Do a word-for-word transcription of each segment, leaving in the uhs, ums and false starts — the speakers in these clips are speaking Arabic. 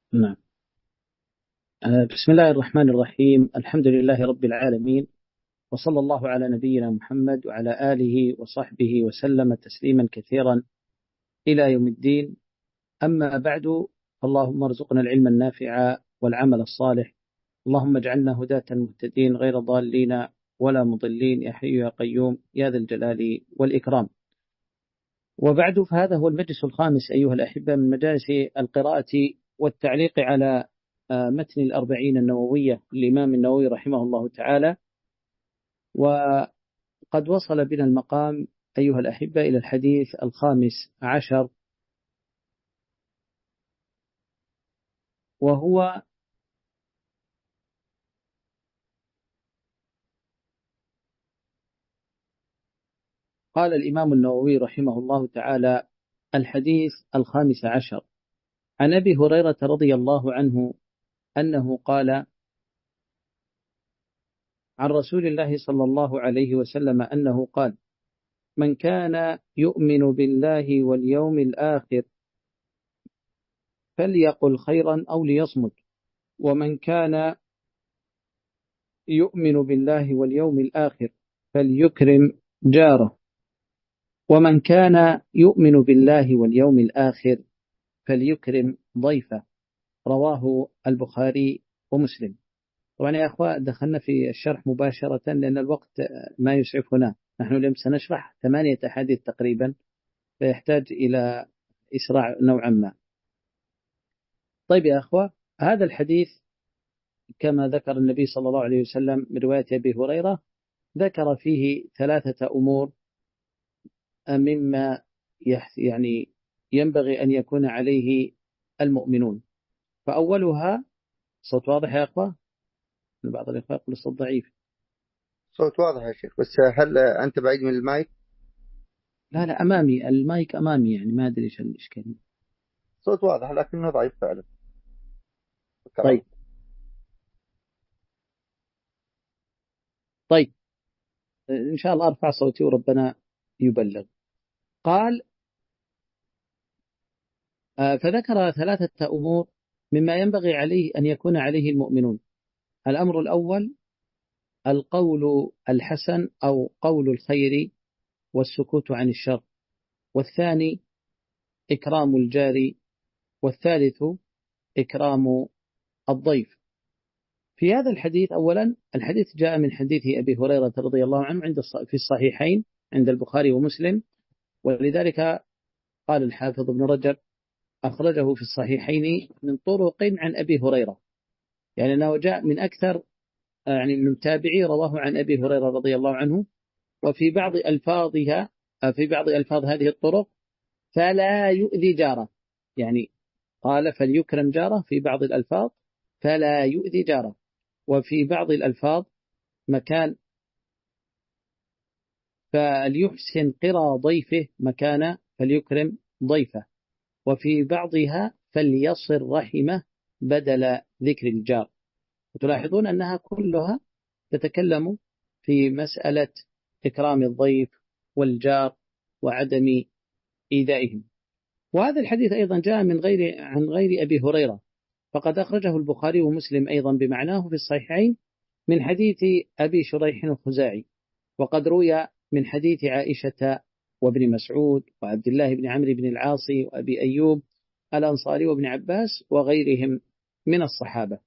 نعم. آه، بسم الله الرحمن الرحيم. الحمد لله رب العالمين، وصلى الله على نبينا محمد وعلى آله وصحبه وسلم تسليما كثيرا إلى يوم الدين. أما بعد، اللهم ارزقنا العلم النافع والعمل الصالح. اللهم اجعلنا هداة مهتدين غير ضالين ولا مضلين، يا حي يا قيوم يا ذا الجلال والإكرام. وبعد، فهذا هو المجلس الخامس أيها الأحبة من مجالس القراءة والتعليق على متن الأربعين النووية للإمام النووي رحمه الله تعالى. وقد وصل بنا المقام أيها الأحبة إلى الحديث الخامس عشر، وهو قال الإمام النووي رحمه الله تعالى: الحديث الخامس عشر عن أبي هريرة رضي الله عنه أنه قال عن رسول الله صلى الله عليه وسلم أنه قال: من كان يؤمن بالله واليوم الآخر فليقل خيرا أو ليصمت، ومن كان يؤمن بالله واليوم الآخر فليكرم جاره، ومن كان يؤمن بالله واليوم الآخر فليكرم ضيفه. رواه البخاري ومسلم. طبعا يا أخوة، دخلنا في الشرح مباشرة لأن الوقت ما يسعفنا. نحن اليوم سنشرح ثمانية أحاديث تقريبا، فيحتاج إلى إسراع نوعا ما. طيب يا أخوة، هذا الحديث كما ذكر النبي صلى الله عليه وسلم من رواية أبي هريرة، ذكر فيه ثلاثة أمور مما يعني ينبغي أن يكون عليه المؤمنون. فأولها، صوت واضح يا أخوة؟ بعض الإخوة يقول الصوت ضعيف. صوت واضح يا شيخ، بس هل أنت بعيد من المايك؟ لا لا، أمامي المايك، أمامي، يعني ما أدري إيش الإشكال. صوت واضح لكنه ضعيف فعلا. طيب طيب إن شاء الله أرفع صوتي وربنا يبلغ. قال: فذكر ثلاثة أمور مما ينبغي عليه أن يكون عليه المؤمنون. الأمر الأول القول الحسن أو قول الخير والسكوت عن الشر، والثاني إكرام الجار، والثالث إكرام الضيف. في هذا الحديث، أولا الحديث جاء من حديث أبي هريرة رضي الله عنه عند في الصحيحين عند البخاري ومسلم، ولذلك قال الحافظ ابن رجب أخرجه في الصحيحين من طرق عن أبي هريرة، يعني أنه جاء من أكثر يعني من متابعي رواه عن أبي هريرة رضي الله عنه. وفي بعض ألفاظها في بعض ألفاظ هذه الطرق فلا يؤذي جاره، يعني قال فليكرم جاره في بعض الألفاظ فلا يؤذي جاره، وفي بعض الألفاظ مكان فليحسن قرى ضيفه مكان فليكرم ضيفه، وفي بعضها فليصل رحمه بدل ذكر الجار. وتلاحظون أنها كلها تتكلم في مسألة إكرام الضيف والجار وعدم إيذائهم. وهذا الحديث أيضا جاء من غير عن غير أبي هريرة، فقد أخرجه البخاري ومسلم أيضا بمعناه في الصحيحين من حديث أبي شريح الخزاعي، وقد روي من حديث عائشة وابن مسعود وعبد الله بن عمرو بن العاص وأبي أيوب الأنصاري وابن عباس وغيرهم من الصحابة.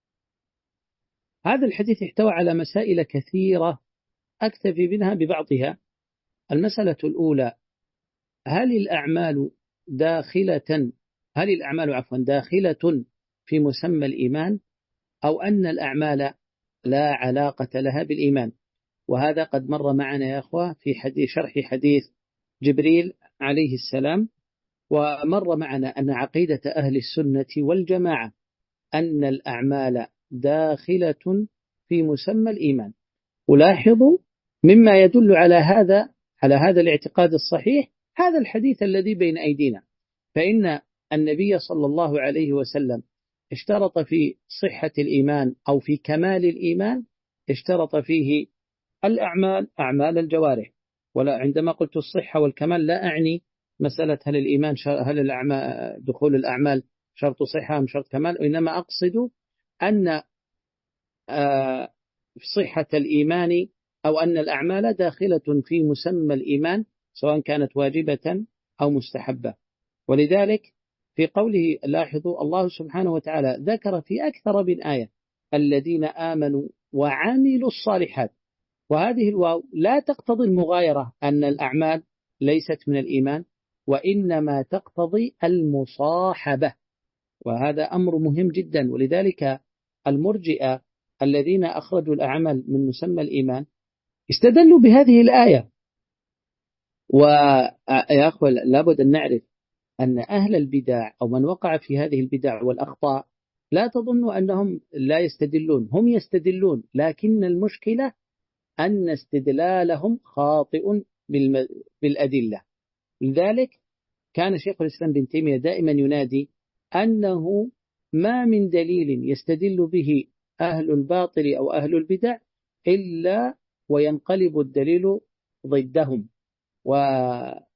هذا الحديث احتوى على مسائل كثيرة أكتفي منها ببعضها. المسألة الأولى: هل الأعمال داخلة هل الأعمال عفوا داخلة في مسمى الإيمان، أو أن الأعمال لا علاقة لها بالإيمان؟ وهذا قد مر معنا يا أخوة في حديث شرح حديث جبريل عليه السلام، ومر معنا أن عقيدة أهل السنة والجماعة أن الأعمال داخلة في مسمى الإيمان. ولاحظوا مما يدل على هذا على هذا الاعتقاد الصحيح هذا الحديث الذي بين أيدينا، فإن النبي صلى الله عليه وسلم اشترط في صحة الإيمان أو في كمال الإيمان، اشترط فيه الأعمال أعمال الجوارح. ولا عندما قلت الصحة والكمال لا أعني مسألة هل الإيمان هل الأعمال دخول الأعمال شرط صحة أم شرط كمال، وإنما أقصد أن صحة الإيمان أو أن الأعمال داخلة في مسمى الإيمان سواء كانت واجبة أو مستحبة. ولذلك في قوله لاحظوا الله سبحانه وتعالى ذكر في أكثر من آية الذين آمنوا وعملوا الصالحات، وهذه الواو لا تقتضي المغايرة أن الأعمال ليست من الإيمان، وإنما تقتضي المصاحبة، وهذا أمر مهم جدا. ولذلك المرجئة الذين أخرجوا الأعمال من مسمى الإيمان استدلوا بهذه الآية. ويا أخوة لابد أن نعرف أن أهل البدع أو من وقع في هذه البدع والأخطاء لا تظنوا أنهم لا يستدلون، هم يستدلون، لكن المشكلة أن استدلالهم خاطئ بالأدلة. لذلك كان شيخ الإسلام بن تيمية دائما ينادي أنه ما من دليل يستدل به أهل الباطل أو أهل البدع إلا وينقلب الدليل ضدهم. وهناك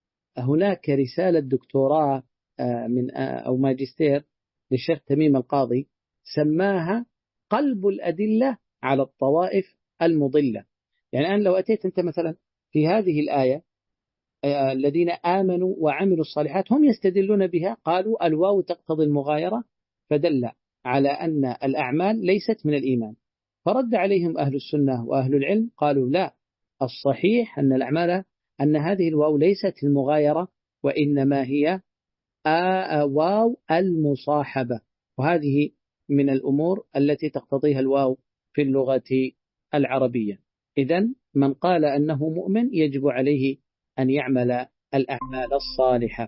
رسالة دكتوراه من أو ماجستير للشيخ تميم القاضي سماها قلب الأدلة على الطوائف المضلة. يعني الآن لو أتيت أنت مثلا في هذه الآية الذين آمنوا وعملوا الصالحات هم يستدلون بها، قالوا الواو تقتضي المغايرة، فدل على أن الأعمال ليست من الإيمان. فرد عليهم أهل السنة وأهل العلم قالوا لا، الصحيح أن الأعمال أن هذه الواو ليست المغايرة، وإنما هي واو المصاحبة، وهذه من الأمور التي تقتضيها الواو في اللغة العربية. إذن من قال أنه مؤمن يجب عليه أن يعمل الأعمال الصالحة.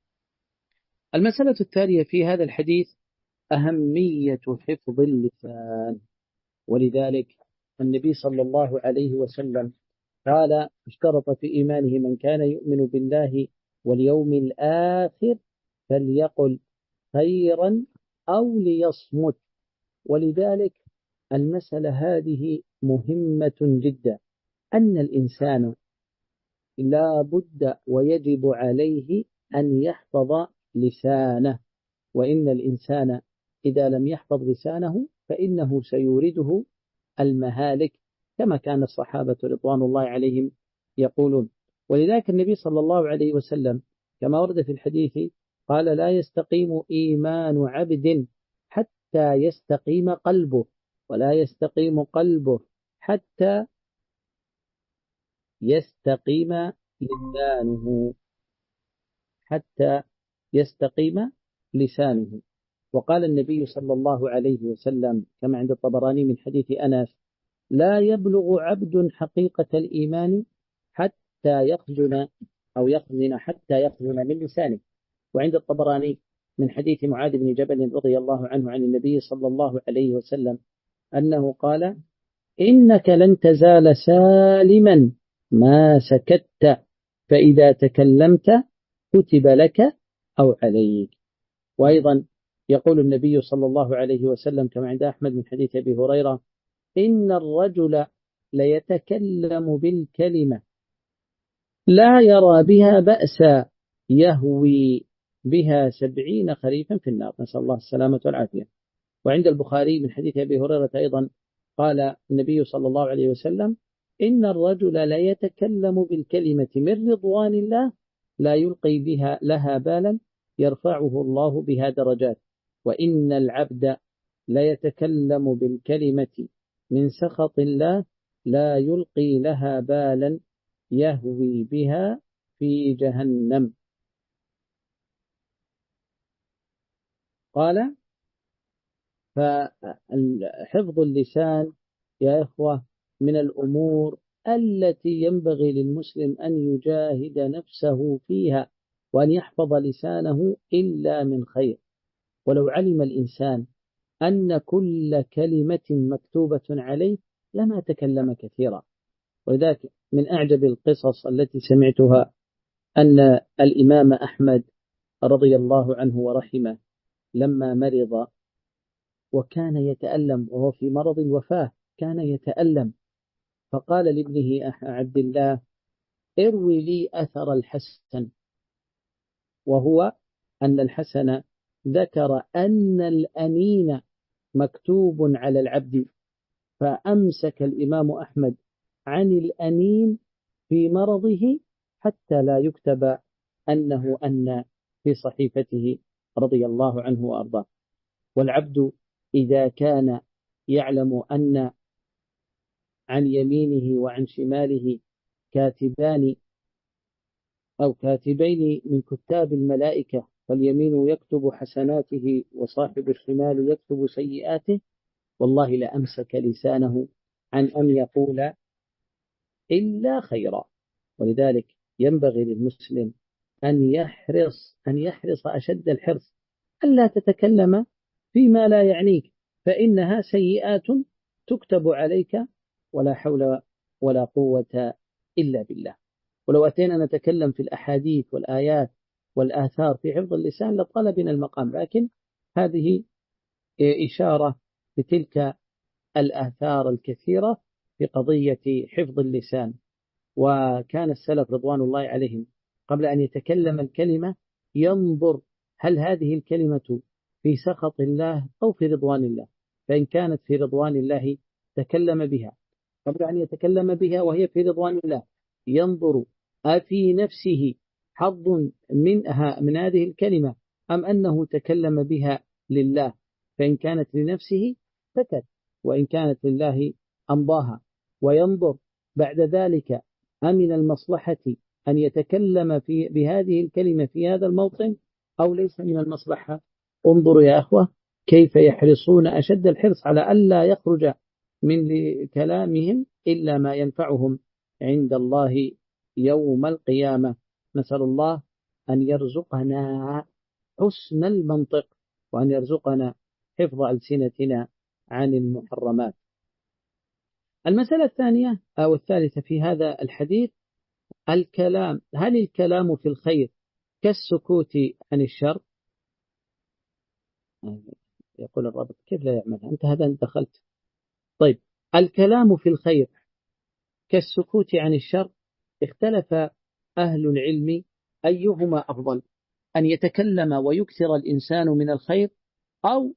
المسألة التالية في هذا الحديث أهمية حفظ اللسان. ولذلك النبي صلى الله عليه وسلم قال اشترط في إيمانه من كان يؤمن بالله واليوم الآخر فليقل خيرا أو ليصمت. ولذلك المسألة هذه مهمة جدا، أن الإنسان لا بد ويجب عليه أن يحفظ لسانه، وإن الإنسان إذا لم يحفظ لسانه فإنه سيورده المهالك، كما كان الصحابة رضوان الله عليهم يقولون. ولذلك النبي صلى الله عليه وسلم كما ورد في الحديث قال لا يستقيم إيمان عبد حتى يستقيم قلبه، ولا يستقيم قلبه حتى يستقيم لسانه، حتى يستقيم لسانه. وقال النبي صلى الله عليه وسلم كما عند الطبراني من حديث أنس لا يبلغ عبد حقيقة الإيمان حتى يخزن أو يخزن حتى يخزن من لسانه. وعند الطبراني من حديث معاذ بن جبل رضي الله عنه عن النبي صلى الله عليه وسلم أنه قال إنك لن تزال سالما ما سكت، فإذا تكلمت كتب لك أو عليك. وأيضا يقول النبي صلى الله عليه وسلم كما عند أحمد من حديث أبي هريرة إن الرجل ليتكلم بالكلمة لا يرى بها بأسا يهوي بها سبعين خريفا في النار، نسأل الله السلامة والعافية. وعند البخاري من حديث أبي هريرة أيضا قال النبي صلى الله عليه وسلم إن الرجل ليتكلم بالكلمة من رضوان الله لا يلقي بها لها بالا يرفعه الله بها درجات، وإن العبد ليتكلم بالكلمة من سخط الله لا يلقي لها بالا يهوي بها في جهنم. قال فحفظ اللسان يا إخوة من الأمور التي ينبغي للمسلم أن يجاهد نفسه فيها، وأن يحفظ لسانه إلا من خير. ولو علم الإنسان أن كل كلمة مكتوبة عليه لما تكلم كثيرا. ولذلك من أعجب القصص التي سمعتها أن الإمام أحمد رضي الله عنه ورحمه لما مرض وكان يتألم وهو في مرض الوفاة كان يتألم، فقال لابنه عبد الله اروي لي أثر الحسن، وهو أن الحسن ذكر أن الأنين مكتوب على العبد، فأمسك الإمام أحمد عن الأنين في مرضه حتى لا يكتب أنه أن في صحيفته رضي الله عنه وأرضاه. والعبد إذا كان يعلم أن عن يمينه وعن شماله كاتبان أو كاتبين من كتاب الملائكة، فاليمين يكتب حسناته وصاحب الشمال يكتب سيئاته، والله لأمسك لسانه عن أن يقول إلا خيرا. ولذلك ينبغي للمسلم أن يحرص أن يحرص أشد الحرص ألا تتكلم فيما لا يعنيك، فإنها سيئات تكتب عليك، ولا حول ولا قوة إلا بالله. ولو أتينا نتكلم في الأحاديث والآيات والآثار في حفظ اللسان لطلبنا المقام، لكن هذه إشارة لتلك الآثار الكثيرة في قضية حفظ اللسان. وكان السلف رضوان الله عليهم قبل أن يتكلم الكلمة ينظر هل هذه الكلمة في سخط الله أو في رضوان الله، فإن كانت في رضوان الله تكلم بها قبل أن يتكلم بها وهي في رضوان الله، ينظر أفي نفسه حظ منها من هذه الكلمة أم أنه تكلم بها لله، فإن كانت لنفسه سكت، وإن كانت لله أمضاها. وينظر بعد ذلك أمن المصلحة أن يتكلم في بهذه الكلمة في هذا الموطن أو ليس من المصلحة. انظروا يا أخوة كيف يحرصون أشد الحرص على ألا يخرج من كلامهم إلا ما ينفعهم عند الله يوم القيامة. نسأل الله أن يرزقنا حسن المنطق، وأن يرزقنا حفظ ألسنتنا عن المحرمات. المسألة الثانية أو الثالثة في هذا الحديث الكلام. هل الكلام في الخير كالسكوت عن الشر؟ يقول الرابط كيف لا يعمل أنت هذا أنت دخلت. طيب، الكلام في الخير كالسكوت عن الشر، اختلف أهل العلم أيهما أفضل، أن يتكلم ويكثر الإنسان من الخير أو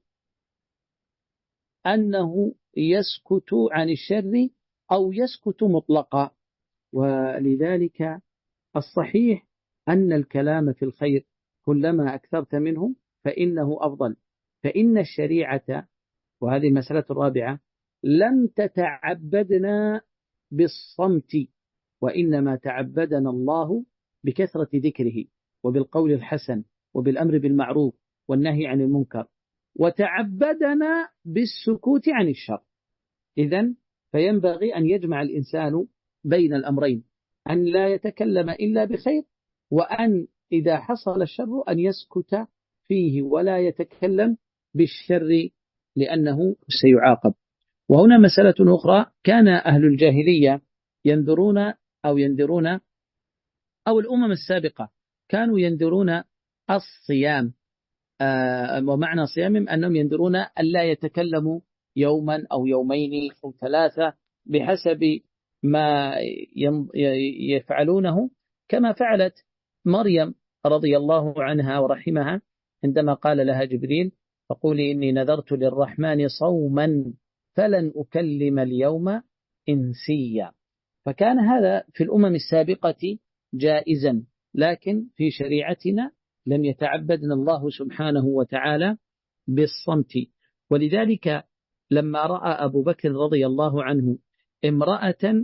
أنه يسكت عن الشر أو يسكت مطلقا. ولذلك الصحيح أن الكلام في الخير كلما أكثرت منه فإنه أفضل، فإن الشريعة، وهذه المسألة الرابعة، لم تتعبدنا بالصمت، وإنما تعبدنا الله بكثرة ذكره وبالقول الحسن وبالأمر بالمعروف والنهي عن المنكر، وتعبدنا بالسكوت عن الشر. إذن فينبغي أن يجمع الإنسان بين الأمرين، أن لا يتكلم إلا بخير، وأن إذا حصل الشر أن يسكت فيه ولا يتكلم بالشر لأنه سيعاقب. وهنا مسألة أخرى، كان أهل الجاهلية ينذرون أو ينذرون أو الأمم السابقة كانوا ينذرون الصيام، آه ومعنى صيامهم أنهم ينذرون ألا يتكلموا يوما أو يومين أو ثلاثة بحسب ما يفعلونه، كما فعلت مريم رضي الله عنها ورحمها عندما قال لها جبريل فقولي إني نذرت للرحمن صوما فلن أكلم اليوم إنسيا. فكان هذا في الأمم السابقة جائزا، لكن في شريعتنا لم يتعبدنا الله سبحانه وتعالى بالصمت. ولذلك لما رأى أبو بكر رضي الله عنه امرأة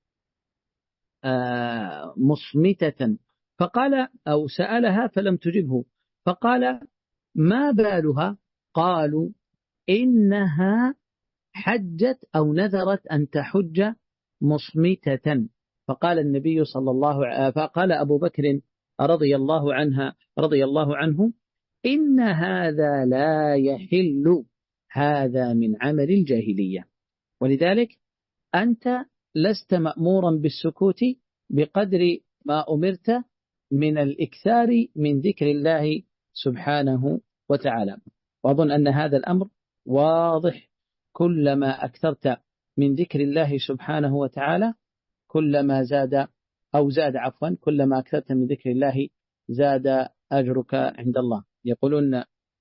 مصمتة فقال أو سألها فلم تجبه، فقال ما بالها؟ قالوا إنها حجت أو نذرت أن تحج مصمتة. فقال النبي صلى الله عليه فقال أبو بكر رضي الله عنها رضي الله عنه إن هذا لا يحل، هذا من عمل الجاهلية. ولذلك أنت لست مأمورا بالسكوت بقدر ما أمرت من الإكثار من ذكر الله سبحانه وتعالى. وأظن أن هذا الأمر واضح، كلما أكثرت من ذكر الله سبحانه وتعالى كلما زاد أو زاد عفوا كلما أكثرت من ذكر الله زاد أجرك عند الله. يقولون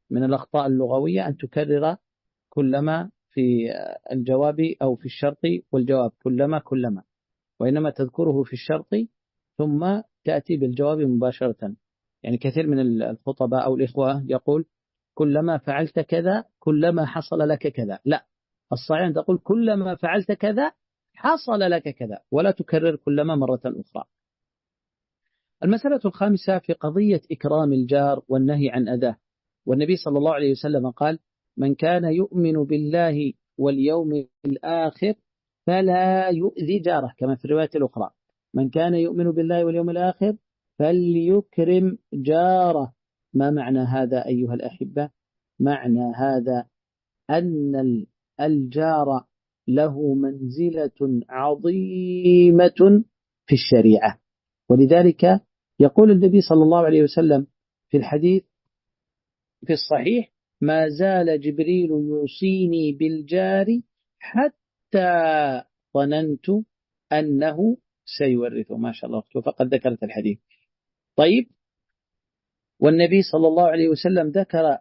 من الأخطاء اللغوية أن تكرر كلما في الجواب أو في الشرط والجواب، كلما كلما، وإنما تذكره في الشرط ثم تأتي بالجواب مباشرة. يعني كثير من الخطباء أو الإخوة يقول كلما فعلت كذا كلما حصل لك كذا، لا، الصحيح أن تقول كلما فعلت كذا حصل لك كذا، ولا تكرر كلما مرة أخرى. المسألة الخامسة في قضية إكرام الجار والنهي عن أذاه. والنبي صلى الله عليه وسلم قال: من كان يؤمن بالله واليوم الآخر فلا يؤذي جاره، كما في الرواية الأخرى: من كان يؤمن بالله واليوم الآخر فليكرم جاره. ما معنى هذا أيها الأحبة؟ معنى هذا أن الجار له منزلة عظيمة في الشريعة، ولذلك يقول النبي صلى الله عليه وسلم في الحديث في الصحيح: ما زال جبريل يوصيني بالجار حتى ظننت أنه سيورثه. ما شاء الله، فقد ذكرت الحديث. طيب، والنبي صلى الله عليه وسلم ذكر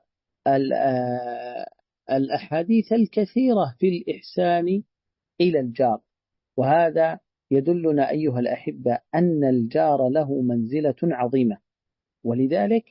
الأحاديث الكثيرة في الإحسان إلى الجار، وهذا يدلنا أيها الأحبة أن الجار له منزلة عظيمة. ولذلك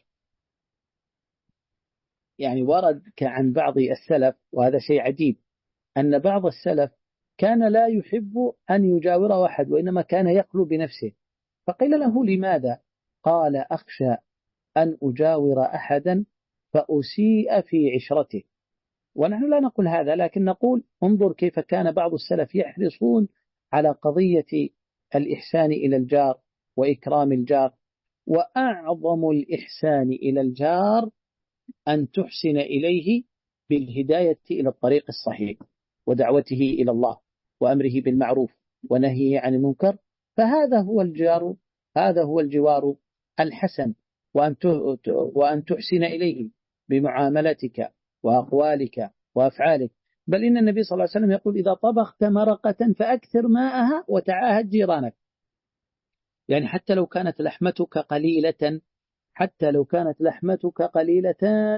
يعني ورد عن بعض السلف، وهذا شيء عجيب، أن بعض السلف كان لا يحب أن يجاور أحد، وإنما كان يخلو بنفسه. فقيل له: لماذا؟ قال: أخشى أن أجاور أحدا فأسيء في عشرته. ونحن لا نقول هذا، لكن نقول انظر كيف كان بعض السلف يحرصون على قضية الإحسان إلى الجار وإكرام الجار. وأعظم الإحسان إلى الجار أن تحسن إليه بالهداية إلى الطريق الصحيح، ودعوته إلى الله، وأمره بالمعروف، ونهيه عن المنكر. فهذا هو الجار، هذا هو الجوار الحسن. وأن وأن تحسن إليه بمعاملتك وأقوالك وأفعالك. بل إن النبي صلى الله عليه وسلم يقول: إذا طبخت مرقة فأكثر ماءها وتعاهد جيرانك. يعني حتى لو كانت لحمتك قليلة حتى لو كانت لحمتك قليلة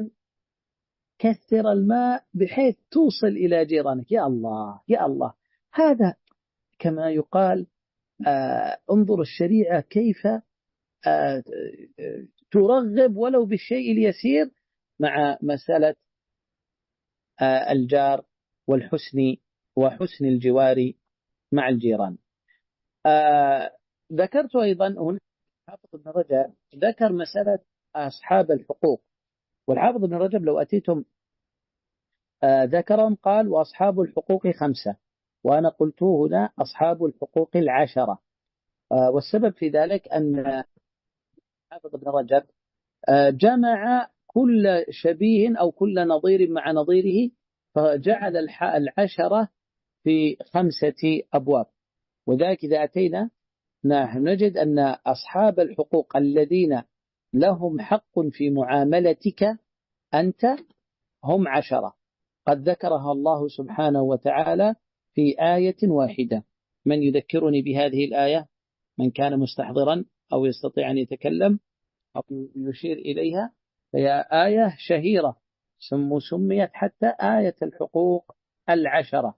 كثر الماء بحيث توصل إلى جيرانك. يا الله يا الله، هذا كما يقال آه انظر الشريعة كيف آه ترغب ولو بالشيء اليسير مع مسألة آه الجار والحسن وحسن الجوار مع الجيران. آه ذكرت أيضا هنا حافظ ابن رجب ذكر مسألة أصحاب الحقوق. والحافظ ابن رجب لو أتيتم آه ذكرهم قال: وأصحاب الحقوق خمسة، وأنا قلت هنا أصحاب الحقوق العشرة. آه والسبب في ذلك أن حافظ ابن رجب آه جمع كل شبيه أو كل نظير مع نظيره، فجعل العشرة في خمسة أبواب. وذلك إذا أتينا نحن نجد أن أصحاب الحقوق الذين لهم حق في معاملتك أنت هم عشرة، قد ذكرها الله سبحانه وتعالى في آية واحدة. من يذكرني بهذه الآية؟ من كان مستحضرا أو يستطيع أن يتكلم أو يشير إليها، فهي آية شهيرة سميت حتى آية الحقوق العشرة.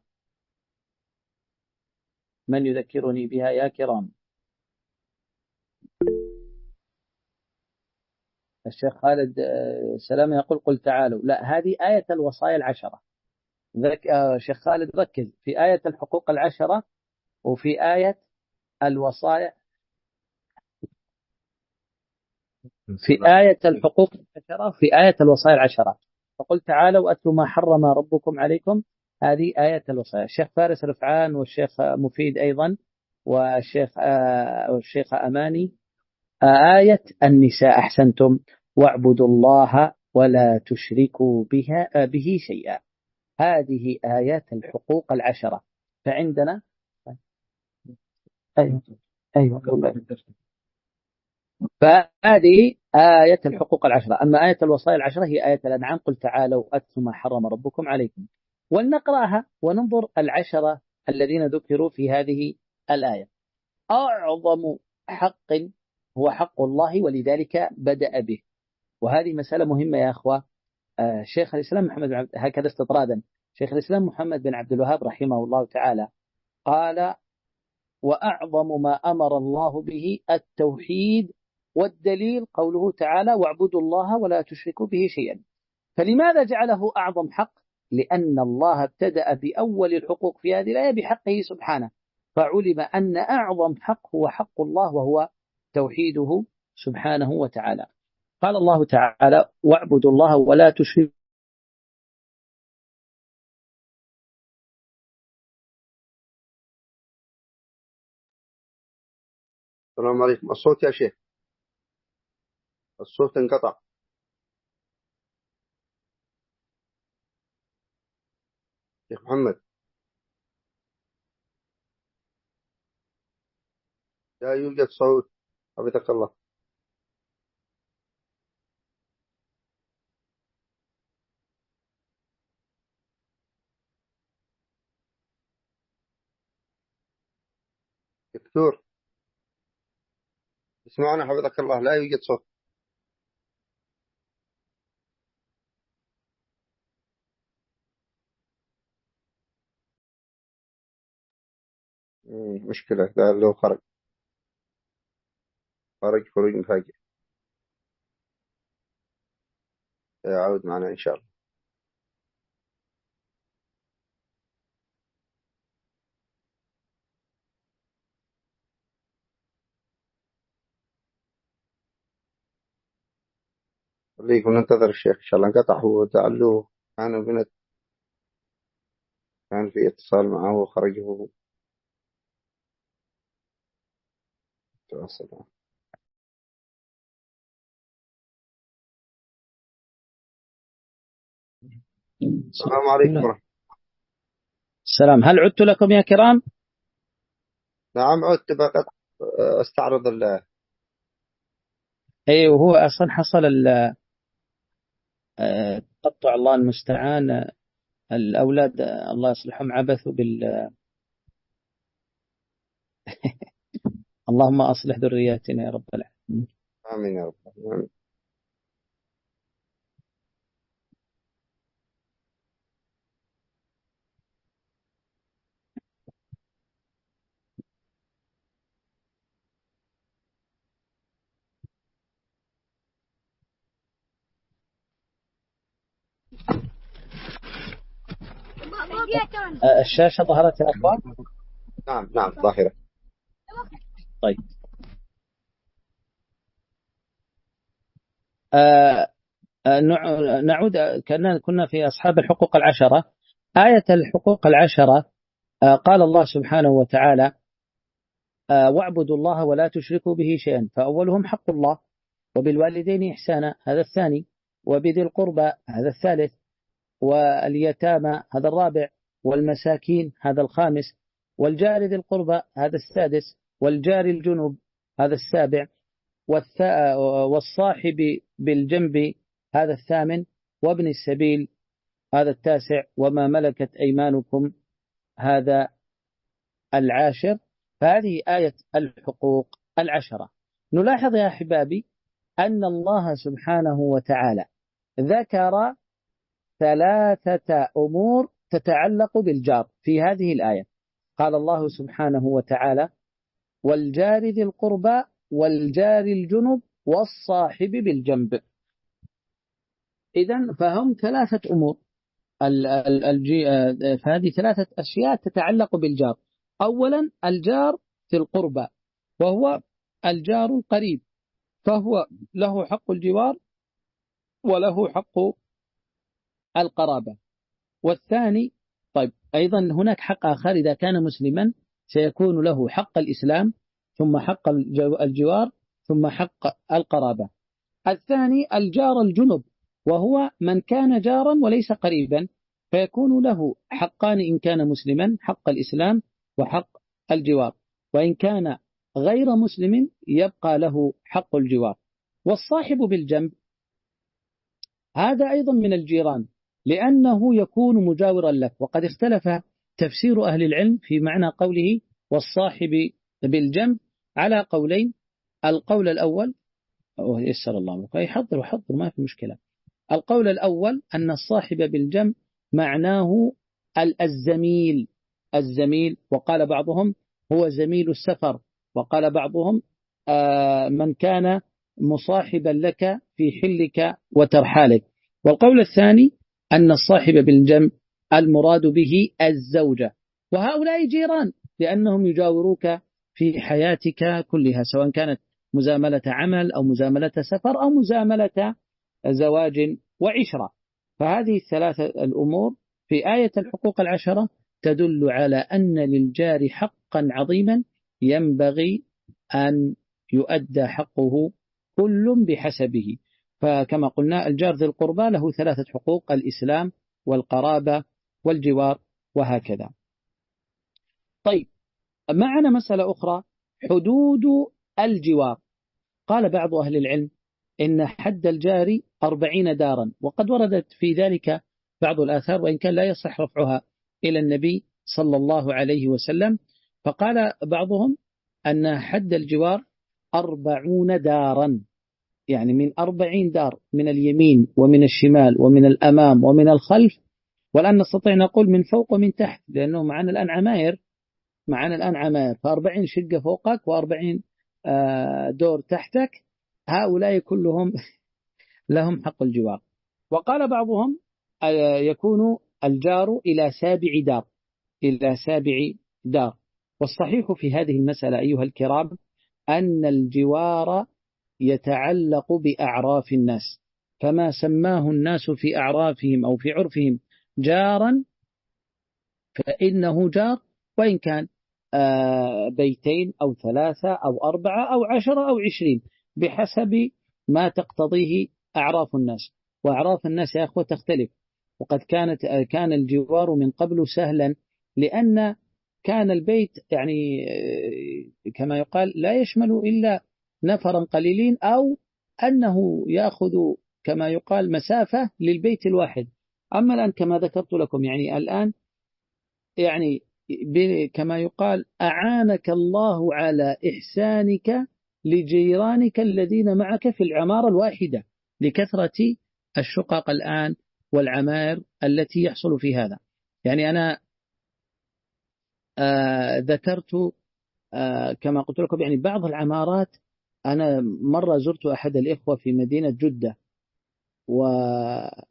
من يذكرني بها يا كرام؟ الشيخ خالد سلام يقول: قل تعالوا. لا، هذه آية الوصايا العشرة. ذك... شيخ خالد ركز في آية الحقوق العشرة وفي آية الوصايا، في آية الحقوق العشرة في آية الوصايا العشرة. فقل تعالوا أتلوا ما حرم ربكم عليكم، هذه آية الوصايا. الشيخ فارس رفعان والشيخ مفيد أيضا والشيخ آه والشيخ أماني آية النساء: أحسنتم واعبدوا الله ولا تشركوا بها به شيئا. هذه آيات الحقوق العشرة. فعندنا أيوة أيوة فهذه آية الحقوق العشرة. أما آية الوصايا العشرة هي آية الأنعام: قل تعالوا أتلوا ما حرم ربكم عليكم. ولنقرأها وننظر العشرة الذين ذكروا في هذه الآية. أعظم حق هو حق الله، ولذلك بدأ به. وهذه مسألة مهمة يا أخوة. آه، شيخ الإسلام محمد بن عبد هكذا استطرادا، شيخ الإسلام محمد بن عبد الوهاب رحمه الله تعالى قال: وأعظم ما أمر الله به التوحيد، والدليل قوله تعالى: واعبدوا الله ولا تشركوا به شيئا. فلماذا جعله أعظم حق؟ لأن الله ابتدأ بأول الحقوق في هذه الآية بحقه سبحانه، فعلم أن أعظم حق هو حق الله، وهو توحيده سبحانه وتعالى. قال الله تعالى: واعبدوا الله ولا تشركوا. السلام عليكم. الصوت يا شيخ، الصوت انقطع. شيخ محمد، لا يوجد صوت. حفظك الله. دكتور، اسمعنا حفظك الله، لا يوجد صوت. مم، مشكلة، ده لو خرج خرج خروج مفاجئ. يعود معنا إن شاء الله. خليكم ننتظر الشيخ إن شاء الله. انقطع هو، تعالوا كان بنت كان في اتصال معه وخرج هو. تواصل. السلام عليكم ورحمة. السلام. هل عدت لكم يا كرام؟ نعم عدت، بقى استعرض ال اي، وهو اصلا حصل ال- آه، تقطع، الله المستعان. آه، الاولاد، آه، الله يصلحهم، عبثوا بال اللهم اصلح ذرياتنا يا رب العالمين. آمين يا رب. آمين. آه، الشاشة ظهرت يا اخوان؟ نعم نعم ظاهرة. طيب. آه، آه، نع- نعود. آه، كنا كنا في أصحاب الحقوق العشرة. آية الحقوق العشرة، آه، قال الله سبحانه وتعالى: آه، واعبدوا الله ولا تشركوا به شيئا. فأولهم حق الله، وبالوالدين إحسانا، هذا الثاني، وبذي القربى، هذا الثالث، واليتامى، هذا الرابع، والمساكين، هذا الخامس، والجار ذي القربى، هذا السادس، والجار الجنب، هذا السابع، والث- والصاحب بالجنب، هذا الثامن، وابن السبيل، هذا التاسع، وما ملكت أيمانكم، هذا العاشر. فهذه آية الحقوق العشرة. نلاحظ يا أحبابي أن الله سبحانه وتعالى ذكر ثلاثة أمور تتعلق بالجار في هذه الآية. قال الله سبحانه وتعالى: والجار ذي القربى، والجار الجنب، والصاحب بالجنب. إذن فهم ثلاثة أمور. ال- ال- الجي- آه، فهذه ثلاثة أشياء تتعلق بالجار. أولا الجار في القربى، وهو الجار القريب، فهو له حق الجوار وله حق القرابة. والثاني، طيب، أيضا هناك حق آخر، إذا كان مسلما سيكون له حق الإسلام، ثم حق الجو- الجوار، ثم حق القرابة. الثاني الجار الجنب، وهو من كان جارا وليس قريبا، فيكون له حقان إن كان مسلما: حق الإسلام وحق الجوار. وإن كان غير مسلم يبقى له حق الجوار. والصاحب بالجنب هذا أيضا من الجيران، لأنه يكون مجاورا لك. وقد اختلف تفسير أهل العلم في معنى قوله والصاحب بالجنب على قولين. القول الأول، أوه، يسر الله لك، يحضر وحضر، ما في مشكلة. القول الأول أن الصاحب بالجمع معناه الزميل الزميل وقال بعضهم هو زميل السفر، وقال بعضهم من كان مصاحبا لك في حلك وترحالك. والقول الثاني أن الصاحب بالجمع المراد به الزوجة، وهؤلاء جيران لأنهم يجاوروك في حياتك كلها، سواء كانت مزاملة عمل أو مزاملة سفر أو مزاملة زواج وعشرة. فهذه الثلاثة الأمور في آية الحقوق العشرة تدل على أن للجار حقا عظيما ينبغي أن يؤدى حقه كل بحسبه. فكما قلنا الجار ذي القربى له ثلاثة حقوق: الإسلام والقرابة والجوار وهكذا. طيب، معنا مسألة أخرى، حدود الجوار. قال بعض أهل العلم إن حد الجار أربعين دارا، وقد وردت في ذلك بعض الآثار وإن كان لا يصح رفعها إلى النبي صلى الله عليه وسلم. فقال بعضهم أن حد الجوار أربعون دارا، يعني من أربعين دار، من اليمين ومن الشمال ومن الأمام ومن الخلف، والآن نستطيع نقول من فوق ومن تحت، لأنه معنا الآن عماير معنا الآن عماير فأربعين شقة فوقك وأربعين دور تحتك، هؤلاء كلهم لهم حق الجوار. وقال بعضهم يكون الجار إلى سابع دار إلى سابع دار. والصحيح في هذه المسألة أيها الكرام أن الجوار يتعلق بأعراف الناس، فما سماه الناس في أعرافهم أو في عرفهم جارا فإنه جار، وإن كان بيتين أو ثلاثة أو أربعة أو عشرة أو عشرين بحسب ما تقتضيه أعراف الناس. وأعراف الناس يا أخوة تختلف، وقد كانت كان الجوار من قبل سهلا، لأن كان البيت يعني كما يقال لا يشمل إلا نفرا قليلين، أو أنه يأخذ كما يقال مسافة للبيت الواحد. أما الآن كما ذكرت لكم يعني الآن يعني كما يقال أعانك الله على إحسانك لجيرانك الذين معك في العمارة الواحدة، لكثرة الشقق الآن والعمائر التي يحصل في هذا. يعني أنا آه ذكرت آه كما قلت لكم يعني بعض العمارات، أنا مرة زرت أحد الإخوة في مدينة جدة وقلت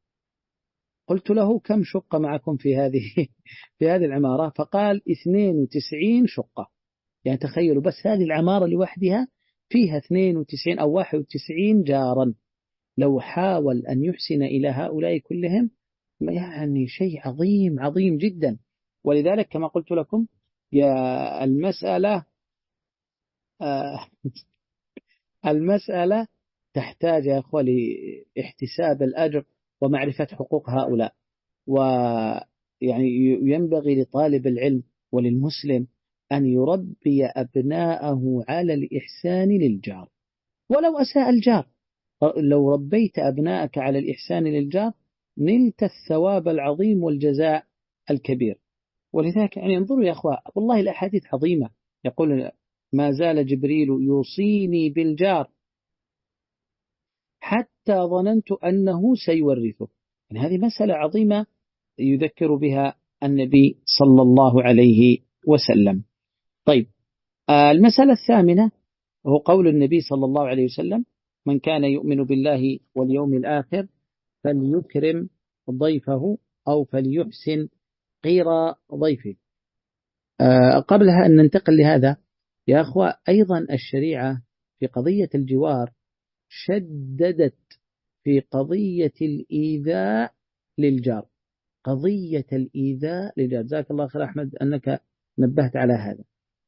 له كم شقة معكم في هذه في هذه العمارة؟ فقال اثنين وتسعين شقة. يعني تخيلوا بس هذه العمارة لوحدها فيها اثنين وتسعين أو واحد وتسعين جارا. لو حاول أن يحسن إلى هؤلاء كلهم يعني شيء عظيم عظيم جدا. ولذلك كما قلت لكم يا المسألة آه المسألة تحتاج يا أخوة لاحتساب الأجر ومعرفة حقوق هؤلاء. ويعني ينبغي لطالب العلم وللمسلم أن يربي أبناءه على الإحسان للجار ولو أساء الجار. لو ربيت أبناءك على الإحسان للجار نلت الثواب العظيم والجزاء الكبير. ولذلك يعني انظروا يا أخوة، والله الأحاديث عظيمة. يقول ما زال جبريل يوصيني بالجار حتى ظننت أنه سيورثه. يعني هذه مسألة عظيمة يذكر بها النبي صلى الله عليه وسلم. طيب، المسألة الثامنة هو قول النبي صلى الله عليه وسلم من كان يؤمن بالله واليوم الآخر فليكرم ضيفه أو فليحسن غير ضيفه. قبلها أن ننتقل لهذا يا أخوة، أيضا الشريعة في قضية الجوار شددت في قضية الإيذاء للجار. قضية الإيذاء للجار، جزاك الله خير أحمد أنك نبهت على هذا.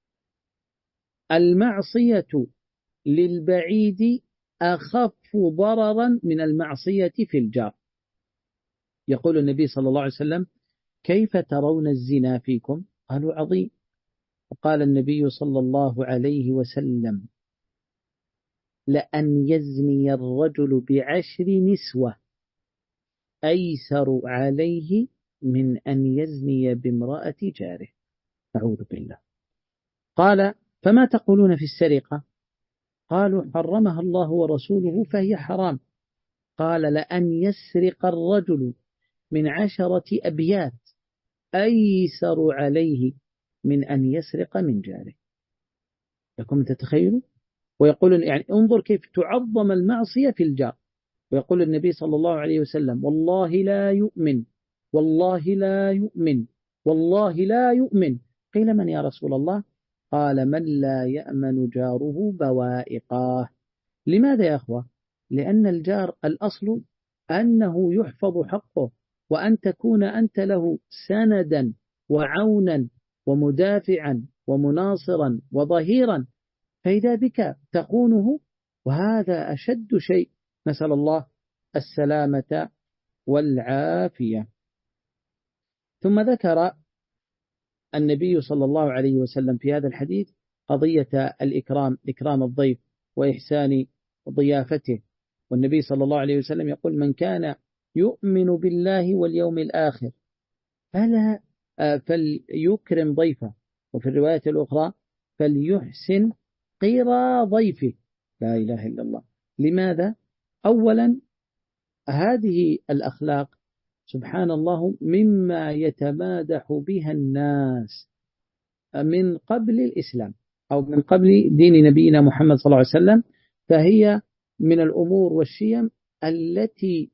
المعصية للبعيد أخف ضررا من المعصية في الجار. يقول النبي صلى الله عليه وسلم كيف ترون الزنا فيكم؟ قالوا عظيم. وقال النبي صلى الله عليه وسلم لأن يزني الرجل بعشر نسوة أيسر عليه من أن يزني بامرأة جاره. أعوذ بالله. قال فما تقولون في السرقة؟ قالوا حرمها الله ورسوله فهي حرام. قال لأن يسرق الرجل من عشرة أبيات أيسر عليه من أن يسرق من جاره. لكم تتخيلوا؟ ويقول يعني انظر كيف تعظم المعصية في الجار. ويقول النبي صلى الله عليه وسلم والله لا يؤمن، والله لا يؤمن، والله لا يؤمن. قيل من يا رسول الله؟ قال من لا يأمن جاره بوائقاه. لماذا يا أخوة؟ لأن الجار الأصل أنه يحفظ حقه، وأن تكون أنت له سندا وعونا ومدافعا ومناصرا وظهيرا، فإذا بك تخونه، وهذا أشد شيء، نسأل الله السلامة والعافية. ثم ذكر النبي صلى الله عليه وسلم في هذا الحديث قضية الإكرام، إكرام الضيف وإحسان ضيافته. والنبي صلى الله عليه وسلم يقول من كان يؤمن بالله واليوم الآخر فلا فليكرم ضيفه، وفي الرواية الأخرى فليحسن قيرى ضيفه. لا إله إلا الله. لماذا؟ أولا هذه الأخلاق سبحان الله مما يتمادح بها الناس من قبل الإسلام أو من قبل دين نبينا محمد صلى الله عليه وسلم، فهي من الأمور والشيم التي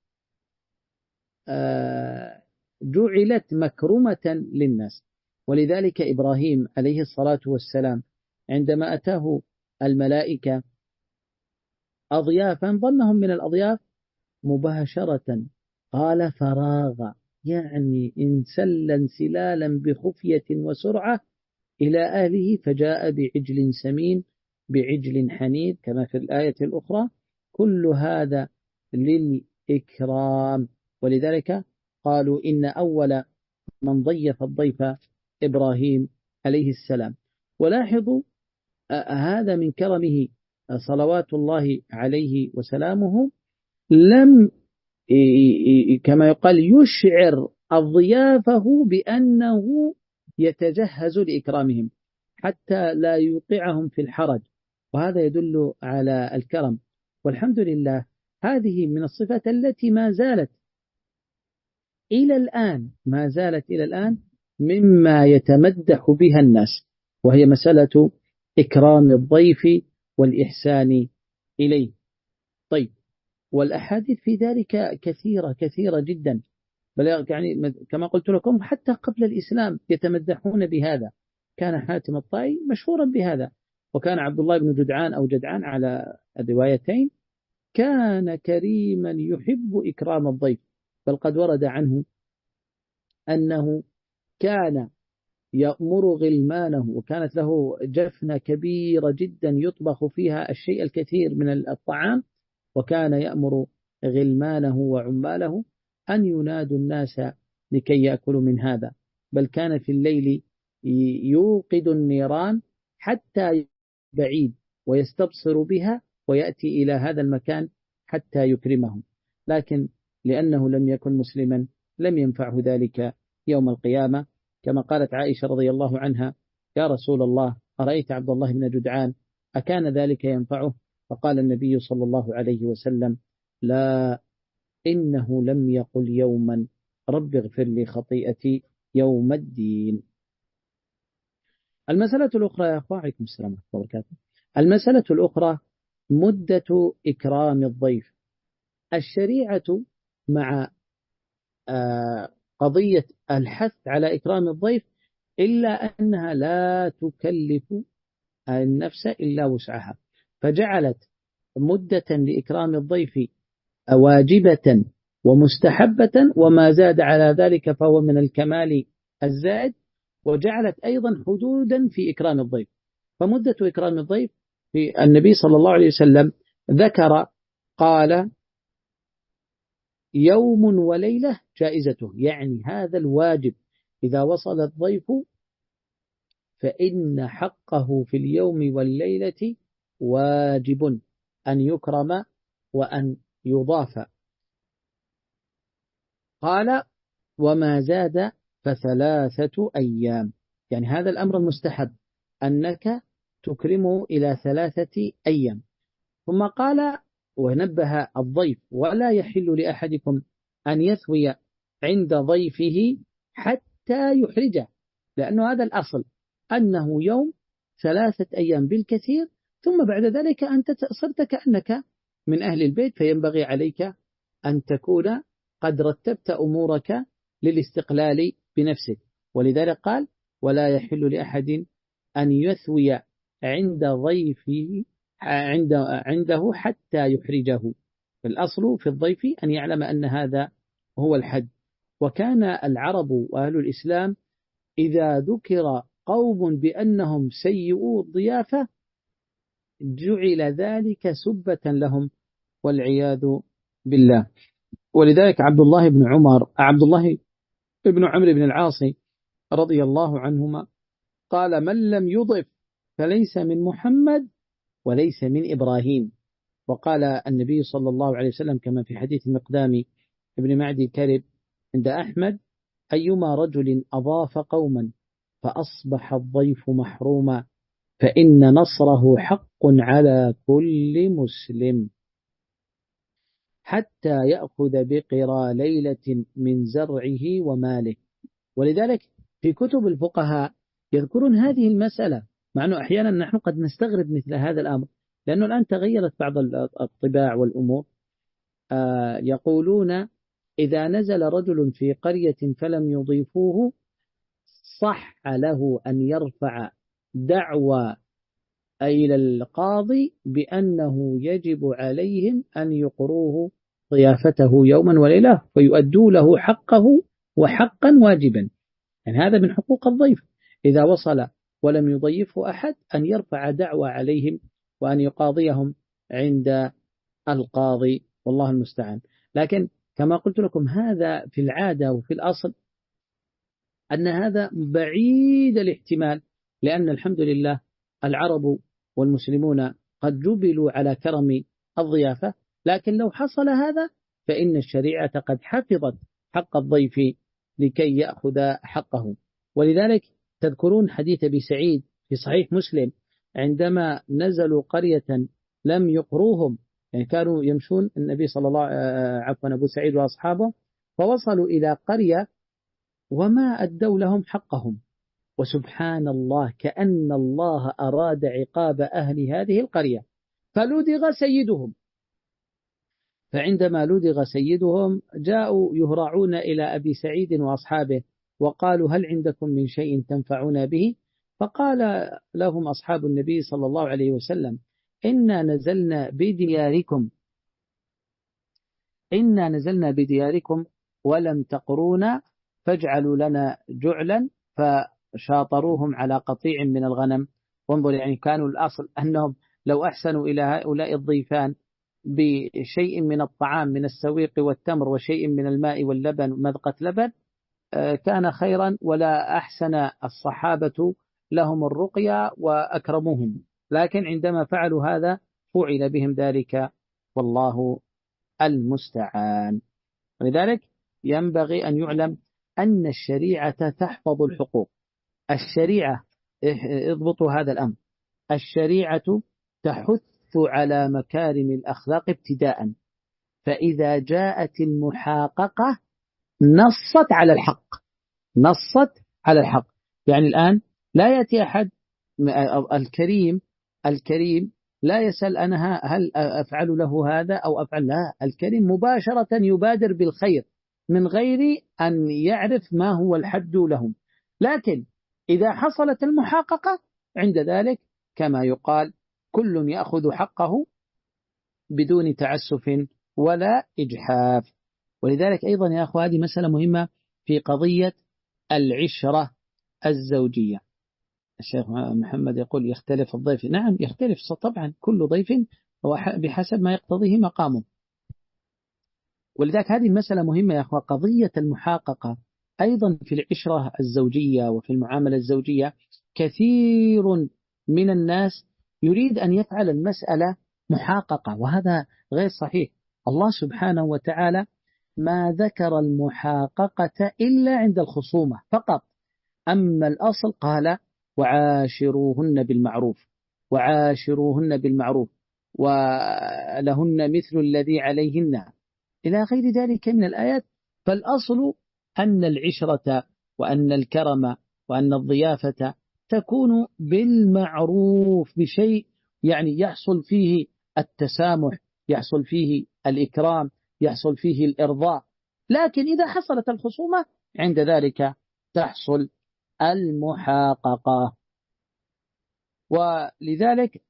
جعلت مكرمة للناس. ولذلك إبراهيم عليه الصلاة والسلام عندما أتاه الملائكة أضيافا ظنهم من الأضياف مباشرة قال فراغ، يعني انسل انسلالا بخفية وسرعة إلى أهله، فجاء بعجل سمين بعجل حنيذ كما في الآية الأخرى. كل هذا للإكرام. ولذلك قالوا إن أول من ضيف الضيف إبراهيم عليه السلام. ولاحظوا هذا من كرمه صلوات الله عليه وسلامه، لم كما يقال يشعر أضيافه بأنه يتجهز لإكرامهم حتى لا يوقعهم في الحرج، وهذا يدل على الكرم. والحمد لله هذه من الصفات التي ما زالت إلى الآن ما زالت إلى الآن مما يتمدح بها الناس، وهي مسألة إكرام الضيف والإحسان إليه. طيب، والأحاديث في ذلك كثيرة كثيرة جدا، بل يعني كما قلت لكم حتى قبل الإسلام يتمدحون بهذا. كان حاتم الطائي مشهورا بهذا، وكان عبد الله بن جدعان أو جدعان على الروايتين كان كريما يحب إكرام الضيف. بل قد ورد عنه أنه كان يأمر غلمانه، وكانت له جفنة كبيرة جدا يطبخ فيها الشيء الكثير من الطعام، وكان يأمر غلمانه وعماله أن ينادوا الناس لكي يأكلوا من هذا. بل كان في الليل يوقد النيران حتى بعيد ويستبصر بها ويأتي إلى هذا المكان حتى يكرمهم. لكن لأنه لم يكن مسلما لم ينفعه ذلك يوم القيامة، كما قالت عائشة رضي الله عنها يا رسول الله أرأيت عبد الله بن جدعان أكان ذلك ينفعه؟ فقال النبي صلى الله عليه وسلم لا، إنه لم يقل يوما رب اغفر لي خطيئتي يوم الدين. المسألة الأخرى يا أخوة، عليكم السلام ورحمة الله وبركاته. المسألة الأخرى مدة إكرام الضيف. الشريعة مع قضية الحث على إكرام الضيف إلا أنها لا تكلف النفس إلا وسعها، فجعلت مدة لإكرام الضيف واجبة ومستحبة، وما زاد على ذلك فهو من الكمال الزائد، وجعلت أيضا حدودا في إكرام الضيف. فمدة إكرام الضيف في النبي صلى الله عليه وسلم ذكر قال يوم وليلة جائزته، يعني هذا الواجب إذا وصل الضيف فإن حقه في اليوم والليلة واجب أن يكرم وأن يضاف. قال وما زاد فثلاثة أيام، يعني هذا الأمر المستحب أنك تكرمه إلى ثلاثة أيام. ثم قال ونبه الضيف: ولا يحل لأحدكم أن يثوي عند ضيفه حتى يحرجه، لأنه هذا الأصل، أنه يوم ثلاثة أيام بالكثير، ثم بعد ذلك أنت صرت كأنك من أهل البيت، فينبغي عليك أن تكون قد رتبت أمورك للاستقلال بنفسك. ولذلك قال: ولا يحل لأحد أن يثوي عند ضيفه عند عنده حتى يحرجه. الأصل في الضيف أن يعلم أن هذا هو الحد. وكان العرب وأهل الإسلام إذا ذكر قوم بأنهم سيئوا الضيافة جعل ذلك سبة لهم والعياذ بالله. ولذلك عبد الله بن عمر عبد الله بن عمرو بن العاص رضي الله عنهما قال: من لم يضف فليس من محمد وليس من إبراهيم. وقال النبي صلى الله عليه وسلم كما في حديث مقدام ابن معدي كرب عند أحمد: أيما رجل أضاف قوما فأصبح الضيف محروما فإن نصره حق على كل مسلم حتى يأخذ بقرى ليلة من زرعه وماله. ولذلك في كتب الفقهاء يذكرون هذه المسألة، مع أنه أحيانا نحن قد نستغرب مثل هذا الأمر، لأنه الآن تغيرت بعض الطباع والأمور. آه يقولون: إذا نزل رجل في قرية فلم يضيفوه صح له أن يرفع دعوى إلى القاضي بأنه يجب عليهم أن يقروه ضيافته يوما وليلة فيؤدوا له حقه وحقا واجبا. يعني هذا من حقوق الضيف إذا وصل ولم يضيفه أحد أن يرفع دعوى عليهم وأن يقاضيهم عند القاضي، والله المستعان. لكن كما قلت لكم هذا في العادة وفي الأصل أن هذا بعيد الاحتمال، لأن الحمد لله العرب والمسلمون قد جبلوا على كرم الضيافة. لكن لو حصل هذا فإن الشريعة قد حفظت حق الضيف لكي يأخذ حقه. ولذلك تذكرون حديث أبي سعيد في صحيح مسلم عندما نزلوا قرية لم يقروهم، يعني كانوا يمشون النبي صلى الله عفوا أبو سعيد وأصحابه، فوصلوا إلى قرية وما أدوا لهم حقهم، وسبحان الله كأن الله أراد عقاب أهل هذه القرية فلدغ سيدهم. فعندما لدغ سيدهم جاءوا يهرعون إلى أبي سعيد وأصحابه وقالوا: هل عندكم من شيء تنفعون به؟ فقال لهم أصحاب النبي صلى الله عليه وسلم: إنا نزلنا بدياركم إنا نزلنا بدياركم ولم تقرونا فاجعلوا لنا جعلا، فشاطروهم على قطيع من الغنم. وانظر، يعني كانوا الأصل أنهم لو أحسنوا إلى هؤلاء الضيفان بشيء من الطعام من السويق والتمر وشيء من الماء واللبن مذقة لبن كان خيرا، ولا أحسن الصحابة لهم الرقية وأكرمهم. لكن عندما فعلوا هذا فعل بهم ذلك، والله المستعان. ولذلك ينبغي أن يعلم أن الشريعة تحفظ الحقوق. الشريعة، اضبطوا هذا الأمر، الشريعة تحث على مكارم الأخلاق ابتداء، فإذا جاءت المحاققة نصت على الحق نصت على الحق. يعني الآن لا يأتي أحد الكريم الكريم لا يسأل أنا هل أفعل له هذا أو أفعل، لا، الكريم مباشرة يبادر بالخير من غير أن يعرف ما هو الحد لهم. لكن إذا حصلت المحاققة عند ذلك كما يقال كل يأخذ حقه بدون تعسف ولا إجحاف. ولذلك أيضا يا أخوة هذه مسألة مهمة في قضية العشرة الزوجية. الشيخ محمد يقول يختلف الضيف. نعم يختلف طبعا، كل ضيف بحسب ما يقتضيه مقامه. ولذلك هذه المسألة مهمة يا أخوة، قضية المحاققة أيضا في العشرة الزوجية وفي المعاملة الزوجية. كثير من الناس يريد أن يفعل المسألة محاققة، وهذا غير صحيح. الله سبحانه وتعالى ما ذكر المحاققة إلا عند الخصومة فقط، أما الأصل قال: وعاشروهن بالمعروف وعاشروهن بالمعروف. ولهن مثل الذي عليهن إلى غير ذلك من الآيات. فالأصل أن العشرة وأن الكرم وأن الضيافة تكون بالمعروف، بشيء يعني يحصل فيه التسامح، يحصل فيه الإكرام، يحصل فيه الإرضاء. لكن إذا حصلت الخصومة عند ذلك تحصل المحاققة. ولذلك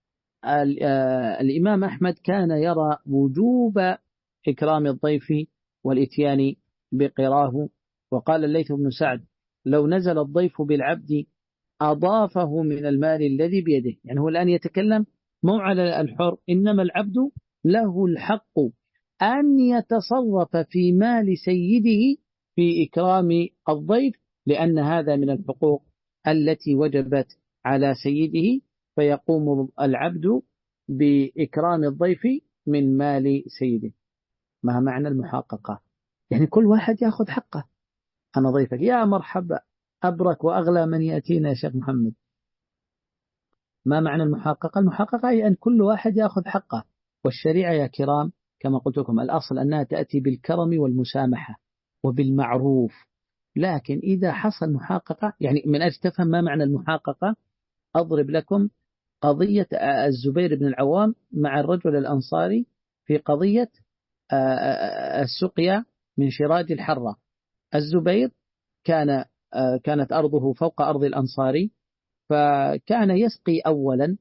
الإمام أحمد كان يرى وجوب إكرام الضيف والإتيان بقراه. وقال الليث بن سعد: لو نزل الضيف بالعبد أضافه من المال الذي بيده. يعني هو الآن يتكلم مو على الحر، إنما العبد له الحق أن يتصرف في مال سيده في إكرام الضيف، لأن هذا من الحقوق التي وجبت على سيده، فيقوم العبد بإكرام الضيف من مال سيده. ما معنى المحاققة؟ يعني كل واحد يأخذ حقه. أنا ضيفك، يا مرحبا، أبرك وأغلى من يأتينا يا شيخ محمد. ما معنى المحاققة؟ المحاققة هي أن كل واحد يأخذ حقه. والشريعة يا كرام كما قلت لكم الأصل أنها تأتي بالكرم والمسامحة وبالمعروف. لكن إذا حصل محاققة، يعني من أجل تفهم ما معنى المحاققة أضرب لكم قضية الزبير بن العوام مع الرجل الأنصاري في قضية السقيا من شراج الحرة. الزبير كان كانت أرضه فوق أرض الأنصاري، فكان يسقي أولا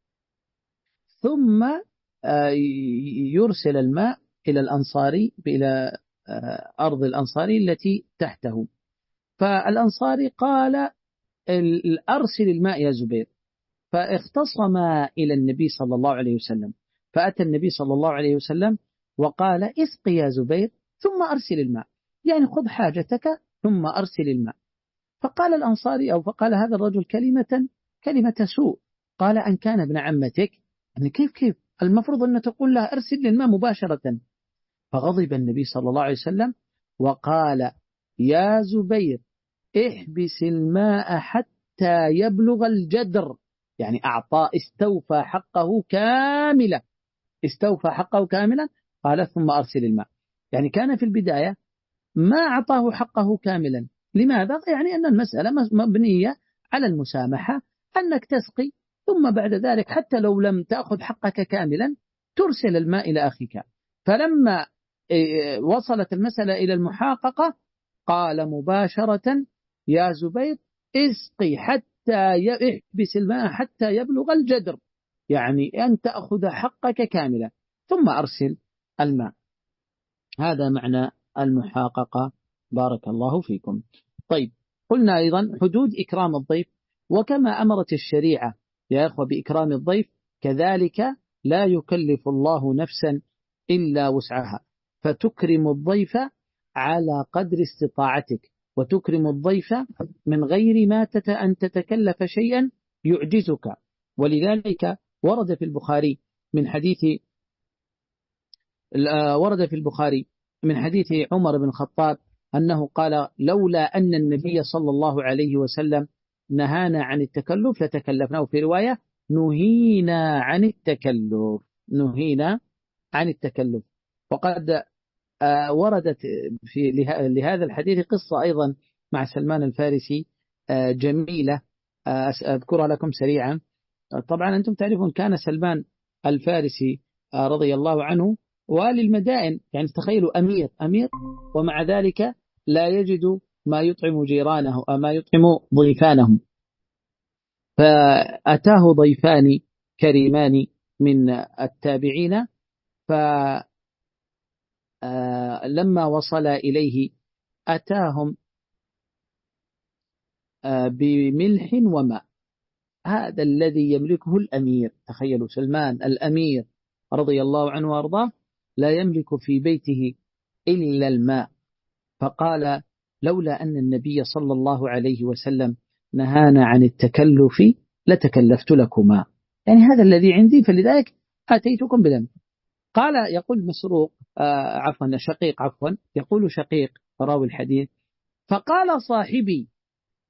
ثم يرسل الماء إلى الأنصاري، إلى أرض الأنصاري التي تحته. فالأنصاري قال: أرسل الماء يا زبير. فاختصم إلى النبي صلى الله عليه وسلم، فأتى النبي صلى الله عليه وسلم وقال: اسقي يا زبير ثم أرسل الماء، يعني خذ حاجتك ثم أرسل الماء. فقال الأنصاري أو فقال هذا الرجل كلمة كلمة سوء، قال: أن كان ابن عمتك، يعني كيف كيف المفروض أن تقول له أرسل لي الماء مباشرة. فغضب النبي صلى الله عليه وسلم وقال: يا زبير احبس الماء حتى يبلغ الجدر، يعني أعطى استوفى حقه كاملا، استوفى حقه كاملا. قال: ثم أرسل الماء. يعني كان في البداية ما أعطاه حقه كاملا. لماذا؟ يعني أن المسألة مبنية على المسامحة، أنك تسقي ثم بعد ذلك حتى لو لم تأخذ حقك كاملا ترسل الماء إلى أخيك. فلما وصلت المسألة إلى المحاققة قال مباشرة: يا زبير اسقي حتى يحبس الماء حتى يبلغ الجدر، يعني أن تأخذ حقك كاملا ثم أرسل الماء. هذا معنى المحاققة. بارك الله فيكم. طيب، قلنا أيضا حدود إكرام الضيف. وكما أمرت الشريعة يا أخوة بإكرام الضيف، كذلك لا يكلف الله نفسا إلا وسعها، فتكرم الضيف على قدر استطاعتك، وتكرم الضيف من غير ما أن تتكلف شيئا يعجزك. ولذلك ورد في البخاري من حديث ورد في البخاري من حديث عمر بن الخطاب أنه قال: لولا أن النبي صلى الله عليه وسلم نهانا عن التكلف لتكلفنا. وفي رواية: نهينا عن التكلف، نهينا عن التكلف. وقد وردت في لهذا الحديث قصة أيضا مع سلمان الفارسي جميلة، أذكرها لكم سريعا. طبعا أنتم تعرفون كان سلمان الفارسي رضي الله عنه والي المدائن، يعني تخيلوا أمير أمير ومع ذلك لا يجد ما يطعم جيرانه أو ما يطعم ضيفانه. فأتاه ضيفان كريمان من التابعين، فلما وصل إليه أتاهم بملح وماء. هذا الذي يملكه الأمير، تخيلوا سلمان الأمير رضي الله عنه وأرضاه لا يملك في بيته إلا الماء. فقال: لولا أن النبي صلى الله عليه وسلم نهانا عن التكلف لتكلفت لكما، يعني هذا الذي عندي فلذلك آتيتكم بلم. قال يقول مسروق آه عفوا شقيق عفوا يقول شقيق راوي الحديث: فقال صاحبي: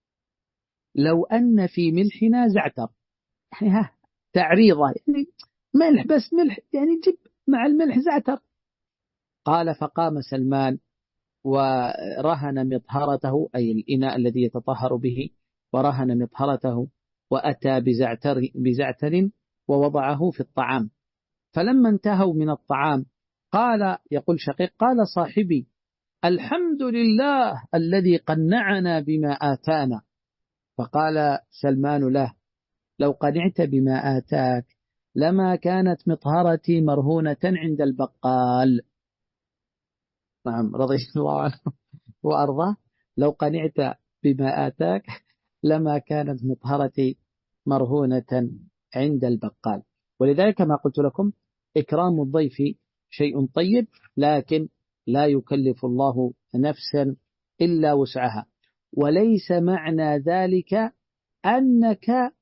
لو أن في ملحنا زعتر، يعني ها تعريضة، يعني ملح بس ملح، يعني جيب مع الملح زعتر. قال فقام سلمان ورهن مطهرته، أي الإناء الذي يتطهر به، ورهن مطهرته وأتى بزعتر, بزعتر ووضعه في الطعام. فلما انتهوا من الطعام قال، يقول شقيق، قال صاحبي الحمد لله الذي قنعنا بما آتانا. فقال سلمان له لو قنعت بما آتاك لما كانت مطهرتي مرهونة عند البقال. نعم، رضي الله عنه وأرضاه. لو قنعت بما آتاك لما كانت مطهرتي مرهونة عند البقال. ولذلك ما قلت لكم إكرام الضيف شيء طيب، لكن لا يكلف الله نفسا إلا وسعها. وليس معنى ذلك أنك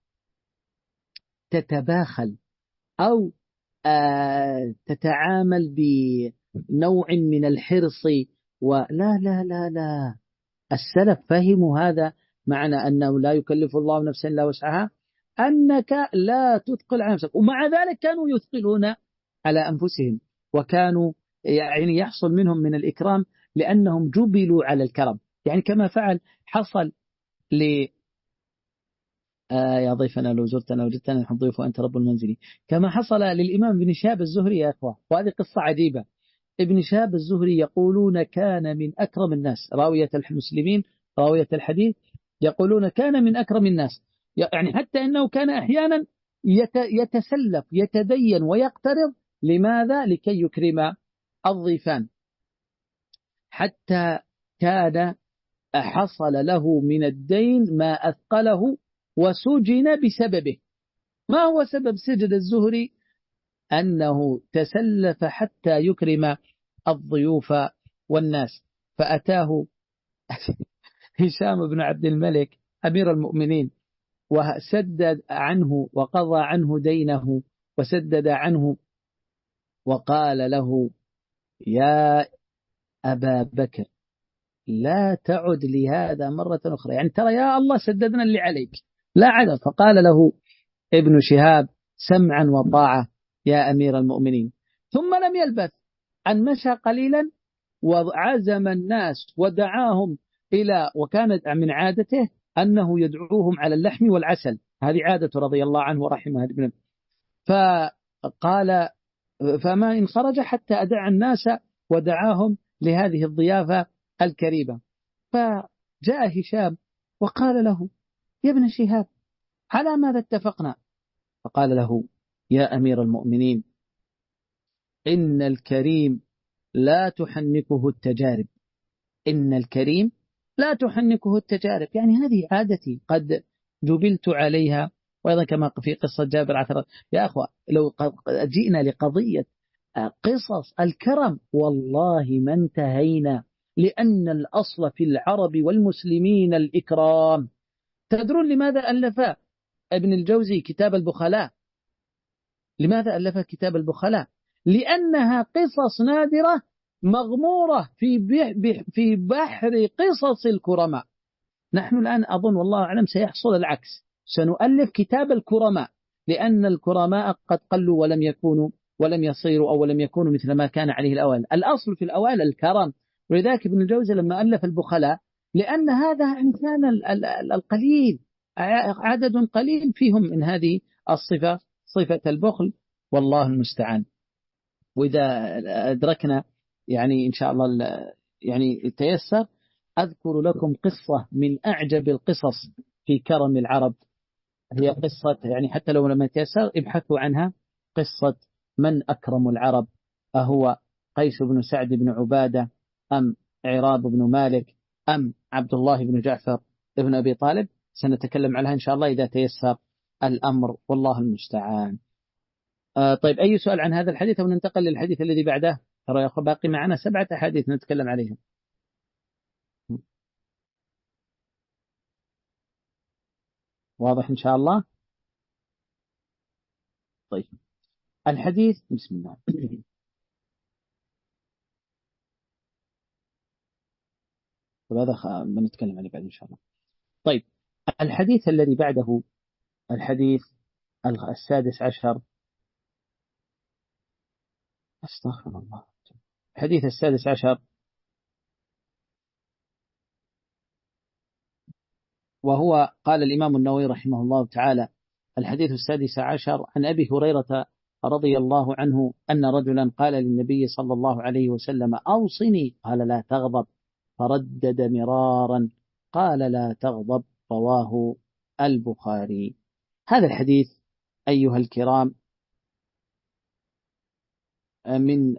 تتباخل أو آه تتعامل بنوع من الحرص، ولا لا لا لا. السلف فهموا هذا معنى أنه لا يكلف الله نفسا إلا وسعها، أنك لا تثقل على نفسك. ومع ذلك كانوا يثقلون على أنفسهم، وكانوا يعني يحصل منهم من الإكرام لأنهم جبلوا على الكرم. يعني كما فعل حصل ل آه يا ضيفنا لو زرتنا وجدتنا نحن ضيف وأنت رب المنزل، كما حصل للإمام بن شهاب الزهري يا أخوة. وهذه قصة عجيبة. ابن شهاب الزهري يقولون كان من أكرم الناس، راوية المسلمين راوية الحديث يقولون كان من أكرم الناس، يعني حتى أنه كان أحيانا يتسلف يتدين ويقترض. لماذا؟ لكي يكرم الضيفان. حتى كان حصل له من الدين ما أثقله وسجن بسببه. ما هو سبب سجن الزهري؟ أنه تسلف حتى يكرم الضيوف والناس. فأتاه هشام بن عبد الملك أمير المؤمنين وسدد عنه وقضى عنه دينه وسدد عنه، وقال له يا أبا بكر لا تعد لهذا مرة أخرى، يعني ترى يا الله سددنا اللي عليك لا عدد. فقال له ابن شهاب سمعا وطاعة يا أمير المؤمنين. ثم لم يلبث أن مشى قليلا وعزم الناس ودعاهم إلى، وكانت من عادته أنه يدعوهم على اللحم والعسل، هذه عادته رضي الله عنه ورحمه ابنه. فقال فما إن خرج حتى أدعى الناس ودعاهم لهذه الضيافة الكريمة. فجاء هشام وقال له يا ابن شهاب على ماذا اتفقنا؟ فقال له يا أمير المؤمنين إن الكريم لا تحنكه التجارب، إن الكريم لا تحنكه التجارب، يعني هذه عادتي قد جبلت عليها. وأيضا كما في قصة جابر عثر يا أخوة، لو جئنا لقضية قصص الكرم والله ما انتهينا، لأن الأصل في العرب والمسلمين الإكرام. تدرون لماذا ألف ابن الجوزي كتاب البخلاء؟ لماذا ألف كتاب البخلاء؟ لأنها قصص نادرة مغمورة في في بحر قصص الكرماء. نحن الآن أظن والله أعلم سيحصل العكس، سنؤلف كتاب الكرماء، لأن الكرماء قد قلوا ولم يكونوا ولم يصيروا أو ولم يكونوا مثل ما كان عليه الأوائل. الأصل في الأوائل الكرم. ولذلك ابن الجوزي لما ألف البخلاء لأن هذا كان القليل، عدد قليل فيهم من هذه الصفة، صفة البخل، والله المستعان. وإذا أدركنا يعني إن شاء الله يعني تيسر أذكر لكم قصة من أعجب القصص في كرم العرب. هي قصة يعني حتى لو لم يتيسر ابحثوا عنها، قصة من أكرم العرب، أهو قيس بن سعد بن عبادة أم عراب بن مالك أم عبد الله بن جعفر بن أبي طالب. سنتكلم عنها إن شاء الله إذا تيسر الأمر، والله المستعان. آه طيب، أي سؤال عن هذا الحديث أو ننتقل للحديث الذي بعده؟ ترى يا أخو باقي معنا سبعة أحاديث نتكلم عليها. واضح إن شاء الله. طيب الحديث بسم الله. وهذا بنتكلم عليه بعد إن شاء الله. طيب الحديث الذي بعده الحديث السادس عشر استغفر الله. الحديث السادس عشر، وهو قال الإمام النووي رحمه الله تعالى: الحديث السادس عشر عن أبي هريرة رضي الله عنه أن رجلا قال للنبي صلى الله عليه وسلم: أوصني، قال: لا تغضب، فردد مرارا قال: لا تغضب. رواه البخاري. هذا الحديث أيها الكرام من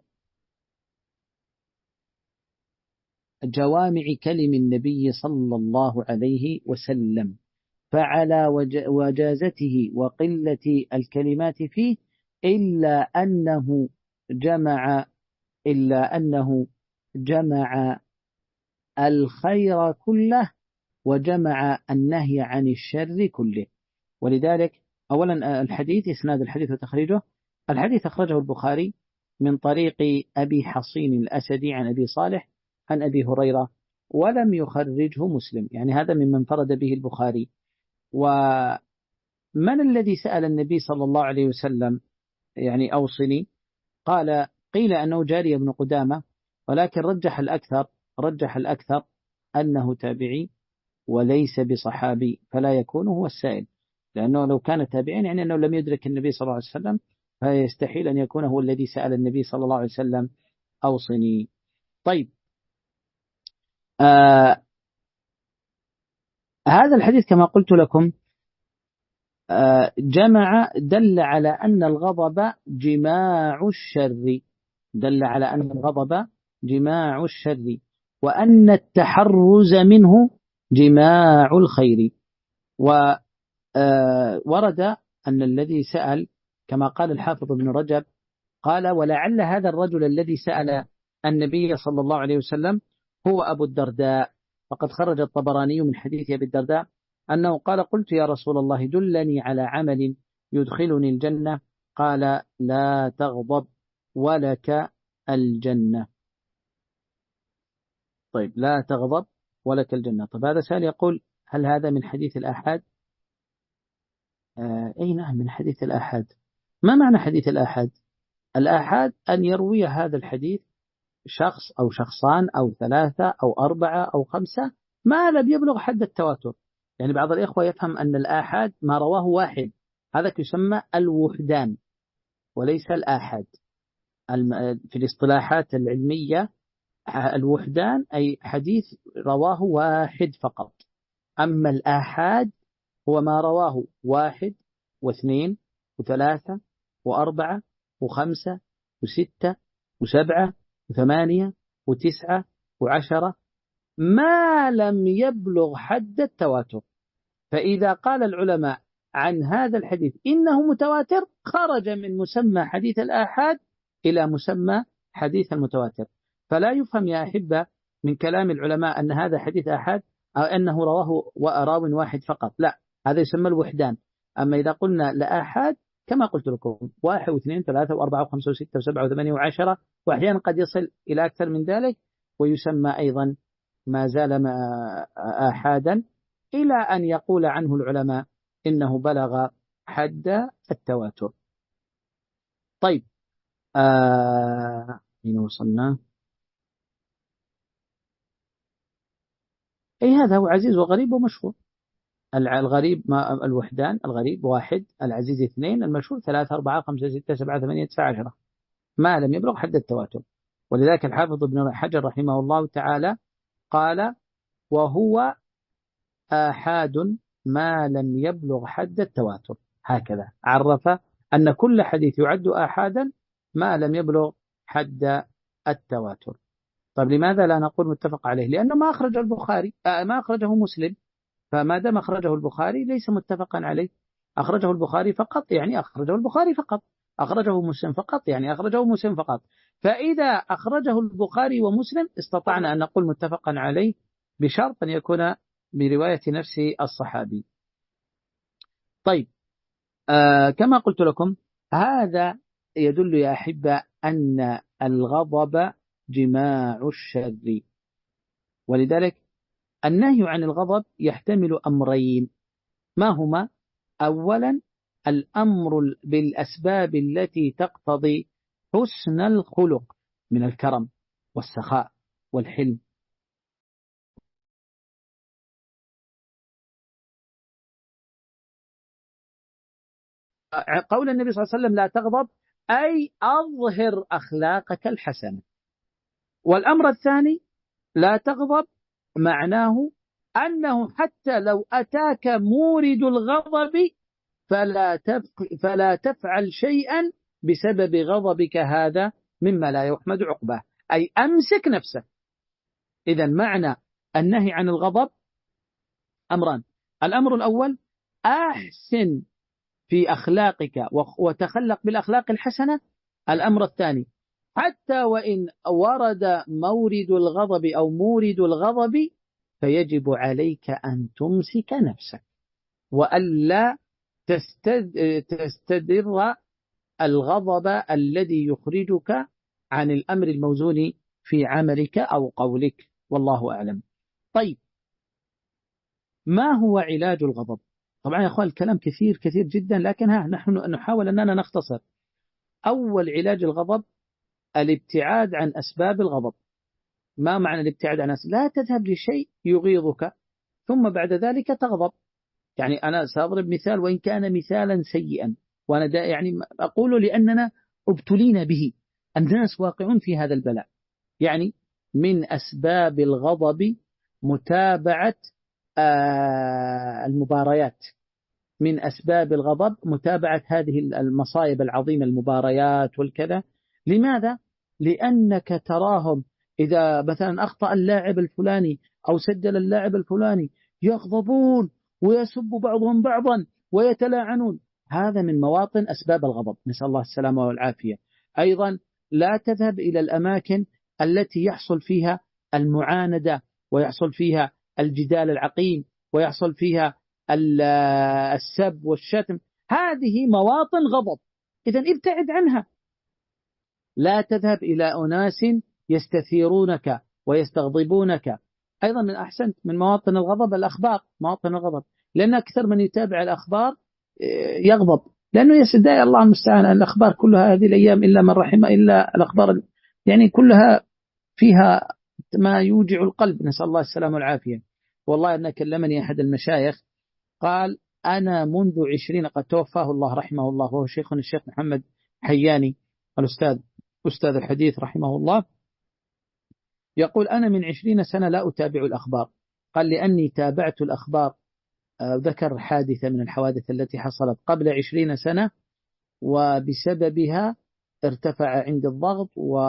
جوامع كلم النبي صلى الله عليه وسلم، فعلى وجازته وقلة الكلمات فيه، إلا أنه جمع إلا أنه جمع الخير كله، وجمع النهي عن الشر كله. ولذلك أولا الحديث، إسناد الحديث وتخريجه: الحديث أخرجه البخاري من طريق أبي حصين الأسدي عن أبي صالح عن أبي هريرة، ولم يخرجه مسلم، يعني هذا ممن فرد به البخاري. ومن الذي سأل النبي صلى الله عليه وسلم يعني أوصني؟ قال قيل أنه جاري بن قدامة، ولكن رجح الأكثر رجح الأكثر أنه تابعي وليس بصحابي، فلا يكون هو السائل، لأنه لو كان تابعين يعني أنه لم يدرك النبي صلى الله عليه وسلم، فيستحيل أن يكون هو الذي سأل النبي صلى الله عليه وسلم أوصني. طيب، آه هذا الحديث كما قلت لكم آه جمع دل على أن الغضب جماع الشر دل على أن الغضب جماع الشر، وأن التحرز منه جماع الخير. وورد أن الذي سأل كما قال الحافظ ابن رجب، قال: ولعل هذا الرجل الذي سأل النبي صلى الله عليه وسلم هو أبو الدرداء، فقد خرج الطبراني من حديث أبي الدرداء أنه قال: قلت يا رسول الله دلني على عمل يدخلني الجنة، قال: لا تغضب ولك الجنة. طيب، لا تغضب ولك الجنة. طيب، هذا سائل يقول: هل هذا من حديث الآحاد؟ آه أي نعم، من حديث الآحاد. ما معنى حديث الآحاد؟ الآحاد أن يروي هذا الحديث شخص أو شخصان أو ثلاثة أو أربعة أو خمسة ما لم يبلغ حد التواتر. يعني بعض الإخوة يفهم أن الآحاد ما رواه واحد، هذا يسمى الوحدان وليس الآحاد. في الاصطلاحات العلمية الوحدان أي حديث رواه واحد فقط، أما الآحاد هو ما رواه واحد واثنين وثلاثة وأربعة وخمسة وستة وسبعة وثمانية وتسعة وعشرة، ما لم يبلغ حد التواتر. فإذا قال العلماء عن هذا الحديث إنه متواتر، خرج من مسمى حديث الآحاد إلى مسمى حديث المتواتر. فلا يفهم يا أحبة من كلام العلماء أن هذا حديث آحاد أو أنه رواه راو واحد فقط، لا، هذا يسمى الوحدان. أما إذا قلنا لآحاد كما قلت لكم واحد واثنين ثلاثة وأربعة وخمسة وستة وسبعة وثمانية وعشرة، وأحيانا قد يصل إلى أكثر من ذلك، ويسمى أيضا ما زال آحادا، إلى أن يقول عنه العلماء إنه بلغ حد التواتر. طيب، آه أين وصلنا؟ أي هذا هو عزيز وغريب ومشهور. الغريب ما الوحدان، الغريب واحد، العزيز اثنين، المشهور ثلاثة أربعة خمسة ستة سبعة ثمانية تسعة عشرة، ما لم يبلغ حد التواتر. ولذلك الحافظ ابن حجر رحمه الله تعالى قال: وهو آحاد ما لم يبلغ حد التواتر. هكذا عرف أن كل حديث يعد آحادا ما لم يبلغ حد التواتر. طيب، لماذا لا نقول متفق عليه؟ لأنه ما أخرج البخاري آه ما أخرجه مسلم، فما دام أخرجه البخاري ليس متفقا عليه. أخرجه البخاري فقط يعني أخرجه البخاري فقط، أخرجه مسلم فقط يعني أخرجه مسلم فقط. فإذا أخرجه البخاري ومسلم استطعنا أن نقول متفقا عليه، بشرط أن يكون برواية نفس الصحابي. طيب، آه كما قلت لكم هذا يدل يا أحبة أن الغضب جماع الشر. ولذلك النهي عن الغضب يحتمل أمرين، ما هما؟ أولا الأمر بالأسباب التي تقتضي حسن الخلق من الكرم والسخاء والحلم. قول النبي صلى الله عليه وسلم لا تغضب أي أظهر أخلاقك الحسنة. والأمر الثاني لا تغضب معناه أنه حتى لو أتاك مورد الغضب فلا فلا تفعل شيئا بسبب غضبك هذا مما لا يحمد عقباه، أي أمسك نفسك. إذا معنى النهي عن الغضب أمران: الأمر الأول أحسن في أخلاقك وتخلق بالأخلاق الحسنة. الأمر الثاني حتى وإن ورد مورد الغضب أو مورد الغضب فيجب عليك أن تمسك نفسك وألا تستدر الغضب الذي يخرجك عن الأمر الموزون في عملك أو قولك، والله أعلم. طيب، ما هو علاج الغضب؟ طبعا يا أخوان الكلام كثير كثير جدا، لكن ها نحن نحاول أننا نختصر. أول علاج الغضب الابتعاد عن أسباب الغضب. ما معنى الابتعاد عن أسباب؟ لا تذهب لشيء يغيظك ثم بعد ذلك تغضب. يعني أنا سأضرب مثال وإن كان مثالا سيئا، وأنا دا يعني أقول لأننا ابتلينا به، الناس واقعون في هذا البلاء. يعني من أسباب الغضب متابعة آه المباريات، من أسباب الغضب متابعة هذه المصايب العظيمة، المباريات والكذا. لماذا؟ لأنك تراهم إذا مثلا أخطأ اللاعب الفلاني أو سجل اللاعب الفلاني يغضبون ويسب بعضهم بعضا ويتلاعنون. هذا من مواطن أسباب الغضب، نسأل الله السلامة والعافية. أيضا لا تذهب إلى الأماكن التي يحصل فيها المعاندة ويحصل فيها الجدال العقيم ويحصل فيها السب والشتم، هذه مواطن غضب، إذن ابتعد عنها. لا تذهب إلى أناس يستثيرونك ويستغضبونك. أيضا من أحسن من مواطن الغضب الأخبار، مواطن الغضب، لأن أكثر من يتابع الأخبار يغضب، لأنه يسدى الله المستعان الأخبار كلها هذه الأيام إلا من رحمه، إلا الأخبار يعني كلها فيها ما يوجع القلب، نسأل الله السلامة والعافية. والله أن كلمني أحد المشايخ قال: أنا منذ عشرين، قد توفاه الله رحمه الله وهو شيخنا الشيخ محمد حياني الأستاذ أستاذ الحديث رحمه الله، يقول: أنا من عشرين سنة لا أتابع الأخبار. قال: لأني تابعت الأخبار، ذكر حادثة من الحوادث التي حصلت قبل عشرين سنة وبسببها ارتفع عندي الضغط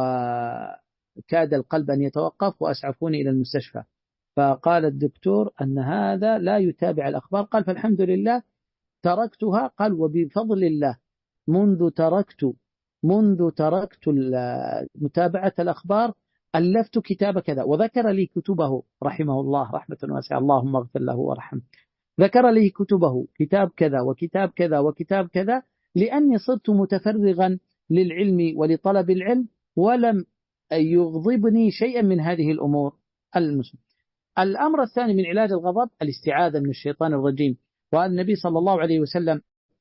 وكاد القلب أن يتوقف وأسعفوني إلى المستشفى. فقال الدكتور أن هذا لا يتابع الأخبار. قال: فالحمد لله تركتها. قال: وبفضل الله منذ تركت منذ تركت متابعة الأخبار ألفت كتاب كذا، وذكر لي كتبه رحمه الله رحمة واسعة، اللهم اغفر له وارحمه. ذكر لي كتبه، كتاب كذا وكتاب كذا وكتاب كذا، لأني صرت متفرغا للعلم ولطلب العلم ولم يغضبني شيئا من هذه الأمور المسلمة. الأمر الثاني من علاج الغضب الاستعاذة من الشيطان الرجيم. والنبي صلى الله عليه وسلم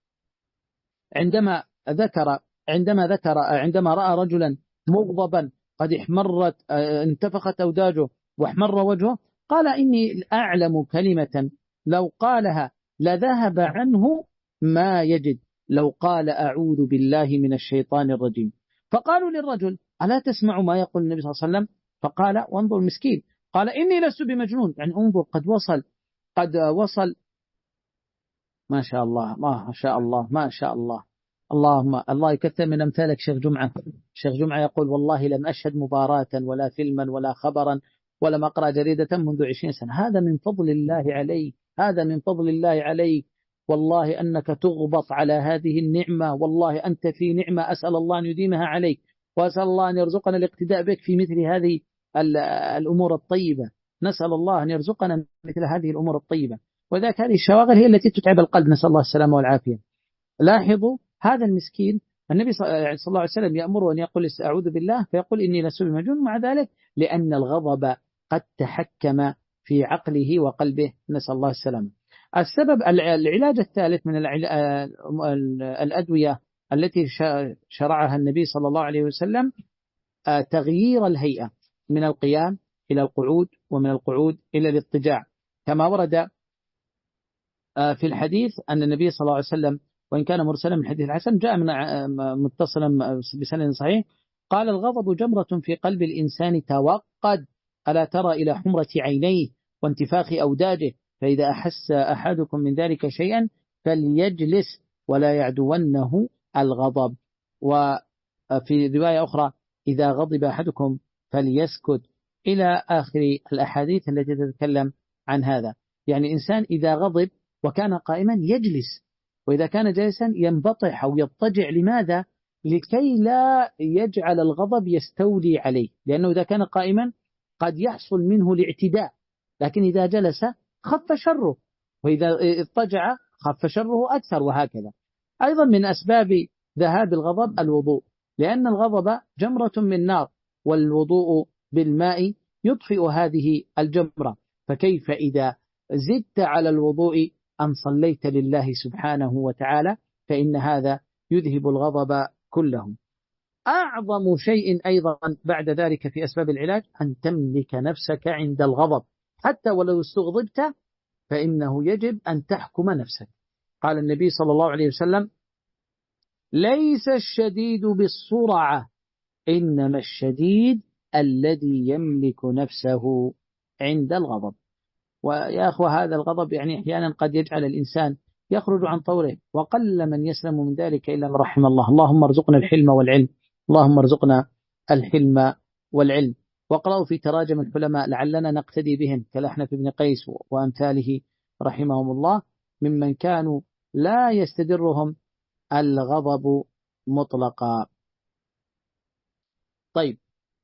عندما ذكر عندما ذكر عندما رأى رجلا مغضبا قد احمرت انتفخت أوداجه واحمر وجهه، قال: إني أعلم كلمة لو قالها لذهب عنه ما يجد، لو قال أعوذ بالله من الشيطان الرجيم. فقالوا للرجل: ألا تسمع ما يقول النبي صلى الله عليه وسلم؟ فقال، وانظر مسكين، قال: إني لست بمجنون. يعني انظر، قد وصل قد وصل ما شاء الله ما شاء الله ما شاء الله. اللهم الله يكثر من أمثالك شيخ جمعة. شيخ جمعة يقول: والله لم أشهد مباراة ولا فيلما ولا خبرا ولم أقرأ جريدة منذ عشرين سنة. هذا من فضل الله عليك، هذا من فضل الله عليك، والله أنك تغبط على هذه النعمة، والله أنت في نعمة أسأل الله أن يديمها عليك، وأسأل الله أن يرزقنا الاقتداء بك في مثل هذه الأمور الطيبة. نسأل الله أن يرزقنا مثل هذه الأمور الطيبة، وذاك هذه الشواغل هي التي تتعب القلب، نسأل الله السلامة والعافية. لاحظوا هذا المسكين، النبي صلى الله عليه وسلم يأمره أن يقول أعوذ بالله، فيقول إني لست بمجنون، مع ذلك لأن الغضب قد تحكم في عقله وقلبه، نسأل الله السلامة. السبب العلاج الثالث من الأدوية التي شرعها النبي صلى الله عليه وسلم تغيير الهيئة من القيام إلى القعود، ومن القعود إلى الاضطجاع، كما ورد في الحديث أن النبي صلى الله عليه وسلم، وإن كان مرسلا من حديث الحسن، جاء من متصلا بسند صحيح، قال: الغضب جمرة في قلب الإنسان توقد، ألا ترى إلى حمرة عينيه وانتفاخ أوداجه، فإذا أحس أحدكم من ذلك شيئا فليجلس ولا يعدونه الغضب. وفي رواية أخرى: إذا غضب أحدكم فليسكت، إلى آخر الأحاديث التي تتكلم عن هذا. يعني الإنسان إذا غضب وكان قائما يجلس، وإذا كان جالسا ينبطح أو يضطجع. لماذا؟ لكي لا يجعل الغضب يستولي عليه، لأنه إذا كان قائما قد يحصل منه الاعتداء، لكن إذا جلس خف شره، وإذا اضطجع خف شره أكثر، وهكذا. أيضا من أسباب ذهاب الغضب الوضوء، لأن الغضب جمرة من نار، والوضوء بالماء يطفئ هذه الجمرة. فكيف إذا زدت على الوضوء أن صليت لله سبحانه وتعالى، فإن هذا يذهب الغضب كله. أعظم شيء أيضا بعد ذلك في أسباب العلاج أن تملك نفسك عند الغضب، حتى ولو استغضبت فإنه يجب أن تحكم نفسك. قال النبي صلى الله عليه وسلم: ليس الشديد بالسرعة، إنما الشديد الذي يملك نفسه عند الغضب. ويا أخوة، هذا الغضب يعني أحيانا قد يجعل الإنسان يخرج عن طوره، وقل من يسلم من ذلك إلا من رحم الله. اللهم ارزقنا الحلم والعلم، اللهم ارزقنا الحلم والعلم. واقرأوا في تراجم العلماء لعلنا نقتدي بهم، كالأحنف بن قيس وأمثاله رحمهم الله، ممن كانوا لا يستدرهم الغضب مطلقا. طيب،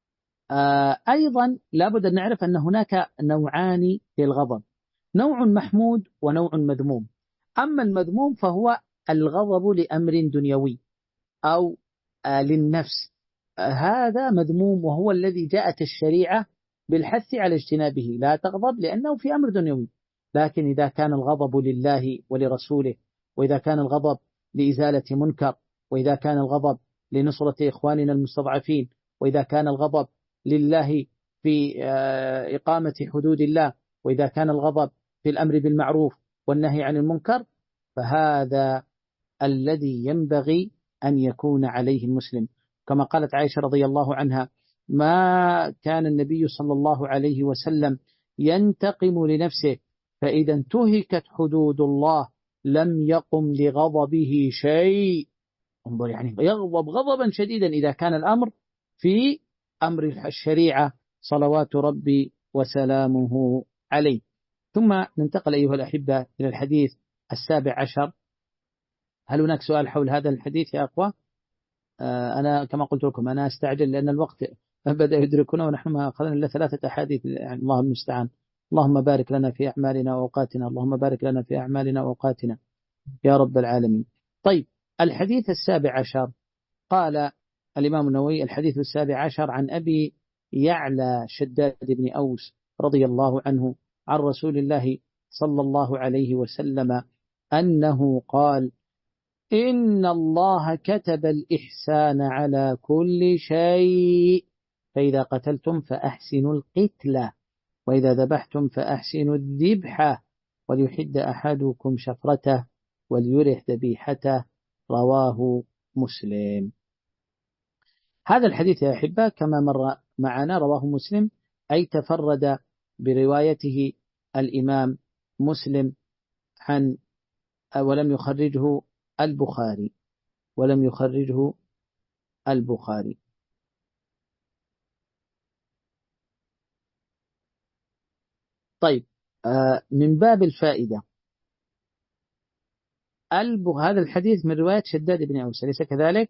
آه أيضا لابد أن نعرف أن هناك نوعان للغضب: نوع محمود ونوع مذموم. أما المذموم فهو الغضب لأمر دنيوي أو آه للنفس، آه هذا مذموم، وهو الذي جاءت الشريعة بالحث على اجتنابه. لا تغضب لأنه في أمر دنيوي. لكن إذا كان الغضب لله ولرسوله، وإذا كان الغضب لإزالة منكر، وإذا كان الغضب لنصرة إخواننا المستضعفين، وإذا كان الغضب لله في إقامة حدود الله، وإذا كان الغضب في الأمر بالمعروف والنهي عن المنكر، فهذا الذي ينبغي أن يكون عليه المسلم. كما قالت عائشة رضي الله عنها: ما كان النبي صلى الله عليه وسلم ينتقم لنفسه، فإذا انتهكت حدود الله لم يقم لغضبه شيء. انظر، يعني يغضب غضبا شديدا إذا كان الأمر في أمر الشريعة صلوات ربي وسلامه عليه. ثم ننتقل أيها الأحبة إلى الحديث السابع عشر. هل هناك سؤال حول هذا الحديث يا أخوة؟ آه أنا كما قلت لكم أنا أستعجل لأن الوقت بدأ يدركنا، ونحن ما أخذنا إلا ثلاثة أحاديث، يعني الله المستعان. اللهم بارك لنا في أعمالنا وأوقاتنا، اللهم بارك لنا في أعمالنا وأوقاتنا يا رب العالمين. طيب، الحديث السابع عشر، قال الإمام النووي: الحديث السابع عشر عن أبي يعلى شداد بن أوس رضي الله عنه عن رسول الله صلى الله عليه وسلم أنه قال: إن الله كتب الإحسان على كل شيء، فإذا قتلتم فأحسنوا القتلة، وإذا ذبحتم فأحسنوا الذبحة، وليحد أحدكم شفرته وليرح ذبيحته، رواه مسلم. هذا الحديث يا أحبة كما مر معنا رواه مسلم، أي تفرد بروايته الإمام مسلم عن ولم يخرجه البخاري ولم يخرجه البخاري. طيب، من باب الفائدة، هذا الحديث من رواية شداد بن أوس، أليس كذلك؟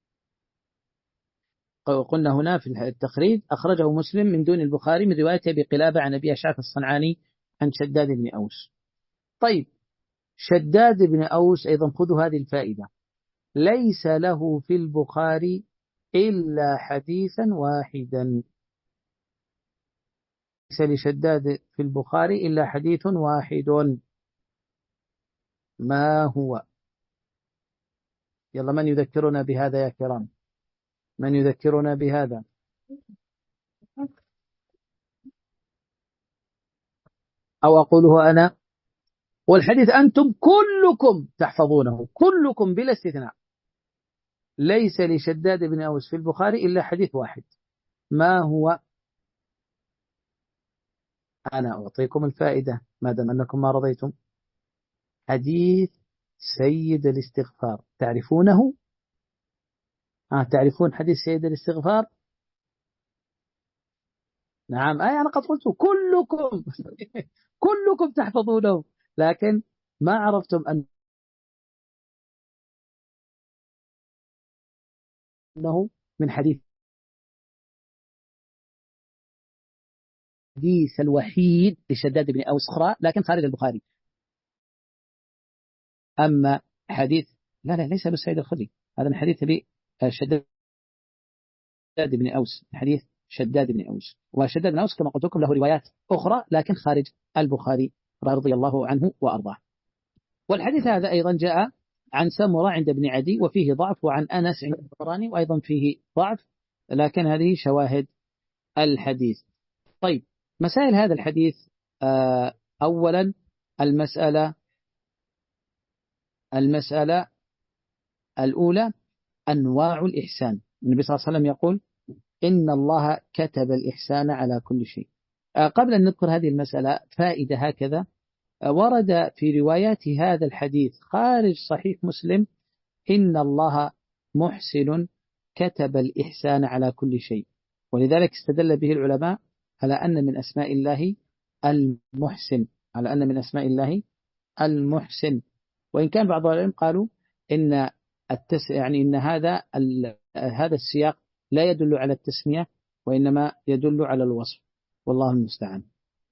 قلنا هنا في التخريج: أخرجه مسلم من دون البخاري من رواية أبي قلابة عن أبي أشعث الصنعاني عن شداد بن أوس. طيب، شداد بن أوس أيضا خذوا هذه الفائدة: ليس له في البخاري إلا حديثا واحدا. ليس لشداد في البخاري إلا حديث واحد. ما هو؟ يلا من يذكرنا بهذا يا كرام؟ من يذكرنا بهذا؟ أو أقوله أنا؟ والحديث أنتم كلكم تحفظونه، كلكم بلا استثناء. ليس لشداد بن أوس في البخاري إلا حديث واحد. ما هو؟ أنا أعطيكم الفائدة ما دام أنكم ما رضيتم. حديث سيد الاستغفار، تعرفونه؟ آه تعرفون حديث سيد الاستغفار؟ نعم، أي أنا قد قلت كلكم كلكم تحفظونه، لكن ما عرفتم أنه من حديث الحديث الوحيد لشداد بن أوس أخرى لكن خارج البخاري. أما حديث، لا لا ليس بالسيد الخدري، هذا من حديث شداد بن أوس، حديث شداد بن أوس. وشداد بن أوس كما قلت لكم له روايات أخرى لكن خارج البخاري رضي الله عنه وأرضاه. والحديث هذا أيضا جاء عن سمرة عند ابن عدي وفيه ضعف، وعن أنس عند الطبراني وأيضا فيه ضعف، لكن هذه شواهد الحديث. طيب، مسائل هذا الحديث. أولا المسألة المسألة الأولى أنواع الإحسان. النبي صلى الله عليه وسلم يقول إن الله كتب الإحسان على كل شيء. قبل أن نذكر هذه المسألة فائدة هكذا، ورد في روايات هذا الحديث خارج صحيح مسلم إن الله محسن كتب الإحسان على كل شيء، ولذلك استدل به العلماء على أن من أسماء الله المحسن، على أن من أسماء الله المحسن. وإن كان بعض العلماء قالوا إن التس... يعني إن هذا ال... هذا السياق لا يدل على التسمية وإنما يدل على الوصف، والله المستعان.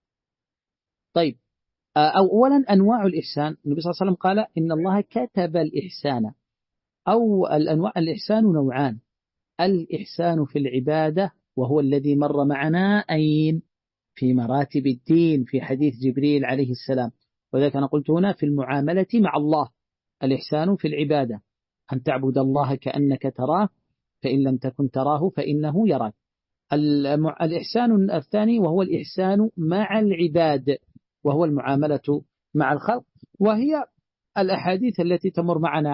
طيب، أو أولا أنواع الإحسان. النبي صلى الله عليه وسلم قال إن الله كتب الإحسان، أو الأنواع الإحسان نوعان: الإحسان في العبادة وهو الذي مر معنا أين في مراتب الدين في حديث جبريل عليه السلام، وذلك أنا قلت هنا في المعاملة مع الله. الإحسان في العبادة أن تعبد الله كأنك تراه فإن لم تكن تراه فإنه يراك. الإحسان الثاني وهو الإحسان مع العباد وهو المعاملة مع الخلق، وهي الأحاديث التي تمر معنا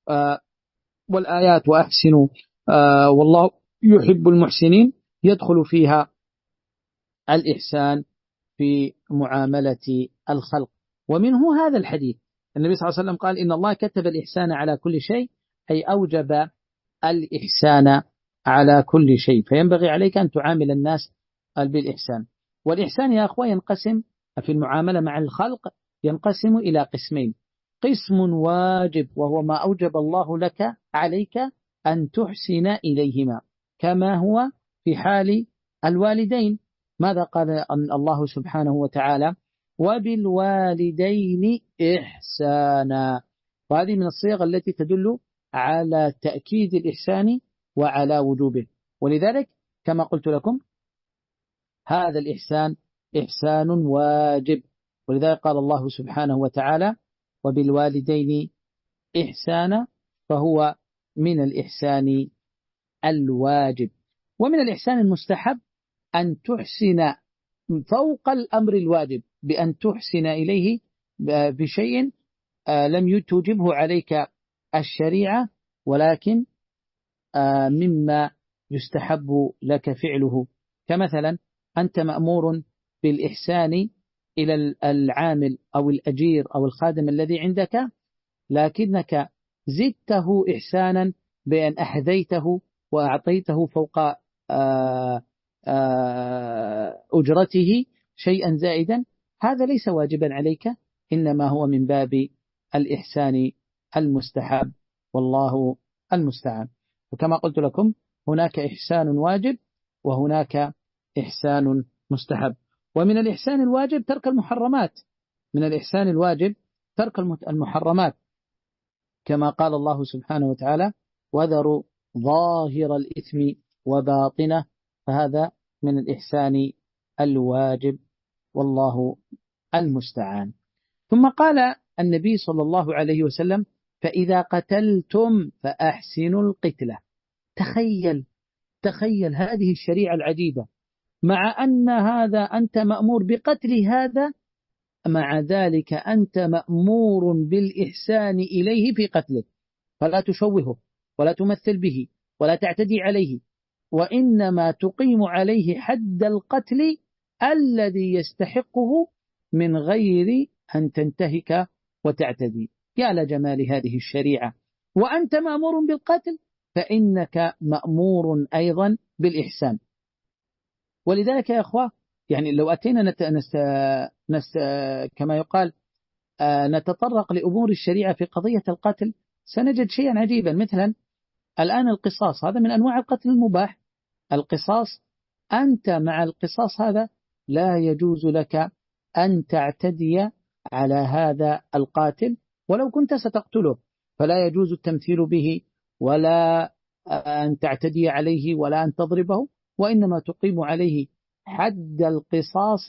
والآيات وأحسنوا والله يحب المحسنين، يدخل فيها الإحسان في معاملة الخلق. ومنه هذا الحديث النبي صلى الله عليه وسلم قال إن الله كتب الإحسان على كل شيء، أي أوجب الإحسان على كل شيء، فينبغي عليك أن تعامل الناس بالإحسان. والإحسان يا أخوة ينقسم في المعاملة مع الخلق، ينقسم إلى قسمين: قسم واجب وهو ما أوجب الله لك عليك أن تحسن إليهما، كما هو في حال الوالدين. ماذا قال الله سبحانه وتعالى؟ وبالوالدين إحسانا. وهذه من الصيغ التي تدل على تأكيد الإحسان وعلى وجوبه، ولذلك كما قلت لكم هذا الإحسان إحسان واجب، ولذلك قال الله سبحانه وتعالى وبالوالدين إحسانا، فهو من الإحسان الواجب. ومن الإحسان المستحب أن تحسن فوق الأمر الواجب، بأن تحسن إليه بشيء لم توجبه عليك الشريعة، ولكن مما يستحب لك فعله. كمثلا أنت مأمور بالإحسان إلى العامل أو الأجير أو الخادم الذي عندك، لكنك زدته إحسانا بأن أحذيته وأعطيته فوق أجرته شيئا زائدا. هذا ليس واجبا عليك، إنما هو من باب الإحسان المستحب، والله المستعان. وكما قلت لكم هناك إحسان واجب وهناك إحسان مستحب. ومن الإحسان الواجب ترك المحرمات، من الإحسان الواجب ترك المحرمات، كما قال الله سبحانه وتعالى وذروا ظاهر الإثم وباطنه، فهذا من الإحسان الواجب، والله المستعان. ثم قال النبي صلى الله عليه وسلم فإذا قتلتم فأحسنوا القتلة. تخيل تخيل هذه الشريعة العجيبة، مع أن هذا أنت مأمور بقتل هذا، مع ذلك أنت مأمور بالإحسان إليه في قتله، فلا تشوهه ولا تمثل به ولا تعتدي عليه، وإنما تقيم عليه حد القتل الذي يستحقه من غير أن تنتهك وتعتدي. يا لجمال هذه الشريعة. وأنت مأمور بالقتل فإنك مأمور أيضا بالإحسان. ولذلك يا أخوة، يعني لو أتينا نت... نس... نس... كما يقال نتطرق لأمور الشريعة في قضية القتل، سنجد شيئا عجيبا. مثلا الآن القصاص، هذا من أنواع القتل المباح. القصاص، أنت مع القصاص هذا لا يجوز لك أن تعتدي على هذا القاتل، ولو كنت ستقتله فلا يجوز التمثيل به ولا أن تعتدي عليه ولا أن تضربه، وإنما تقيم عليه حد القصاص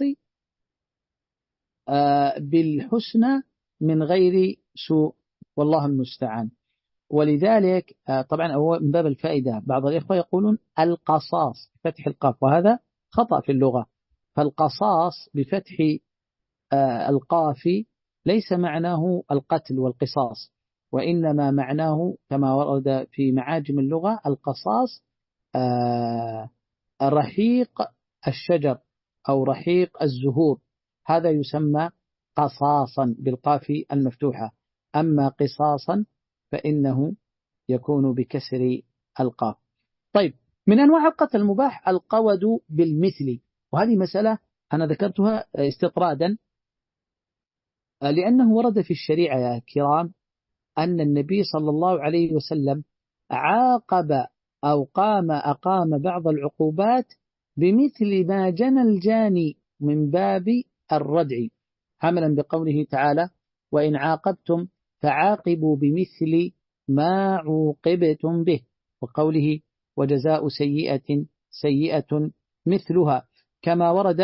بالحسنى من غير سوء، والله المستعان. ولذلك طبعا هو من باب الفائدة، بعض الإخوة يقولون القصاص بفتح القاف، وهذا خطأ في اللغة. فالقصاص بفتح القاف ليس معناه القتل والقصاص، وإنما معناه كما ورد في معاجم اللغة القصاص رحيق الشجر أو رحيق الزهور، هذا يسمى قصاصا بالقاف المفتوحة. أما قصاصا فإنه يكون بكسر القاف. طيب، من أنواع القتل المباح القود بالمثل، وهذه مسألة أنا ذكرتها استطرادا لأنه ورد في الشريعة يا كرام أن النبي صلى الله عليه وسلم عاقب أو قام أقام بعض العقوبات بمثل ما جنى الجاني من باب الردع، عملا بقوله تعالى: وإن عاقبتم فعاقبوا بمثل ما عوقبتم به، وقوله: وجزاء سيئة سيئة مثلها. كما ورد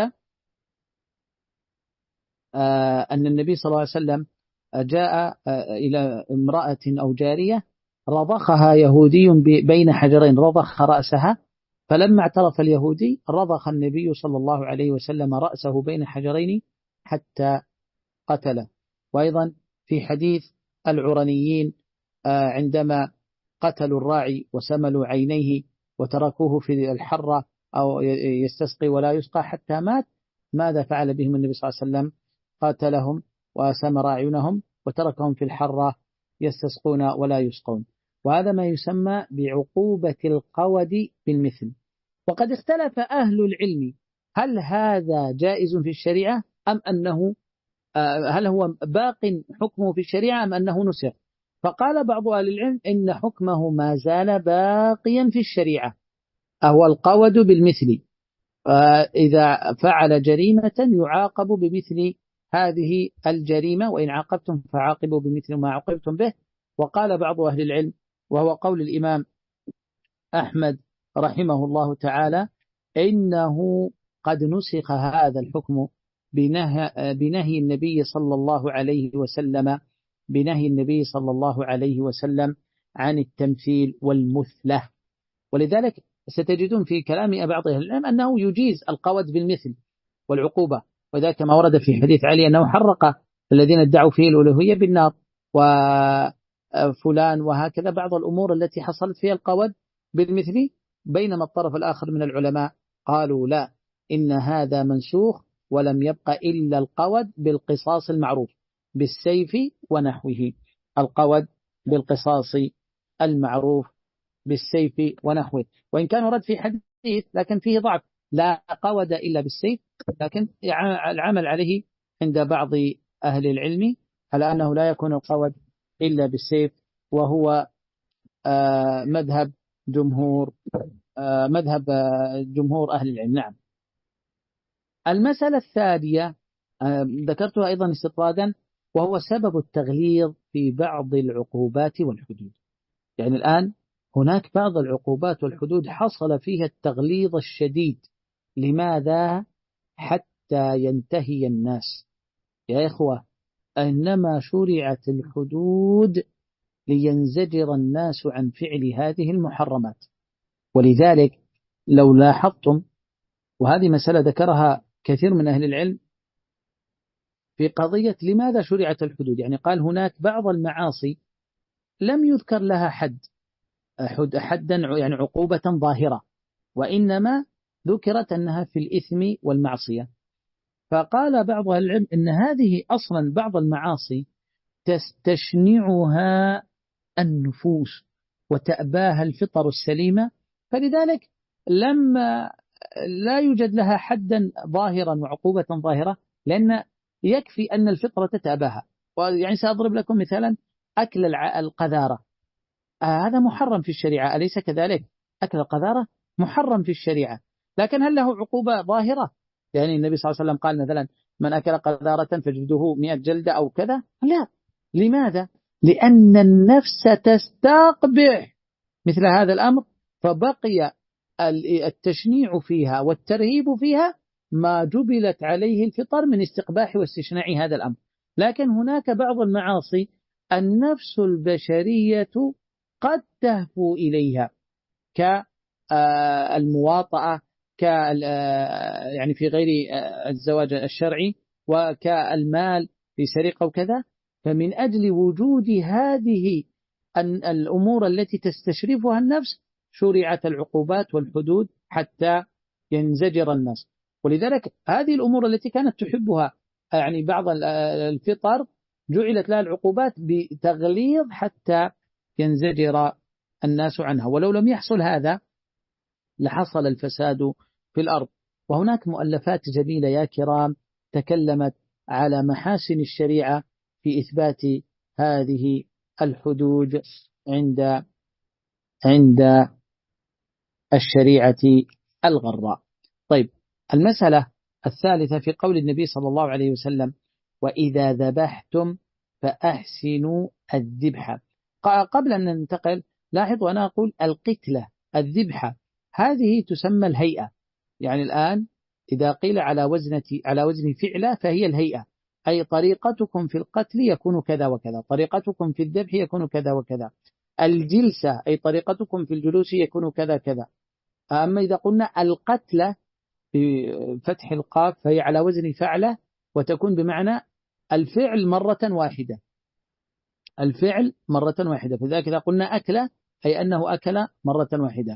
أن النبي صلى الله عليه وسلم جاء إلى امرأة أو جارية رضخها يهودي بين حجرين، رضخ رأسها، فلما اعترف اليهودي رضخ النبي صلى الله عليه وسلم رأسه بين حجرين حتى قتله. وأيضا في حديث العرنيين عندما قتلوا الراعي وسملوا عينيه وتركوه في الحرة أو يستسقي ولا يسقى حتى مات، ماذا فعل بهم النبي صلى الله عليه وسلم؟ قاتلهم وسمر أعينهم وتركهم في الحرة يستسقون ولا يسقون. وهذا ما يسمى بعقوبة القود بالمثل. وقد اختلف أهل العلم هل هذا جائز في الشريعة أم أنه هل هو باق حكمه في الشريعة أم أنه نسخ. فقال بعض أهل العلم إن حكمه ما زال باقيا في الشريعة، أهو القود بالمثل، إذا فعل جريمة يعاقب بمثل هذه الجريمة، وإن عاقبتم فعاقبوا بمثل ما عاقبتم به. وقال بعض أهل العلم وهو قول الإمام أحمد رحمه الله تعالى إنه قد نسخ هذا الحكم بنهي, بنهي النبي صلى الله عليه وسلم بنهي النبي صلى الله عليه وسلم عن التمثيل والمثلة. ولذلك ستجدون في كلام بعض أهل العلم أنه يجيز القود بالمثل والعقوبة، وذلك ما ورد في حديث علي أنه حرق الذين ادعوا فيه الألوهية بالنار وفلان، وهكذا بعض الأمور التي حصلت فيها القود بالمثل. بينما الطرف الآخر من العلماء قالوا لا، إن هذا منسوخ ولم يبق إلا القود بالقصاص المعروف بالسيف ونحوه، القود بالقصاص المعروف بالسيف ونحوه. وإن كان ورد في حديث لكن فيه ضعف، لا قود إلا بالسيف، لكن العمل عليه عند بعض أهل العلم على أنه لا يكون القود إلا بالسيف، وهو مذهب جمهور مذهب جمهور أهل العلم. نعم. المسألة الثانية ذكرتها أيضا استطرادا، وهو سبب التغليظ في بعض العقوبات والحدود. يعني الآن هناك بعض العقوبات والحدود حصل فيها التغليظ الشديد. لماذا؟ حتى ينتهي الناس. يا إخوة، إنما شرعت الحدود لينزجر الناس عن فعل هذه المحرمات. ولذلك لو لاحظتم، وهذه مسألة ذكرها كثير من أهل العلم في قضية لماذا شرعت الحدود، يعني قال هناك بعض المعاصي لم يذكر لها حد حدا يعني عقوبة ظاهرة، وإنما ذكرت أنها في الإثم والمعصية. فقال بعض أهل العلم إن هذه أصلا بعض المعاصي تستشنعها النفوس وتأباها الفطر السليمة، فلذلك لم لا يوجد لها حدا ظاهرا وعقوبة ظاهرة، لأن يكفي أن الفطرة تأباها. يعني سأضرب لكم مثالا، أكل القذارة آه هذا محرم في الشريعة، أليس كذلك؟ أكل القذارة محرم في الشريعة، لكن هل له عقوبة ظاهرة؟ يعني النبي صلى الله عليه وسلم قال مثلا من أكل قذارة فجلده مئة جلدة أو كذا؟ لا. لماذا؟ لأن النفس تستقبح مثل هذا الأمر، فبقي التشنيع فيها والترهيب فيها ما جبلت عليه الفطر من استقباح واستشناع هذا الأمر. لكن هناك بعض المعاصي النفس البشرية قد تهفو إليها، كالمواطأة، ك يعني في غير الزواج الشرعي، وكالمال في سرقة وكذا. فمن أجل وجود هذه الأمور التي تستشرفها النفس شرعت العقوبات والحدود حتى ينزجر الناس. ولذلك هذه الأمور التي كانت تحبها يعني بعض الفطر جعلت لها العقوبات بتغليظ حتى ينزجر الناس عنها، ولو لم يحصل هذا لحصل الفساد في الأرض. وهناك مؤلفات جميلة يا كرام تكلمت على محاسن الشريعة في إثبات هذه الحدود عند عند الشريعة الغراء. طيب، المسألة الثالثة في قول النبي صلى الله عليه وسلم وإذا ذبحتم فأحسنوا الذبح. قبل أن ننتقل لاحظوا أنا أقول القتلة الذبحة هذه تسمى الهيئة. يعني الآن إذا قيل على وزن على وزن فعلة فهي الهيئة، أي طريقتكم في القتل يكون كذا وكذا، طريقتكم في الذبح يكون كذا وكذا، الجلسة أي طريقتكم في الجلوس يكون كذا كذا. أما إذا قلنا القتلة بفتح القاف فهي على وزن فعلة، وتكون بمعنى الفعل مرة واحدة، الفعل مرة واحدة. فذلك إذا قلنا أكلة أي أنه أكل مرة واحدة.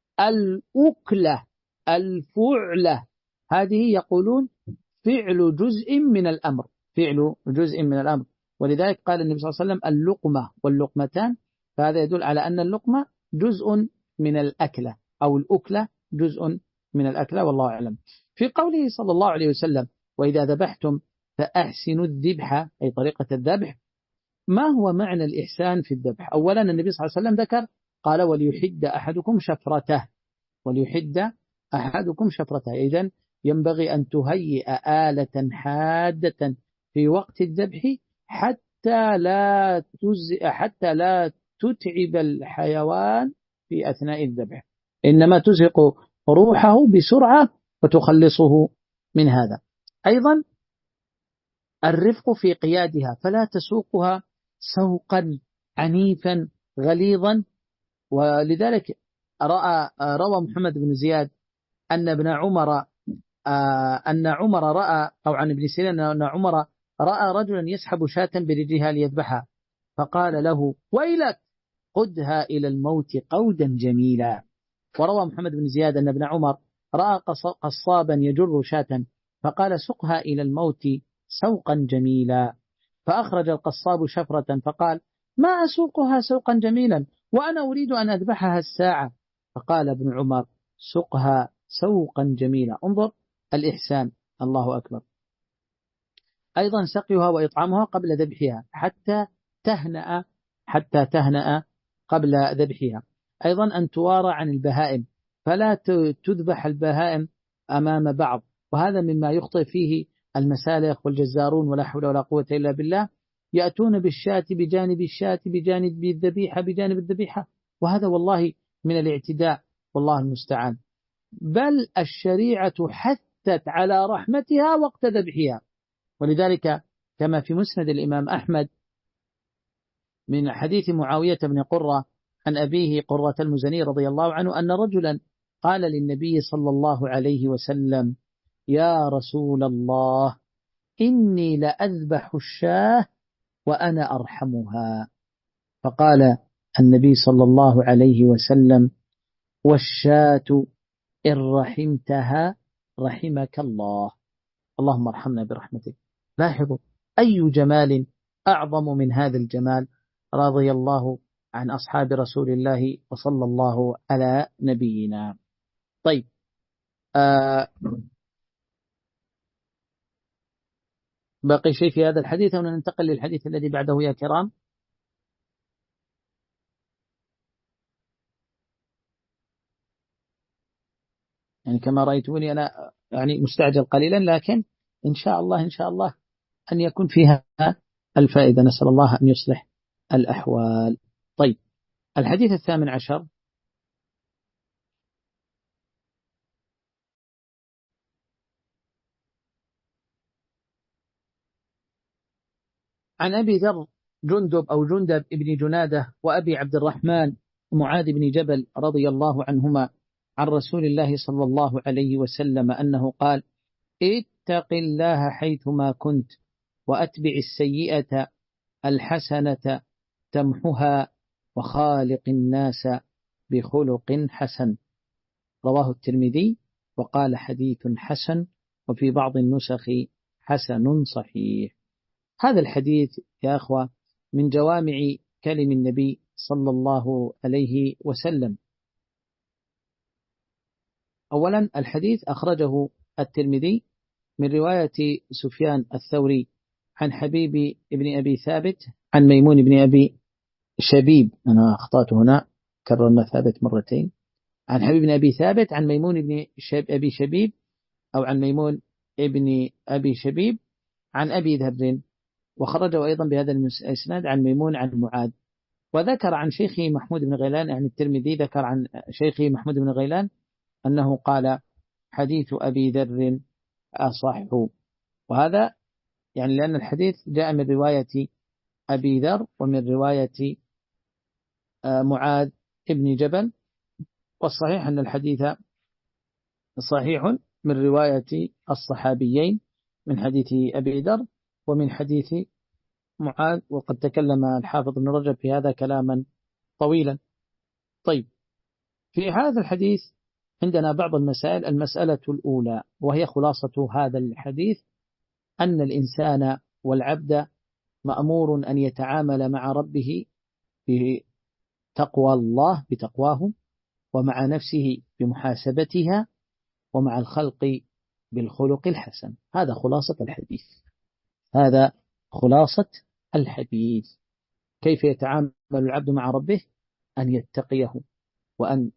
الأكلة الفعلة هذه يقولون فعل جزء من الأمر، فعل جزء من الأمر. ولذلك قال النبي صلى الله عليه وسلم اللقمة واللقمتان، فهذا يدل على أن اللقمة جزء من الأكلة أو الأكلة جزء من الأكلة، والله أعلم. في قوله صلى الله عليه وسلم وإذا ذبحتم فأحسنوا الذبح أي طريقة الذبح، ما هو معنى الإحسان في الذبح؟ أولا النبي صلى الله عليه وسلم ذكر قال وليحد أحدكم شفرته، وليحد أحدكم شفرته، إذن ينبغي أن تهيئ آلة حادة في وقت الذبح حتى لا تز... حتى لا تتعب الحيوان في أثناء الذبح، إنما تزهق روحه بسرعة وتخلصه من هذا. أيضا الرفق في قيادها، فلا تسوقها سوقا عنيفا غليظا. ولذلك رأى روى محمد بن زياد أن ابن عمر أن عمر رأى أو عن ابن سيرين أن عمر رأى رجلا يسحب شاة برجلها ليذبحها، فقال له ويلك قدها إلى الموت قودا جميلا. وروى محمد بن زياد أن ابن عمر رأى قصابا يجر شاة فقال سقها إلى الموت سوقا جميلا، فأخرج القصاب شفرة فقال ما أسوقها سوقا جميلا وأنا أريد أن أذبحها الساعة، فقال ابن عمر سقها سوقا جميلا. انظر الإحسان، الله أكبر. أيضا سقيها وإطعامها قبل ذبحها حتى تهنأ حتى تهنأ قبل ذبحها. أيضا أن توارى عن البهائم، فلا تذبح البهائم أمام بعض، وهذا مما يخطئ فيه المسالخ والجزارون ولا حول ولا قوة إلا بالله، يأتون بالشاة بجانب الشاة بجانب الذبيحة بجانب الذبيحة، وهذا والله من الاعتداء، والله المستعان. بل الشريعة حثت على رحمتها وقت ذبحها، ولذلك كما في مسند الإمام أحمد من حديث معاوية بن قرة عن أبيه قرة المزني رضي الله عنه أن رجلا قال للنبي صلى الله عليه وسلم: يا رسول الله، إني لأذبح الشاة وأنا أرحمها. فقال النبي صلى الله عليه وسلم: والشاة إن رحمتها رحمك الله. اللهم ارحمنا برحمتك. لاحظوا أي جمال أعظم من هذا الجمال. رضي الله عن أصحاب رسول الله وصلى الله على نبينا. طيب، آه باقي شيء في هذا الحديث أو ننتقل للحديث الذي بعده يا كرام؟ يعني كما رأيتوني أنا يعني مستعجل قليلا، لكن إن شاء الله إن شاء الله أن يكون فيها الفائدة. نسأل الله أن يصلح الأحوال. طيب، الحديث الثامن عشر: عن أبي ذر جندب أو جندب ابن جنادة وأبي عبد الرحمن معاذ بن جبل رضي الله عنهما عن رسول الله صلى الله عليه وسلم أنه قال: اتق الله حيثما كنت، وأتبع السيئة الحسنة تمحها، وخالق الناس بخلق حسن. رواه الترمذي وقال حديث حسن، وفي بعض النسخ حسن صحيح. هذا الحديث يا أخوة من جوامع كلم النبي صلى الله عليه وسلم. أولا، الحديث أخرجه الترمذي من رواية سفيان الثوري عن حبيب ابن أبي ثابت عن ميمون بن أبي شبيب. أنا أخطأت هنا، كررنا ثابت مرتين. عن حبيب بن أبي ثابت عن ميمون بن أبي شبيب، أو عن ميمون ابن أبي شبيب عن أبي ذر، وخرجه أيضا بهذا الإسناد عن ميمون عن معاذ. وذكر عن شيخه محمود بن غيلان، يعني الترمذي ذكر عن شيخه محمود بن غيلان أنه قال: حديث أبي ذر أصح. وهذا يعني لأن الحديث جاء من رواية أبي ذر ومن رواية معاذ ابن جبل، والصحيح أن الحديث صحيح من رواية الصحابيين، من حديث أبي ذر ومن حديث معاذ. وقد تكلم الحافظ بن رجب في هذا كلاما طويلا. طيب، في هذا الحديث عندنا بعض المسائل. المسألة الأولى وهي خلاصة هذا الحديث: أن الإنسان والعبد مأمور أن يتعامل مع ربه بتقوى الله بتقواه، ومع نفسه بمحاسبتها، ومع الخلق بالخلق الحسن. هذا خلاصة الحديث. هذا خلاصة الحديث. كيف يتعامل العبد مع ربه؟ أن يتقيه، وأن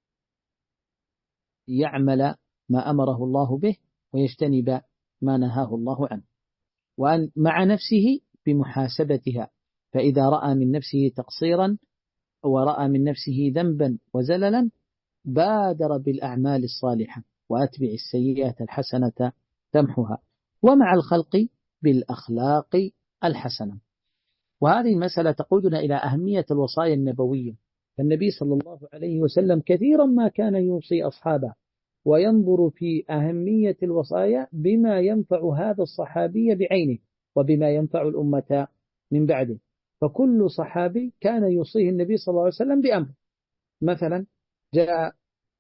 يعمل ما أمره الله به، ويجتنب ما نهاه الله عنه. وأن مع نفسه بمحاسبتها، فإذا رأى من نفسه تقصيرا ورأى من نفسه ذنبا وزللا بادر بالأعمال الصالحة، وأتبع السيئة الحسنة تمحها، ومع الخلق بالأخلاق الحسنة. وهذه المسألة تقودنا إلى أهمية الوصايا النبوية. فالنبي صلى الله عليه وسلم كثيرا ما كان يوصي أصحابه وينظر في أهمية الوصايا بما ينفع هذا الصحابي بعينه، وبما ينفع الأمة من بعده. فكل صحابي كان يوصيه النبي صلى الله عليه وسلم بأمر. مثلا جاء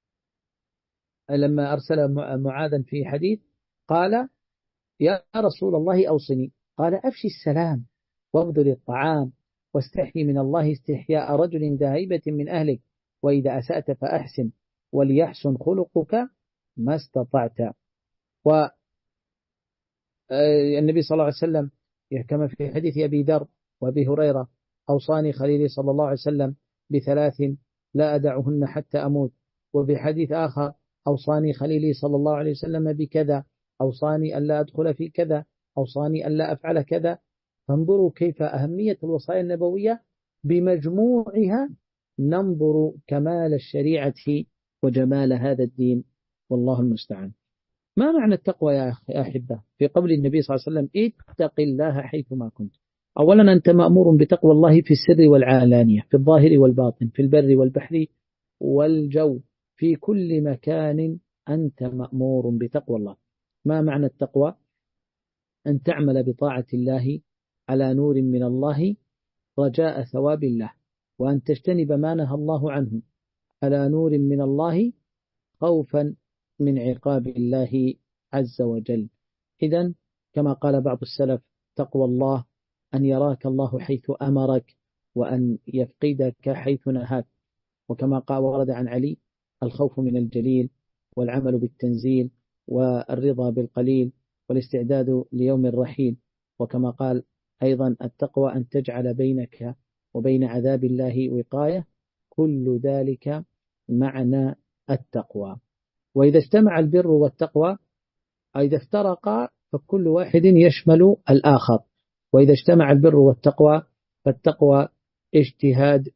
لما أرسل معاذا في حديث قال: يا رسول الله أوصني. قال: أفشي السلام، وابذل الطعام، واستحي من الله استحياء رجل ذا هيبة من أهلك، وإذا أسأت فأحسن، وليحسن خلقك ما استطعت. والنبي صلى الله عليه وسلم كما في حديث أبي ذر وأبي هريرة: أوصاني خليلي صلى الله عليه وسلم بثلاث لا أدعهن حتى أموت. وفي حديث آخر: أوصاني خليلي صلى الله عليه وسلم بكذا، أوصاني ألا أدخل في كذا، أوصاني ألا أفعل كذا. فانظروا كيف أهمية الوصايا النبوية بمجموعها ننظر كمال الشريعة وجمال هذا الدين، والله المستعان. ما معنى التقوى يا أحبة في قول النبي صلى الله عليه وسلم: اتق الله حيثما كنت؟ أولا أنت مأمور بتقوى الله في السر والعلانية، في الظاهر والباطن، في البر والبحر والجو، في كل مكان أنت مأمور بتقوى الله. ما معنى التقوى؟ أن تعمل بطاعة الله على نور من الله رجاء ثواب الله، وأن تجتنب ما نهى الله عنه على نور من الله خوفا من عقاب الله عز وجل. إذن كما قال بعض السلف: تقوى الله أن يراك الله حيث أمرك وأن يفقدك حيث نهاك. وكما قال ورد عن علي: الخوف من الجليل، والعمل بالتنزيل، والرضا بالقليل، والاستعداد ليوم الرحيل. وكما قال أيضا: التقوى أن تجعل بينك وبين عذاب الله وقاية. كل ذلك معنى التقوى. وإذا اجتمع البر والتقوى، إذا افترقا فكل واحد يشمل الآخر. وإذا اجتمع البر والتقوى فالتقوى اجتهاد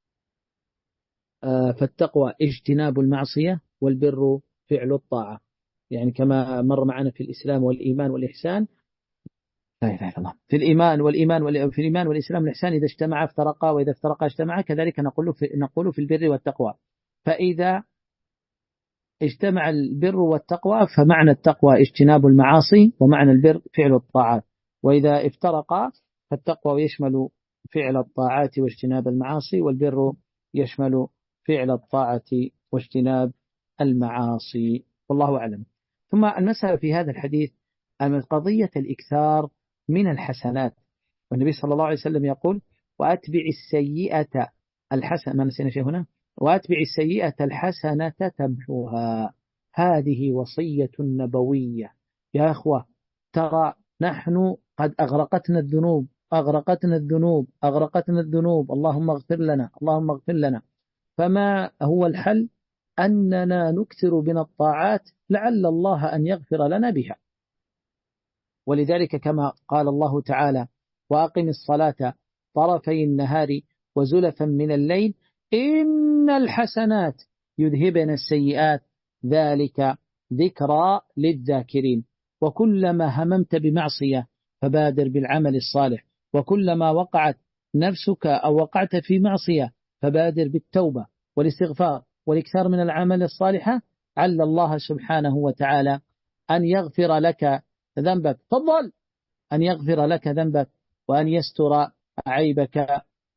فالتقوى اجتناب المعصية، والبر فعل الطاعة. يعني كما مر معنا في الإسلام والإيمان والإحسان، لا إله إلا الله، في الإيمان والإيمان في الإيمان والإسلام والإحسان إذا اجتمعا افترقا، وإذا افترقا اجتمعا، كذلك نقول في نقول في البر والتقوى. فإذا اجتمع البر والتقوى فمعنى التقوى اجتناب المعاصي، ومعنى البر فعل الطاعات. وإذا افترقا فالتقوى يشمل فعل الطاعات واجتناب المعاصي، والبر يشمل فعل الطاعة واجتناب المعاصي. والله أعلم. ثم المسألة في هذا الحديث أن قضية الإكثار من الحسنات، والنبي صلى الله عليه وسلم يقول: وأتبع السيئة الحسنة، ما نسينا شيء هنا، وأتبع السيئة الحسنة تمحوها. هذه وصية نبوية يا أخوة. ترى نحن قد أغرقتنا الذنوب أغرقتنا الذنوب أغرقتنا الذنوب اللهم اغفر لنا اللهم اغفر لنا. فما هو الحل؟ أننا نكثر من الطاعات لعل الله أن يغفر لنا بها. ولذلك كما قال الله تعالى: وأقم الصلاة طرفي النهار وزلفا من الليل إن الحسنات يذهبن السيئات ذلك ذكرى للذاكرين. وكلما هممت بمعصية فبادر بالعمل الصالح، وكلما وقعت نفسك أو وقعت في معصية فبادر بالتوبة والاستغفار والإكثار من العمل الصالح، عل الله سبحانه وتعالى أن يغفر لك ذنبك. تفضل. أن يغفر لك ذنبك وأن يستر عيبك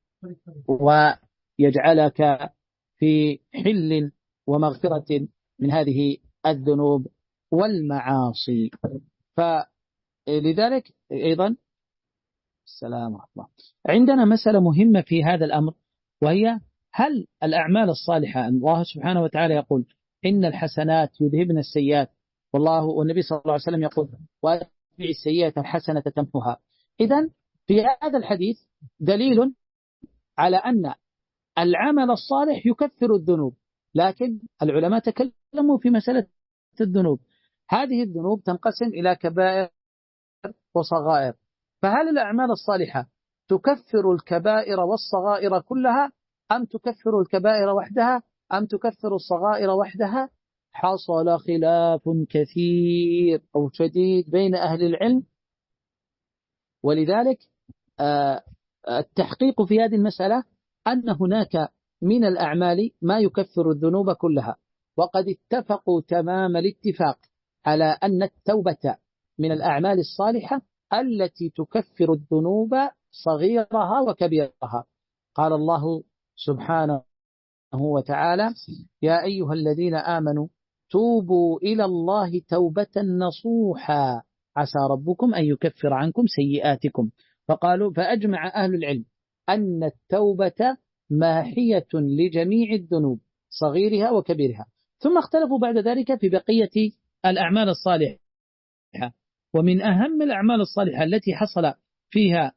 ويجعلك في حل ومغفرة من هذه الذنوب والمعاصي. فلذلك أيضا السلام عليكم، عندنا مسألة مهمة في هذا الأمر، وهي: هل الأعمال الصالحة، الله سبحانه وتعالى يقول: إن الحسنات يذهبن السيئات، والله والنبي صلى الله عليه وسلم يقول: وأتبع السيئة الحسنة تمحوها. إذن في هذا الحديث دليل على أن العمل الصالح يكفر الذنوب، لكن العلماء تكلموا في مسألة الذنوب. هذه الذنوب تنقسم إلى كبائر وصغائر، فهل الأعمال الصالحة تكفر الكبائر والصغائر كلها، أم تكفر الكبائر وحدها، أم تكفر الصغائر وحدها؟ حصل خلاف كثير أو شديد بين أهل العلم، ولذلك التحقيق في هذه المسألة أن هناك من الأعمال ما يكفر الذنوب كلها، وقد اتفقوا تمام الاتفاق على أن التوبة من الأعمال الصالحة التي تكفر الذنوب صغيرها وكبيرها. قال الله سبحانه وتعالى: يا أيها الذين آمنوا توبوا إلى الله توبة نصوحا عسى ربكم أن يكفر عنكم سيئاتكم. فقالوا فأجمع أهل العلم أن التوبة ماحية لجميع الذنوب صغيرها وكبيرها. ثم اختلفوا بعد ذلك في بقية الأعمال الصالحة، ومن أهم الأعمال الصالحة التي حصل فيها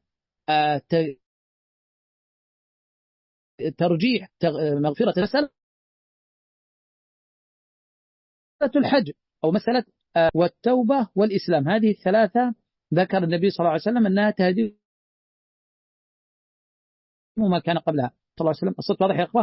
ترجيح مغفرة مسألة الحج أو مسألة والتوبة والإسلام. هذه الثلاثة ذكر النبي صلى الله عليه وسلم أنها تهدم ما كان قبلها صلى الله عليه وسلم. الصوت واضح يا أخوة؟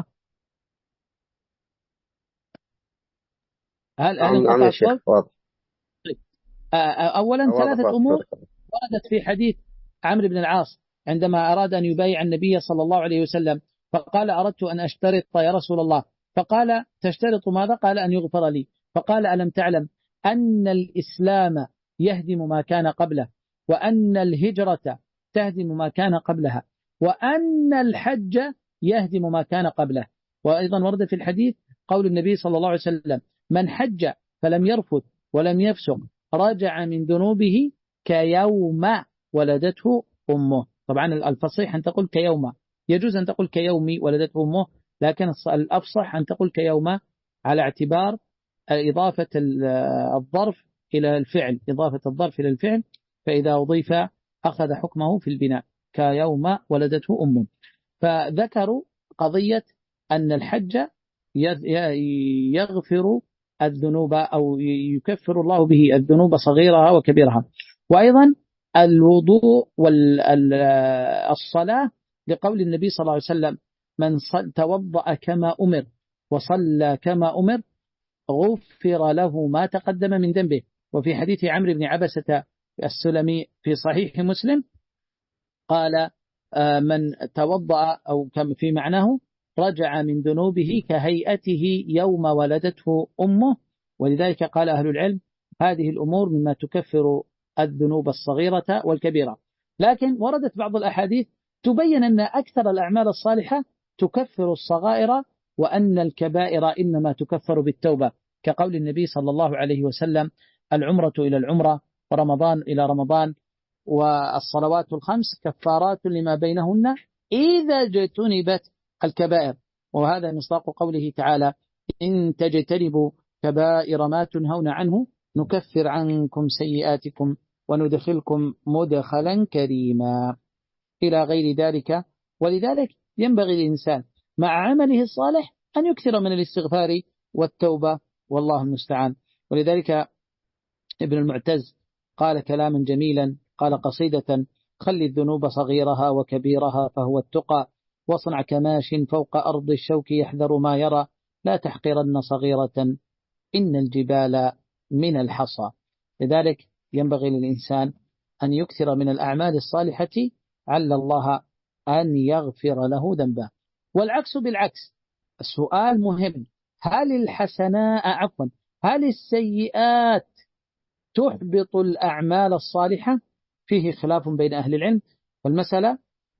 هل هل انقطع الصوت؟ أولا ثلاثة أمور وردت في حديث عمرو بن العاص عندما أراد أن يبايع النبي صلى الله عليه وسلم فقال أردت أن أشترط يا رسول الله، فقال تشترط ماذا؟ قال أن يغفر لي. فقال ألم تعلم أن الإسلام يهدم ما كان قبله، وأن الهجرة تهدم ما كان قبلها، وأن الحج يهدم ما كان قبله. وأيضا ورد في الحديث قول النبي صلى الله عليه وسلم من حج فلم يرفث ولم يفسق رجع من ذنوبه كيوم ولدته أمه. طبعا الفصيح أن تقول كيوم، يجوز أن تقول كيوم ولدته أمه، لكن الأفصح أن تقول كيوم على اعتبار إضافة الظرف إلى الفعل، إضافة الظرف إلى الفعل، فإذا أضيف أخذ حكمه في البناء كيوم ولدته أمه. فذكروا قضية أن الحج يغفر الذنوب أو يكفر الله به الذنوب صغيرها وكبيرها. وأيضا الوضوء والصلاة لقول النبي صلى الله عليه وسلم من توضأ كما أمر وصلى كما أمر غفر له ما تقدم من ذنبه. وفي حديث عمرو بن عبسة السلمي في صحيح مسلم قال من توضأ أو كم في معناه رجع من ذنوبه كهيئته يوم ولدته أمه. ولذلك قال أهل العلم هذه الأمور مما تكفر الذنوب الصغيرة والكبيرة. لكن وردت بعض الأحاديث تبين أن أكثر الأعمال الصالحة تكفر الصغائر، وأن الكبائر إنما تكفر بالتوبة، كقول النبي صلى الله عليه وسلم العمرة إلى العمرة ورمضان إلى رمضان والصلوات الخمس كفارات لما بينهن إذا اجتنبت الكبائر. وهذا مصداق قوله تعالى إن تجتنبوا كبائر ما تنهون عنه نكفر عنكم سيئاتكم وندخلكم مدخلا كريما إلى غير ذلك. ولذلك ينبغي الإنسان مع عمله الصالح أن يكثر من الاستغفار والتوبة، والله المستعان. ولذلك ابن المعتز قال كلاما جميلا، قال قصيدة خل الذنوب صغيرها وكبيرها فهو التقى واصنع كماش فوق أرض الشوك يحذر ما يرى لا تحقرن صغيرة إن الجبال من الحصى. لذلك ينبغي للإنسان أن يكثر من الأعمال الصالحة عل الله أن يغفر له ذنبه. والعكس بالعكس، السؤال مهم، هل الحسناء عفوا هل السيئات تحبط الأعمال الصالحة؟ فيه خلاف بين أهل العلم. والمسألة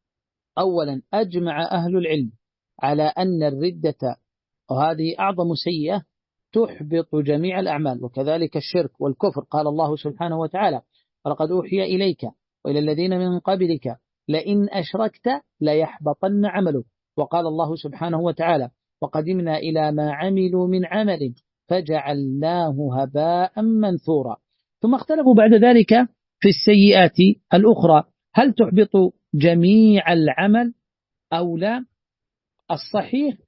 أولا أجمع أهل العلم على أن الردة وهذه أعظم سيئة تحبط جميع الأعمال، وكذلك الشرك والكفر. قال الله سبحانه وتعالى ولقد أوحي إليك وإلى الذين من قبلك لئن أشركت ليحبطن عملك. وقال الله سبحانه وتعالى وقدمنا إلى ما عملوا من عمل فجعلناه هباء منثورا. ثم اختلفوا بعد ذلك في السيئات الأخرى هل تحبط جميع العمل أو لا؟ الصحيح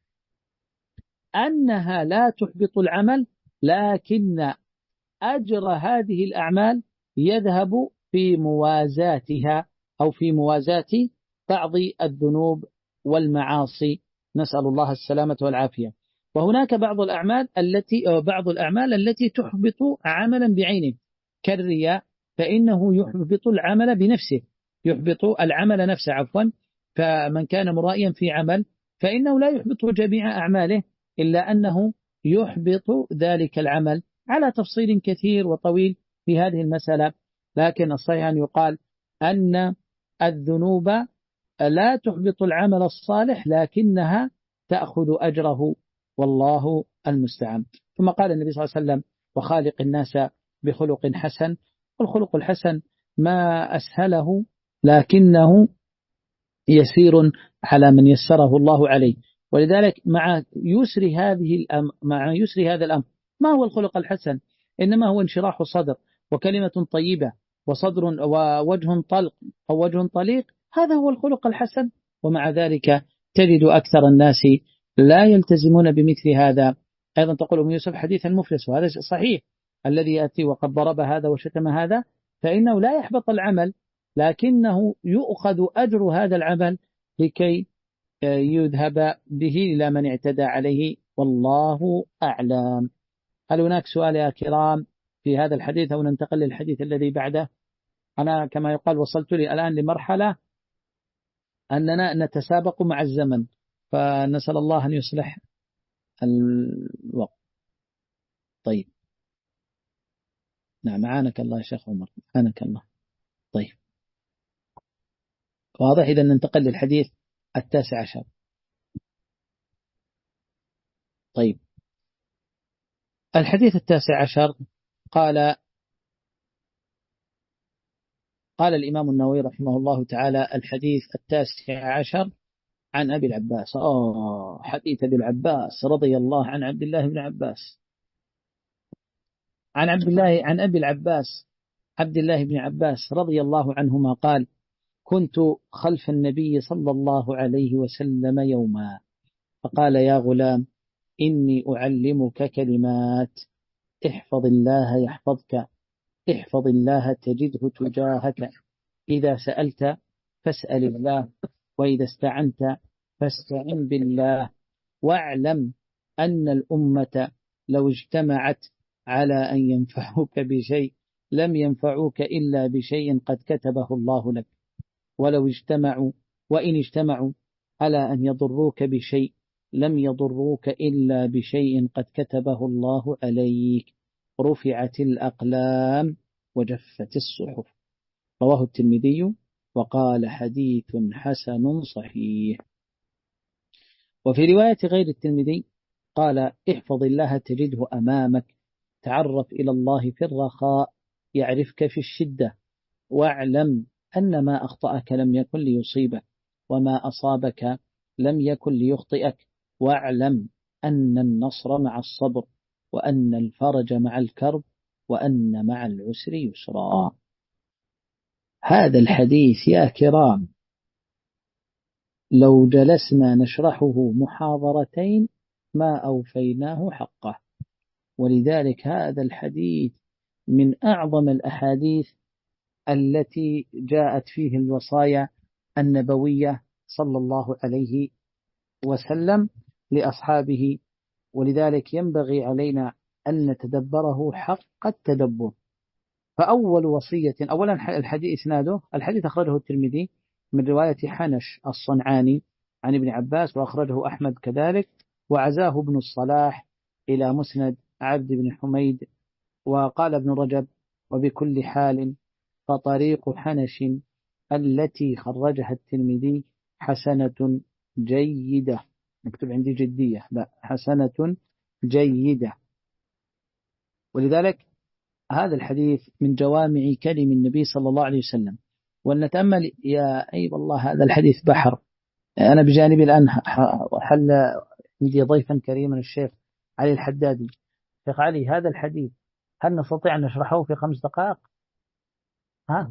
أنها لا تحبط العمل، لكن أجر هذه الأعمال يذهب في موازاتها أو في موازاة بعض الذنوب والمعاصي، نسأل الله السلامة والعافية. وهناك بعض الأعمال التي بعض الأعمال التي تحبط عملا بعينه كالرياء، فإنه يحبط العمل بنفسه، يحبط العمل نفسه عفوا. فمن كان مرائيا في عمل فإنه لا يحبط جميع أعماله، إلا أنه يحبط ذلك العمل، على تفصيل كثير وطويل في هذه المسألة. لكن الصحيح أن يقال أن الذنوب لا تحبط العمل الصالح، لكنها تأخذ أجره، والله المستعان. ثم قال النبي صلى الله عليه وسلم وخالق الناس بخلق حسن. والخلق الحسن ما أسهله لكنه يسير على من يسره الله عليه. ولذلك مع يسر هذه الأمر مع يسر هذا الأمر ما هو الخلق الحسن؟ إنما هو انشراح صدر وكلمة طيبة وصدر ووجه طلق أو وجه طليق، هذا هو الخلق الحسن. ومع ذلك تجد أكثر الناس لا يلتزمون بمثل هذا. أيضا تقول أم يوسف حديث المفلس، وهذا صحيح، الذي يأتي وقد ضرب هذا وشتم هذا فإنه لا يحبط العمل، لكنه يؤخذ أجر هذا العمل لكي يذهب به إلى من اعتدى عليه، والله أعلم. هل هناك سؤال يا كرام في هذا الحديث أو ننتقل للحديث الذي بعده؟ أنا كما يقال وصلت لي الآن لمرحلة أننا نتسابق مع الزمن، فنسأل الله أن يصلح الوقت. طيب، نعم، معانك الله يا شيخ عمر، معانك الله. طيب، واضح. إذا ننتقل للحديث التاسع عشر. طيب، الحديث التاسع عشر قال قال الإمام النووي رحمه الله تعالى: الحديث التاسع عشر عن أبي العباس. آه حديث أبي العباس رضي الله عن عبد الله بن عباس عن عبد الله عن أبي العباس عبد الله بن عباس رضي الله عنهما قال: كنت خلف النبي صلى الله عليه وسلم يوما، فقال: يا غلام، إني أعلمك كلمات، احفظ الله يحفظك، احفظ الله تجده تجاهك، إذا سألت فاسأل الله، وإذا استعنت فاستعن بالله، واعلم أن الأمة لو اجتمعت على أن ينفعوك بشيء لم ينفعوك إلا بشيء قد كتبه الله لك، ولو اجتمعوا وإن اجتمعوا على أن يضروك بشيء لم يضروك إلا بشيء قد كتبه الله عليك، رفعت الأقلام وجفت الصحف. رواه الترمذي وقال: حديث حسن صحيح. وفي رواية غير الترمذي قال: احفظ الله تجده أمامك، تعرف إلى الله في الرخاء يعرفك في الشدة، واعلم أن ما أخطأك لم يكن ليصيبك، وما أصابك لم يكن ليخطئك، واعلم أن النصر مع الصبر، وأن الفرج مع الكرب، وأن مع العسر يسرا. هذا الحديث يا كرام لو جلسنا نشرحه محاضرتين ما أوفيناه حقه، ولذلك هذا الحديث من أعظم الأحاديث التي جاءت فيه الوصايا النبوية صلى الله عليه وسلم لأصحابه، ولذلك ينبغي علينا أن نتدبره حق التدبر. فأول وصية، أولا الحديث إسناده، الحديث أخرجه الترمذي من رواية حنش الصنعاني عن ابن عباس، وأخرجه أحمد كذلك، وعزاه ابن الصلاح إلى مسند عبد بن حميد. وقال ابن رجب: وبكل حال فطريق حنش التي خرجها الترمذي حسنة جيدة. مكتوب عندي جدية، لا، حسنة جيدة. ولذلك هذا الحديث من جوامع كلم النبي صلى الله عليه وسلم. ولنتأمل يا أيها الله، هذا الحديث بحر. أنا بجانبي الآن حل عندي ضيفا كريما الشيخ علي الحدادي. شيخ علي، هذا الحديث هل نستطيع أن نشرحه في خمس دقائق؟ ها؟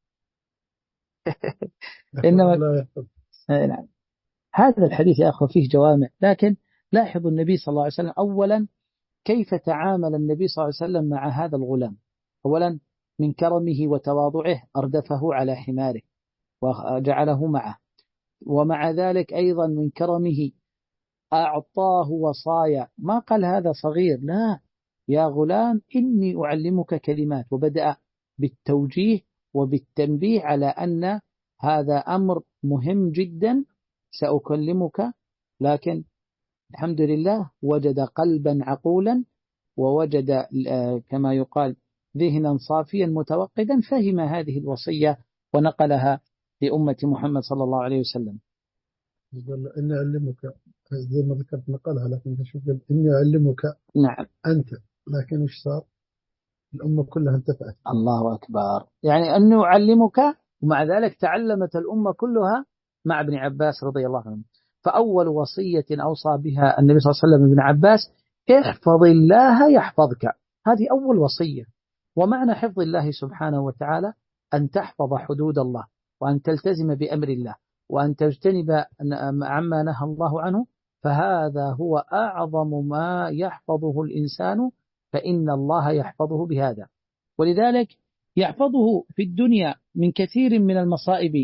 إنما نعم. هذا الحديث يا أخوة فيه جوامع، لكن لاحظوا النبي صلى الله عليه وسلم أولا كيف تعامل النبي صلى الله عليه وسلم مع هذا الغلام. أولا من كرمه وتواضعه أردفه على حماره وجعله معه، ومع ذلك أيضا من كرمه أعطاه وصايا، ما قال هذا صغير، لا، يا غلام إني أعلمك كلمات، وبدأ بالتوجيه وبالتنبيه على أن هذا أمر مهم جدا سأكلمك. لكن الحمد لله وجد قلبا عقولا، ووجد كما يقال ذهنا صافيا متوقدا، فهم هذه الوصية ونقلها لأمة محمد صلى الله عليه وسلم. إني أعلمك زي ما ذكرت نقلها، لكن شوف إني أعلمك. نعم. أنت، لكن وش صار؟ الأمة كلها انتفعت. الله أكبر. يعني أنه أعلمك، ومع ذلك تعلمت الأمة كلها مع ابن عباس رضي الله عنه. فأول وصية أوصى بها النبي صلى الله عليه وسلم ابن عباس: احفظ الله يحفظك. هذه أول وصية. ومعنى حفظ الله سبحانه وتعالى أن تحفظ حدود الله، وأن تلتزم بأمر الله، وأن تجتنب عما نهى الله عنه. فهذا هو أعظم ما يحفظه الإنسان، فإن الله يحفظه بهذا. ولذلك يحفظه في الدنيا من كثير من المصائب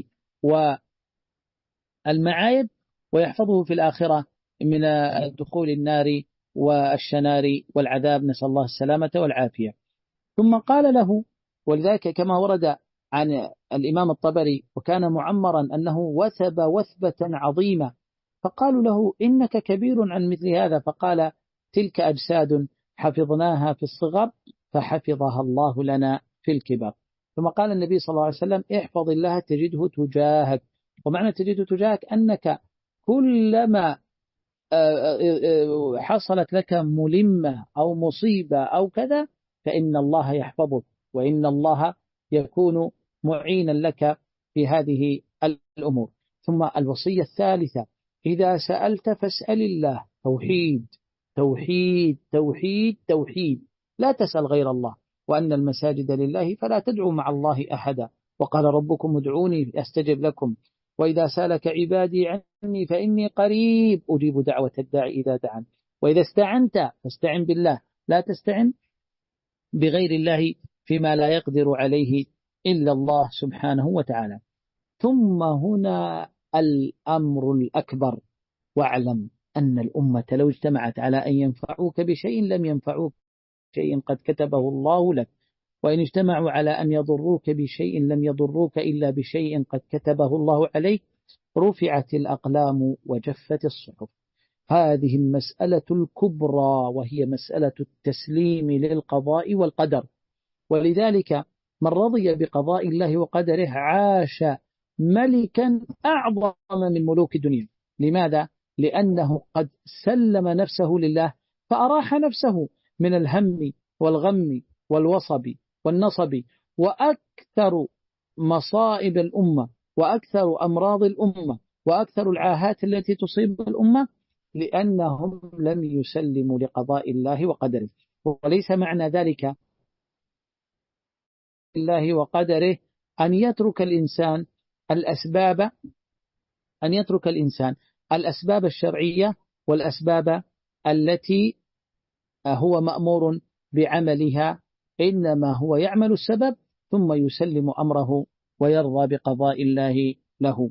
والمعايب، ويحفظه في الآخرة من دخول النار والشنار والعذاب، نسأل الله السلامة والعافية. ثم قال له، ولذلك كما ورد عن الإمام الطبري وكان معمرا أنه وثب وثبة عظيمة، فقالوا له إنك كبير عن مثل هذا، فقال تلك أجساد حفظناها في الصغر فحفظها الله لنا في الكبر. ثم قال النبي صلى الله عليه وسلم احفظ الله تجده تجاهك. ومعنى تجده تجاهك أنك كلما حصلت لك ملمة أو مصيبة أو كذا فإن الله يحفظك، وإن الله يكون معينا لك في هذه الأمور. ثم الوصية الثالثة إذا سألت فاسأل الله. توحيد توحيد توحيد توحيد، لا تسأل غير الله، وأن المساجد لله فلا تدعوا مع الله أحدا، وقال ربكم ادعوني أستجب لكم، وإذا سألك عبادي عني فإني قريب أجيب دعوة الداعي إذا دعان، وإذا استعنت فاستعن بالله لا تستعن بغير الله فيما لا يقدر عليه إلا الله سبحانه وتعالى. ثم هنا الأمر الأكبر، واعلم أن الأمة لو اجتمعت على أن ينفعوك بشيء لم ينفعوك بشيء قد كتبه الله لك، وإن اجتمعوا على أن يضروك بشيء لم يضروك إلا بشيء قد كتبه الله عليك. رفعت الأقلام وجفت الصحف. هذه المسألة الكبرى وهي مسألة التسليم للقضاء والقدر. ولذلك من رضي بقضاء الله وقدره عاش ملكا أعظم من ملوك الدنيا. لماذا؟ لأنه قد سلم نفسه لله فأراح نفسه من الهم والغم والوصب والنصب. وأكثر مصائب الأمة وأكثر أمراض الأمة وأكثر العاهات التي تصيب الأمة لأنهم لم يسلموا لقضاء الله وقدره. وليس معنى ذلك الله وقدره أن يترك الإنسان الأسباب أن يترك الإنسان الأسباب الشرعية والأسباب التي هو مأمور بعملها، إنما هو يعمل السبب ثم يسلم أمره ويرضى بقضاء الله له.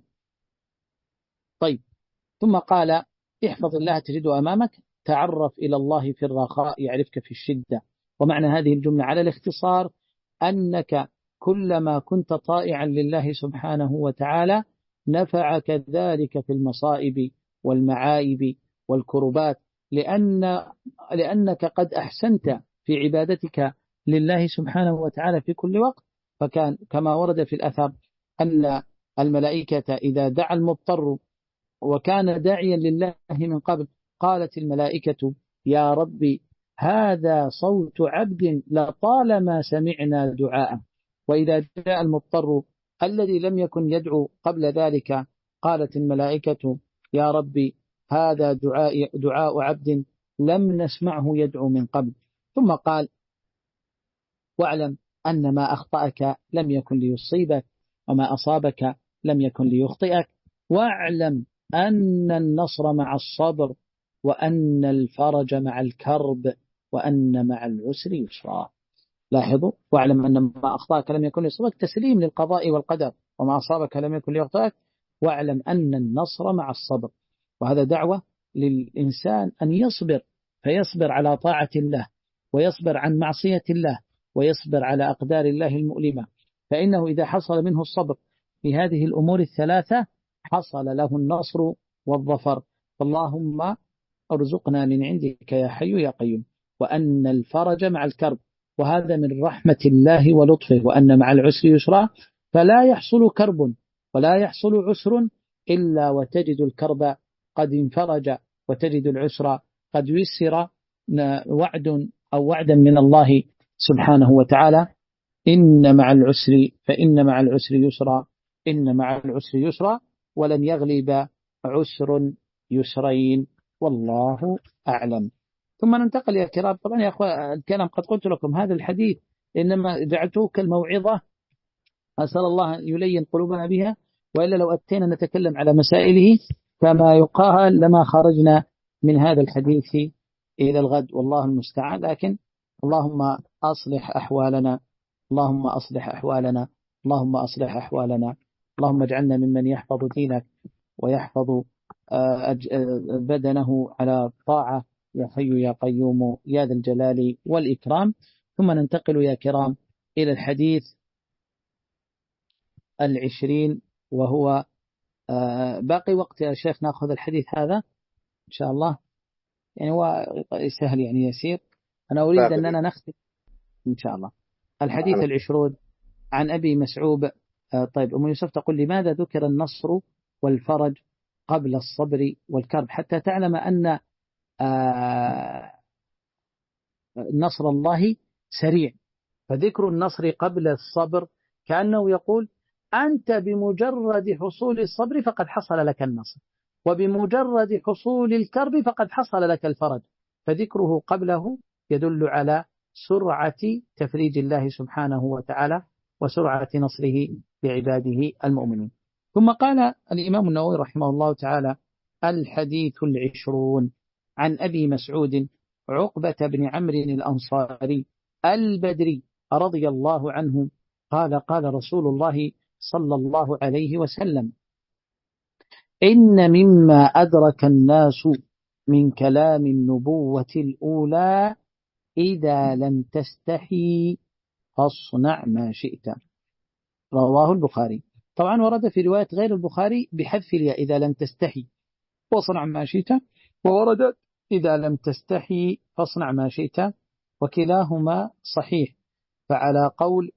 طيب، ثم قال احفظ الله تجده أمامك، تعرف إلى الله في الرخاء يعرفك في الشدة. ومعنى هذه الجملة على الاختصار أنك كلما كنت طائعا لله سبحانه وتعالى نفعك ذلك في المصائب والمعايب والكربات، لأن لأنك قد أحسنت في عبادتك لله سبحانه وتعالى في كل وقت. فكان كما ورد في الأثر أن الملائكة إذا دعا المضطر وكان داعيا لله من قبل قالت الملائكة يا ربي هذا صوت عبد لطالما سمعنا دعاءه. وإذا جاء المضطر الذي لم يكن يدعو قبل ذلك قالت الملائكة يا ربي هذا دعاء, دعاء عبد لم نسمعه يدعو من قبل. ثم قال واعلم أن ما أخطأك لم يكن ليصيبك وما أصابك لم يكن ليخطئك، واعلم أن النصر مع الصبر وأن الفرج مع الكرب وأن مع العسر يسرا. لاحظوا، واعلم أن ما أخطأك لم يكن ليصيبك، تسليم للقضاء والقدر، وما أصابك لم يكن ليخطئك، واعلم أن النصر مع الصبر. وهذا دعوة للإنسان أن يصبر، فيصبر على طاعة الله ويصبر عن معصية الله ويصبر على أقدار الله المؤلمة، فإنه إذا حصل منه الصبر في هذه الأمور الثلاثة حصل له النصر والظفر. فاللهم ارزقنا من عندك يا حي يا قيوم. وأن الفرج مع الكرب، وهذا من رحمة الله ولطفه، وأن مع العسر يسرا، فلا يحصل كرب ولا يحصل عسر إلا وتجد الكرب قد انفرج وتجد العسر قد يسر. وعد أو وعدا من الله سبحانه وتعالى إن مع العسر فإن مع العسر يسرا إن مع العسر يسرا ولن يغلب عسر يسرين، والله أعلم. ثم ننتقل يا كرام. طبعا يا أخوة الكلام قد قلت لكم هذا الحديث إنما جعلته كالموعظة، أسأل الله أن يلين قلوبنا بها، وإلا لو أتينا نتكلم على مسائله كما يقال لما خرجنا من هذا الحديث إلى الغد، والله المستعان. لكن اللهم أصلح أحوالنا اللهم أصلح أحوالنا اللهم أصلح أحوالنا اللهم اجعلنا ممن يحفظ دينك ويحفظ بدنه على طاعة يا حي يا قيوم يا ذا الجلال والإكرام. ثم ننتقل يا كرام إلى الحديث العشرين، وهو آه باقي وقت يا شيخ نأخذ الحديث هذا إن شاء الله، يعني هو سهل يعني يسير. أنا أريد باقي أننا نختم إن شاء الله. الحديث معنا. العشرون عن أبي مسعود. آه طيب أم يوسف تقول لماذا ذكر النصر والفرج قبل الصبر والكرب، حتى تعلم أن آه نصر الله سريع، فذكر النصر قبل الصبر كأنه يقول أنت بمجرد حصول الصبر فقد حصل لك النصر، وبمجرد حصول الكرب فقد حصل لك الفرج، فذكره قبله يدل على سرعة تفريج الله سبحانه وتعالى وسرعة نصره لعباده المؤمنين. ثم قال الإمام النووي رحمه الله تعالى: الحديث العشرون عن أبي مسعود عقبة بن عمرو الأنصاري البدري رضي الله عنه قال: قال رسول الله صلى الله عليه وسلم: إن مما أدرك الناس من كلام النبوة الأولى إذا لم تستحي فاصنع ما شئت. رواه البخاري. طبعا ورد في رواية غير البخاري بحذف الياء إذا لم تستحي فاصنع ما شئت، ووردت إذا لم تستحي فاصنع ما شئت، وكلاهما صحيح. فعلى قول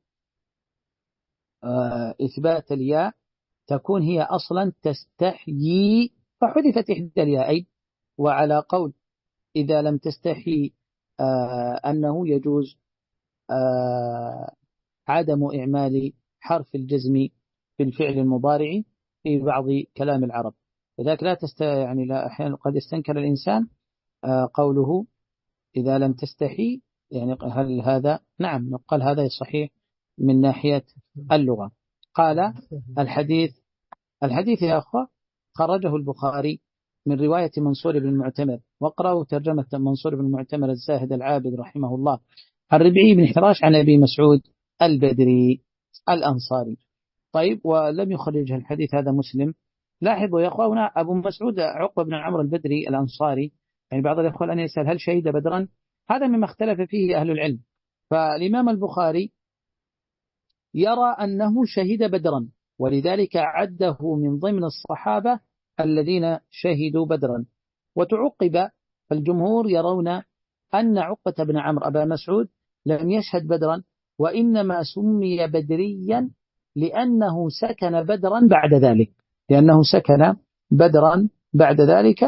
آه إثبات الياء تكون هي أصلا تستحيي فحذفت إحدى الياءين، وعلى قول إذا لم تستحي آه أنه يجوز آه عدم إعمال حرف الجزم في الفعل المضارع في بعض كلام العرب. لذلك لا تست يعني لا أحيانا قد يستنكر الإنسان آه قوله إذا لم تستحي، يعني هل هذا؟ نعم نقول هذا صحيح من ناحية اللغة. قال الحديث الحديث يا أخوة خرجه البخاري من رواية منصور بن المعتمر، واقرأوا ترجمة منصور بن المعتمر الزاهد العابد رحمه الله، الربعي بن حراش عن أبي مسعود البدري الأنصاري. طيب، ولم يخرجه الحديث هذا مسلم. لاحظوا يا أخوة هنا أبو مسعود عقبة بن عمرو البدري الأنصاري، يعني بعض الأخوة الآن يسأل هل شهد بدرا؟ هذا مما اختلف فيه أهل العلم. فالإمام البخاري يرى أنه شهد بدرا، ولذلك عده من ضمن الصحابة الذين شهدوا بدرا. وتعقب فالجمهور يرون أن عقبة بن عمرو أبا مسعود لم يشهد بدرا، وإنما سمي بدريا لأنه سكن بدرا بعد ذلك لأنه سكن بدرا بعد ذلك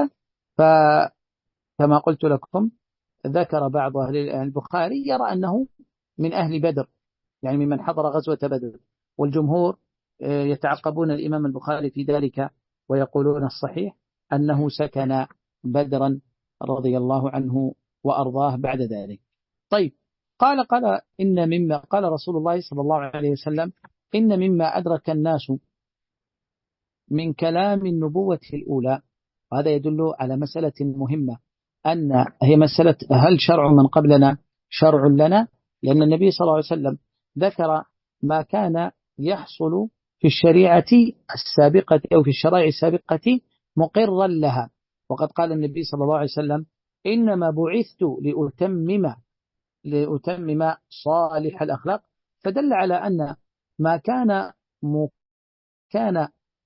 فكما قلت لكم ذكر بعض أهل البخاري يرى أنه من أهل بدر، يعني ممن حضر غزوة بدر، والجمهور يتعقبون الإمام البخاري في ذلك ويقولون الصحيح أنه سكن بدرا رضي الله عنه وأرضاه بعد ذلك. طيب، قال قال إن مما قال رسول الله صلى الله عليه وسلم: إن مما أدرك الناس من كلام النبوة الأولى. وهذا يدل على مسألة مهمة، أن هي مسألة هل شرع من قبلنا شرع لنا؟ لأن النبي صلى الله عليه وسلم ذكر ما كان يحصل في الشريعة السابقة أو في الشرائع السابقة مقرا لها. وقد قال النبي صلى الله عليه وسلم: إنما بعثت لأتمم لأتمم صالح الأخلاق. فدل على أن ما كان كان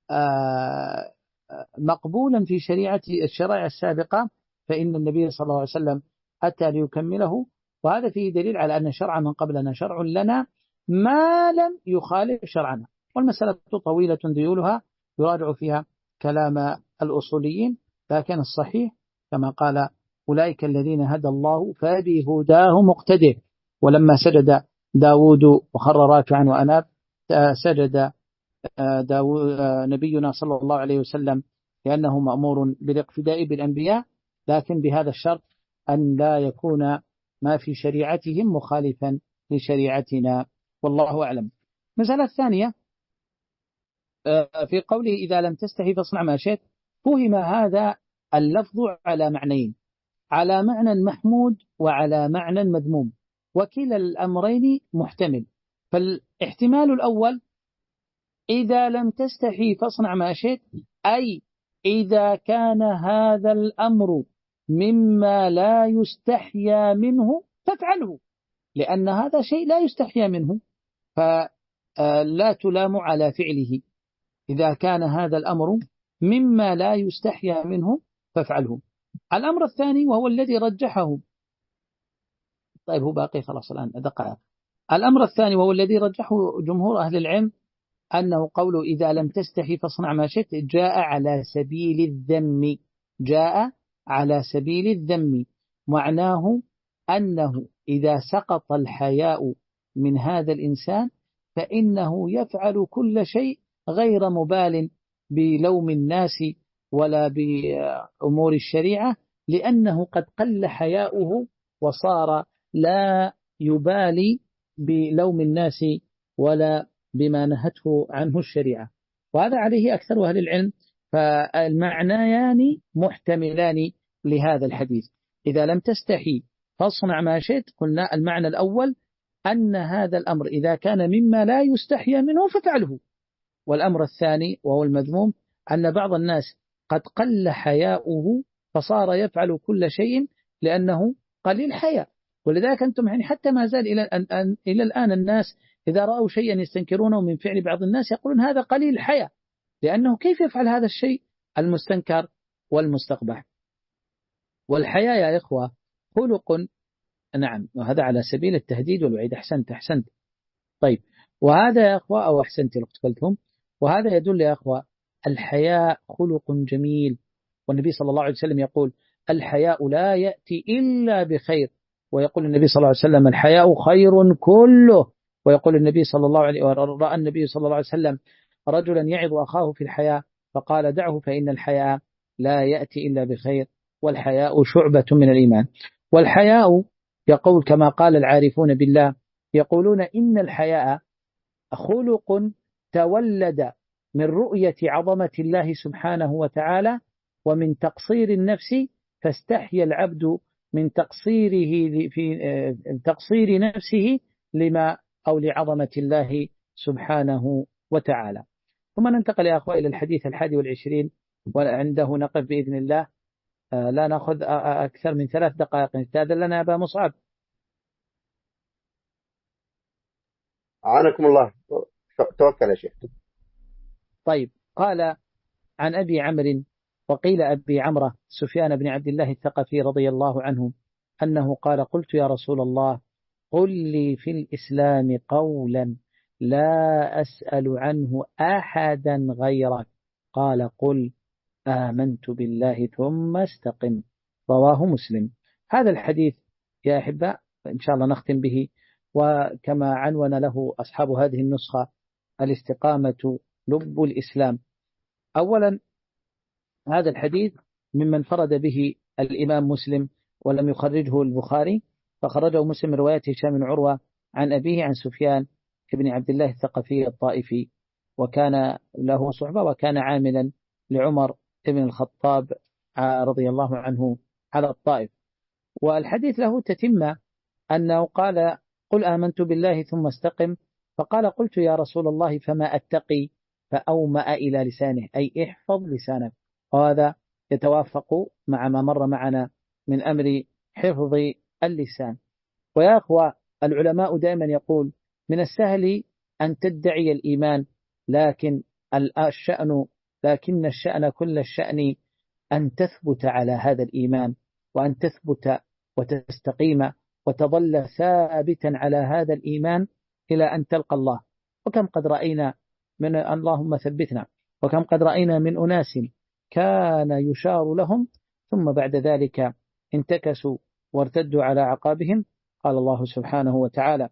مقبولا في شريعة الشرائع السابقة فإن النبي صلى الله عليه وسلم أتى ليكمله. وهذا فيه دليل على أن شرع من قبلنا شرع لنا ما لم يخالف شرعنا. والمسألة طويلة ذيولها يراجع فيها كلام الأصوليين، لكن الصحيح كما قال: أولئك الذين هدى الله فبهداه مقتدر. ولما سجد داود وخر راكعا وأناب سجد داود نبينا صلى الله عليه وسلم لأنه مأمور بالاقتداء بالأنبياء، لكن بهذا الشرط أن لا يكون ما في شريعتهم مخالفا لشريعتنا، والله أعلم. المسألة الثانية في قوله: إذا لم تستحي فاصنع ما شئت، فهم هذا اللفظ على معنيين: على معنى محمود وعلى معنى مذموم، وكلا الأمرين محتمل. فالاحتمال الأول: إذا لم تستحي فاصنع ما شئت، أي إذا كان هذا الأمر مما لا يستحيا منه فافعله، لأن هذا شيء لا يستحيا منه. لا تلام على فعله. إذا كان هذا الأمر مما لا يستحيا منه فافعله. الأمر الثاني وهو الذي رجحه، طيب هو باقي خلاص الآن دقائق. الأمر الثاني وهو الذي رجحه جمهور أهل العلم أنه قوله إذا لم تستحي فاصنع ما شئت جاء على سبيل الذم، جاء على سبيل الذم، معناه أنه إذا سقط الحياء من هذا الإنسان فإنه يفعل كل شيء غير مبال بلوم الناس ولا بأمور الشريعة، لأنه قد قل حياؤه وصار لا يبالي بلوم الناس ولا بما نهته عنه الشريعة. وهذا عليه أكثر أهل العلم. فالمعنيان محتملان لهذا الحديث. إذا لم تستحي فاصنع ما شئت، قلنا المعنى الأول أن هذا الأمر إذا كان مما لا يستحيا منه ففعله. والأمر الثاني وهو المذموم أن بعض الناس قد قل حياؤه فصار يفعل كل شيء لأنه قليل حياء. ولذلك أنتم يعني حتى ما زال إلى الآن, إلى الآن الناس إذا رأوا شيئا يستنكرونه من فعل بعض الناس يقولون هذا قليل حياء، لأنه كيف يفعل هذا الشيء المستنكر والمستقبح. والحياء يا إخوة خلق، نعم، وهذا على سبيل التهديد والوعيد. أحسنت أحسنت طيب، وهذا يا أخوة أو أحسنت لو قلتهم، وهذا يدل يا أخوة الحياء خلق جميل. والنبي صلى الله عليه وسلم يقول الحياء لا يأتي إلا بخير، ويقول النبي صلى الله عليه وسلم الحياء خير كله. ويقول النبي صلى الله عليه وسلم رأى النبي صلى الله عليه وسلم رجلا يعظ أخاه في الحياء فقال دعه فإن الحياء لا يأتي إلا بخير، والحياء شعبة من الإيمان. والحياء يقول كما قال العارفون بالله، يقولون إن الحياء خلق تولد من رؤية عظمة الله سبحانه وتعالى ومن تقصير النفس، فاستحيا العبد من تقصيره في تقصير نفسه لما أو لعظمة الله سبحانه وتعالى. ثم ننتقل يا أخوة إلى الحديث الحادي والعشرين، وعنده نقف بإذن الله، لا نأخذ أكثر من ثلاث دقائق. استاذن لنا أبا مصعب. أعانكم الله، توكل يا شيخ. طيب، قال عن أبي عمرو وقيل أبي عمرة سفيان بن عبد الله الثقفي رضي الله عنه أنه قال قلت يا رسول الله قل لي في الإسلام قولا لا أسأل عنه أحدا غيرك، قال قل آمنت بالله ثم استقم، رواه مسلم. هذا الحديث يا أحباء إن شاء الله نختم به، وكما عنون له أصحاب هذه النسخة الاستقامة لب الإسلام. أولا هذا الحديث ممن فرد به الإمام مسلم ولم يخرجه البخاري، فخرجه مسلم من رواية هشام بن عروة عن أبيه عن سفيان بن عبد الله الثقفي الطائفي، وكان له صحبة وكان عاملا لعمر بن الخطاب رضي الله عنه على الطائف. والحديث له تتمة أنه قال قل آمنت بالله ثم استقم، فقال قلت يا رسول الله فما أتقي، فأومأ إلى لسانه أي احفظ لسانك. وهذا يتوافق مع ما مر معنا من أمر حفظ اللسان. ويا أخوة العلماء دائما يقول من السهل أن تدعي الإيمان، لكن الشأن لكن الشأن كل الشأن أن تثبت على هذا الإيمان، وأن تثبت وتستقيم وتظل ثابتا على هذا الإيمان إلى أن تلقى الله. وكم قد رأينا من اللهم ثبتنا، وكم قد رأينا من أناس كان يشار لهم ثم بعد ذلك انتكسوا وارتدوا على عقابهم. قال الله سبحانه وتعالى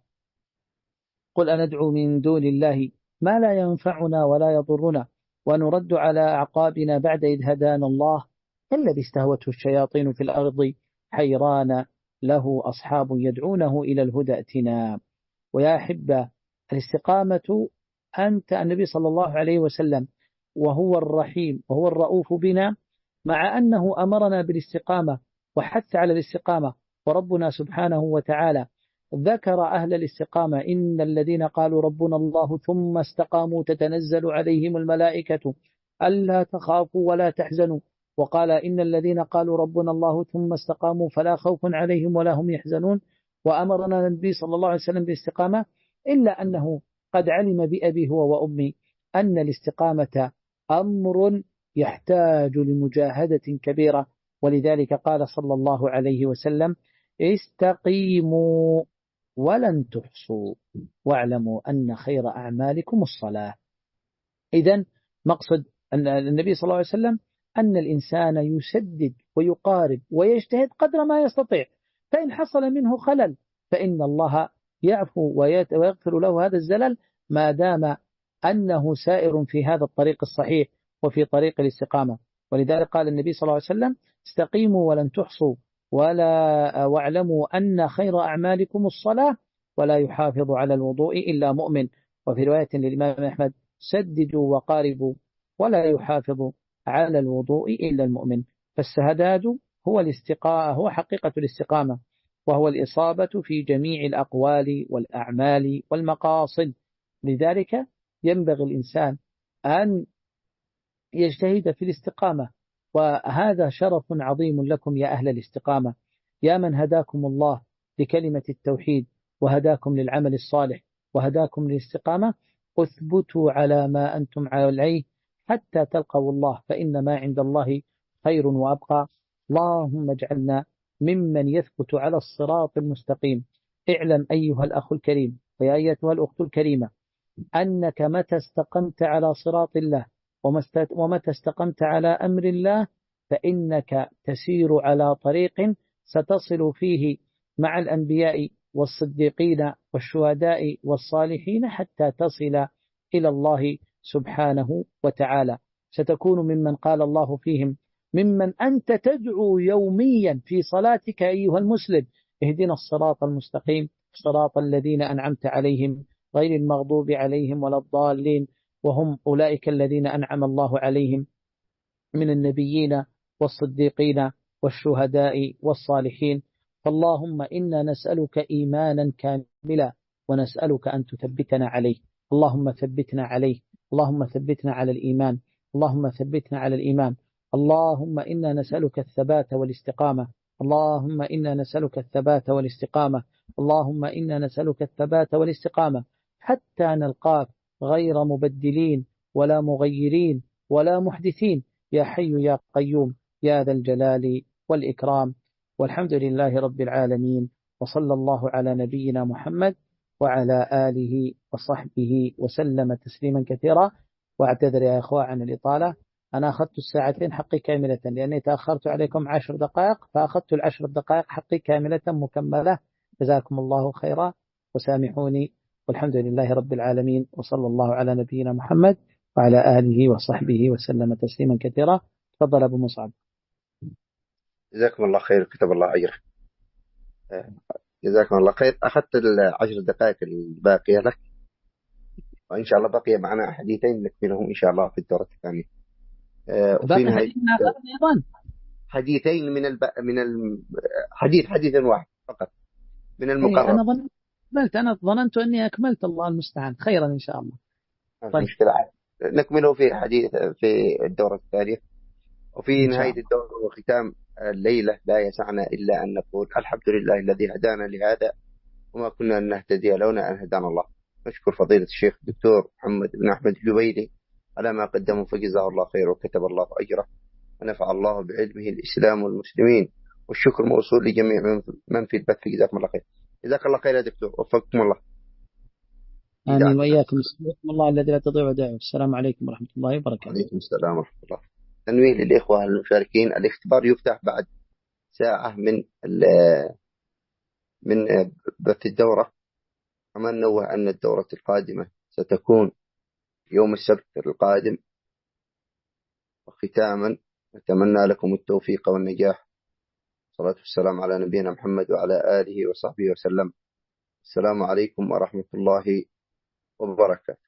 قل أندعو من دون الله ما لا ينفعنا ولا يضرنا ونرد على أعقابنا بعد إذ هدانا الله الذي استهوته الشياطين في الأرض حيران له أصحاب يدعونه إلى الهدى ائتنا. ويا أحبة الاستقامة أنت النبي صلى الله عليه وسلم وهو الرحيم وهو الرؤوف بنا، مع أنه أمرنا بالاستقامة وحث على الاستقامة، وربنا سبحانه وتعالى ذكر أهل الاستقامة إن الذين قالوا ربنا الله ثم استقاموا تتنزل عليهم الملائكة ألا تخافوا ولا تحزنوا، وقال إن الذين قالوا ربنا الله ثم استقاموا فلا خوف عليهم ولا هم يحزنون. وأمرنا النبي صلى الله عليه وسلم بالاستقامة، إلا أنه قد علم بأبي هو وأمي أن الاستقامة أمر يحتاج لمجاهدة كبيرة، ولذلك قال صلى الله عليه وسلم: استقيموا ولن تحصوا واعلموا أن خير أعمالكم الصلاة. إذن مقصد أن النبي صلى الله عليه وسلم أن الإنسان يسدد ويقارب ويجتهد قدر ما يستطيع، فإن حصل منه خلل فإن الله يعفو ويغفر له هذا الزلل ما دام أنه سائر في هذا الطريق الصحيح وفي طريق الاستقامة. ولذلك قال النبي صلى الله عليه وسلم: استقيموا ولن تحصوا ولا واعلموا أن خير أعمالكم الصلاة ولا يحافظ على الوضوء إلا مؤمن. وفي رواية للإمام أحمد: سددوا وقاربوا ولا يحافظ على الوضوء إلا المؤمن. فالسهداد هو الاستقاء هو حقيقة الاستقامة، وهو الإصابة في جميع الأقوال والأعمال والمقاصد. لذلك ينبغي الإنسان أن يجتهد في الاستقامة، وهذا شرف عظيم لكم يا أهل الاستقامة، يا من هداكم الله لكلمة التوحيد وهداكم للعمل الصالح وهداكم للاستقامة. اثبتوا على ما أنتم عليه حتى تلقوا الله، فإن ما عند الله خير وأبقى. اللهم اجعلنا ممن يثبت على الصراط المستقيم. اعلم أيها الأخ الكريم ويا أيتها الأخت الكريمة أنك متى استقمت على صراط الله ومتى استقمت على أمر الله فإنك تسير على طريق ستصل فيه مع الأنبياء والصديقين والشهداء والصالحين حتى تصل إلى الله سبحانه وتعالى. ستكون ممن قال الله فيهم: ممن أنت تدعو يوميا في صلاتك أيها المسلم اهدنا الصراط المستقيم صراط الذين أنعمت عليهم غير المغضوب عليهم ولا الضالين، وهم أولئك الذين أنعم الله عليهم من النبيين والصديقين والشهداء والصالحين. فاللهم إنا نسألك إيمانا كاملا ونسألك أن تثبتنا عليه. اللهم ثبتنا عليه، اللهم ثبتنا على الإيمان، اللهم ثبتنا على الإيمان. اللهم إنا نسألك الثبات والاستقامة، اللهم إنا نسألك الثبات والاستقامة، اللهم إنا نسألك الثبات والاستقامة حتى نلقاك غير مبدلين ولا مغيرين ولا محدثين، يا حي يا قيوم يا ذا الجلال والإكرام. والحمد لله رب العالمين، وصلى الله على نبينا محمد وعلى آله وصحبه وسلم تسليما كثيرا. واعتذر يا أخوة عن الإطالة، أنا أخذت الساعتين حقي كاملة لأني تأخرت عليكم عشر دقائق، فأخذت العشر دقائق حقي كاملة مكملة. جزاكم الله خيرا وسامحوني، والحمد لله رب العالمين، وصلى الله على نبينا محمد وعلى آله وصحبه وسلم تسليما كثيرا. تفضل أبو مصعب. جزاكم الله خير كتب الله أجرك. جزاكم الله خير. أخذت العشر دقائق الباقية لك، وإن شاء الله بقي معنا حديثين نكملهم إن شاء الله في الدورة الثانية. باقي حديثنا أيضا حديثين من الب... من الحديث حديث واحد فقط من المقرر. أنا ظننت أنا ظننت أني أكملت، الله المستعان. خيرا إن شاء الله. طيب. مشكلة، نكمله في حديث في الدورة الثانية. وفي نهاية الدورة وختام الليلة لا يسعنا إلا أن نقول الحمد لله الذي هدانا لهذا وما كنا نهتدي لولا أن هدانا الله. نشكر فضيلة الشيخ الدكتور محمد بن أحمد الجويري على ما قدمه، فجزاه الله خير وكتب الله أجره ونفع الله بعلمه الإسلام والمسلمين. والشكر موصول لجميع من في البث، جزاكم الله خير. جزاك الله خير يا دكتور، وفقكم الله. آمين وإياكم. بسم الله الذي لا تضيع ودائعه. السلام عليكم ورحمة الله وبركاته. وعليكم السلام ورحمة الله. تنويه للإخوة المشاركين: الاختبار يفتح بعد ساعة من من بث الدورة. كما نوه أن الدورة القادمة ستكون يوم السبت القادم. وختاما نتمنى لكم التوفيق والنجاح. صلاة والسلام على نبينا محمد وعلى آله وصحبه وسلم. السلام عليكم ورحمة الله وبركاته.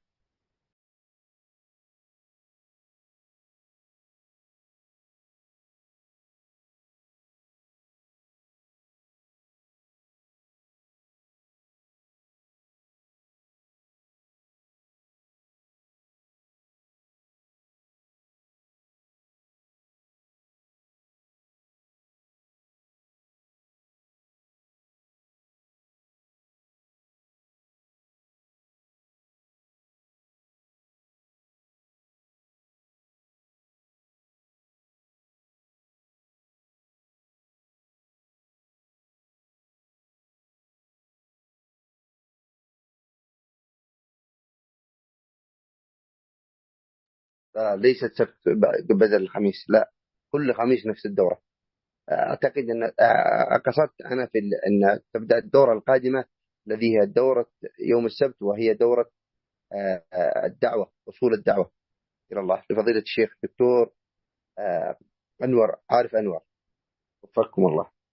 آه، ليست سبت ب- بدل الخميس، لا، كل خميس نفس الدورة. أعتقد أن آه، قصدت أنا في ال- أن تبدأ الدورة القادمة الذي هي دورة يوم السبت، وهي دورة آه، آه، الدعوة، أصول الدعوة إلى الله لفضيلة الشيخ الدكتور آه، أنور عارف أنور، وفقكم الله.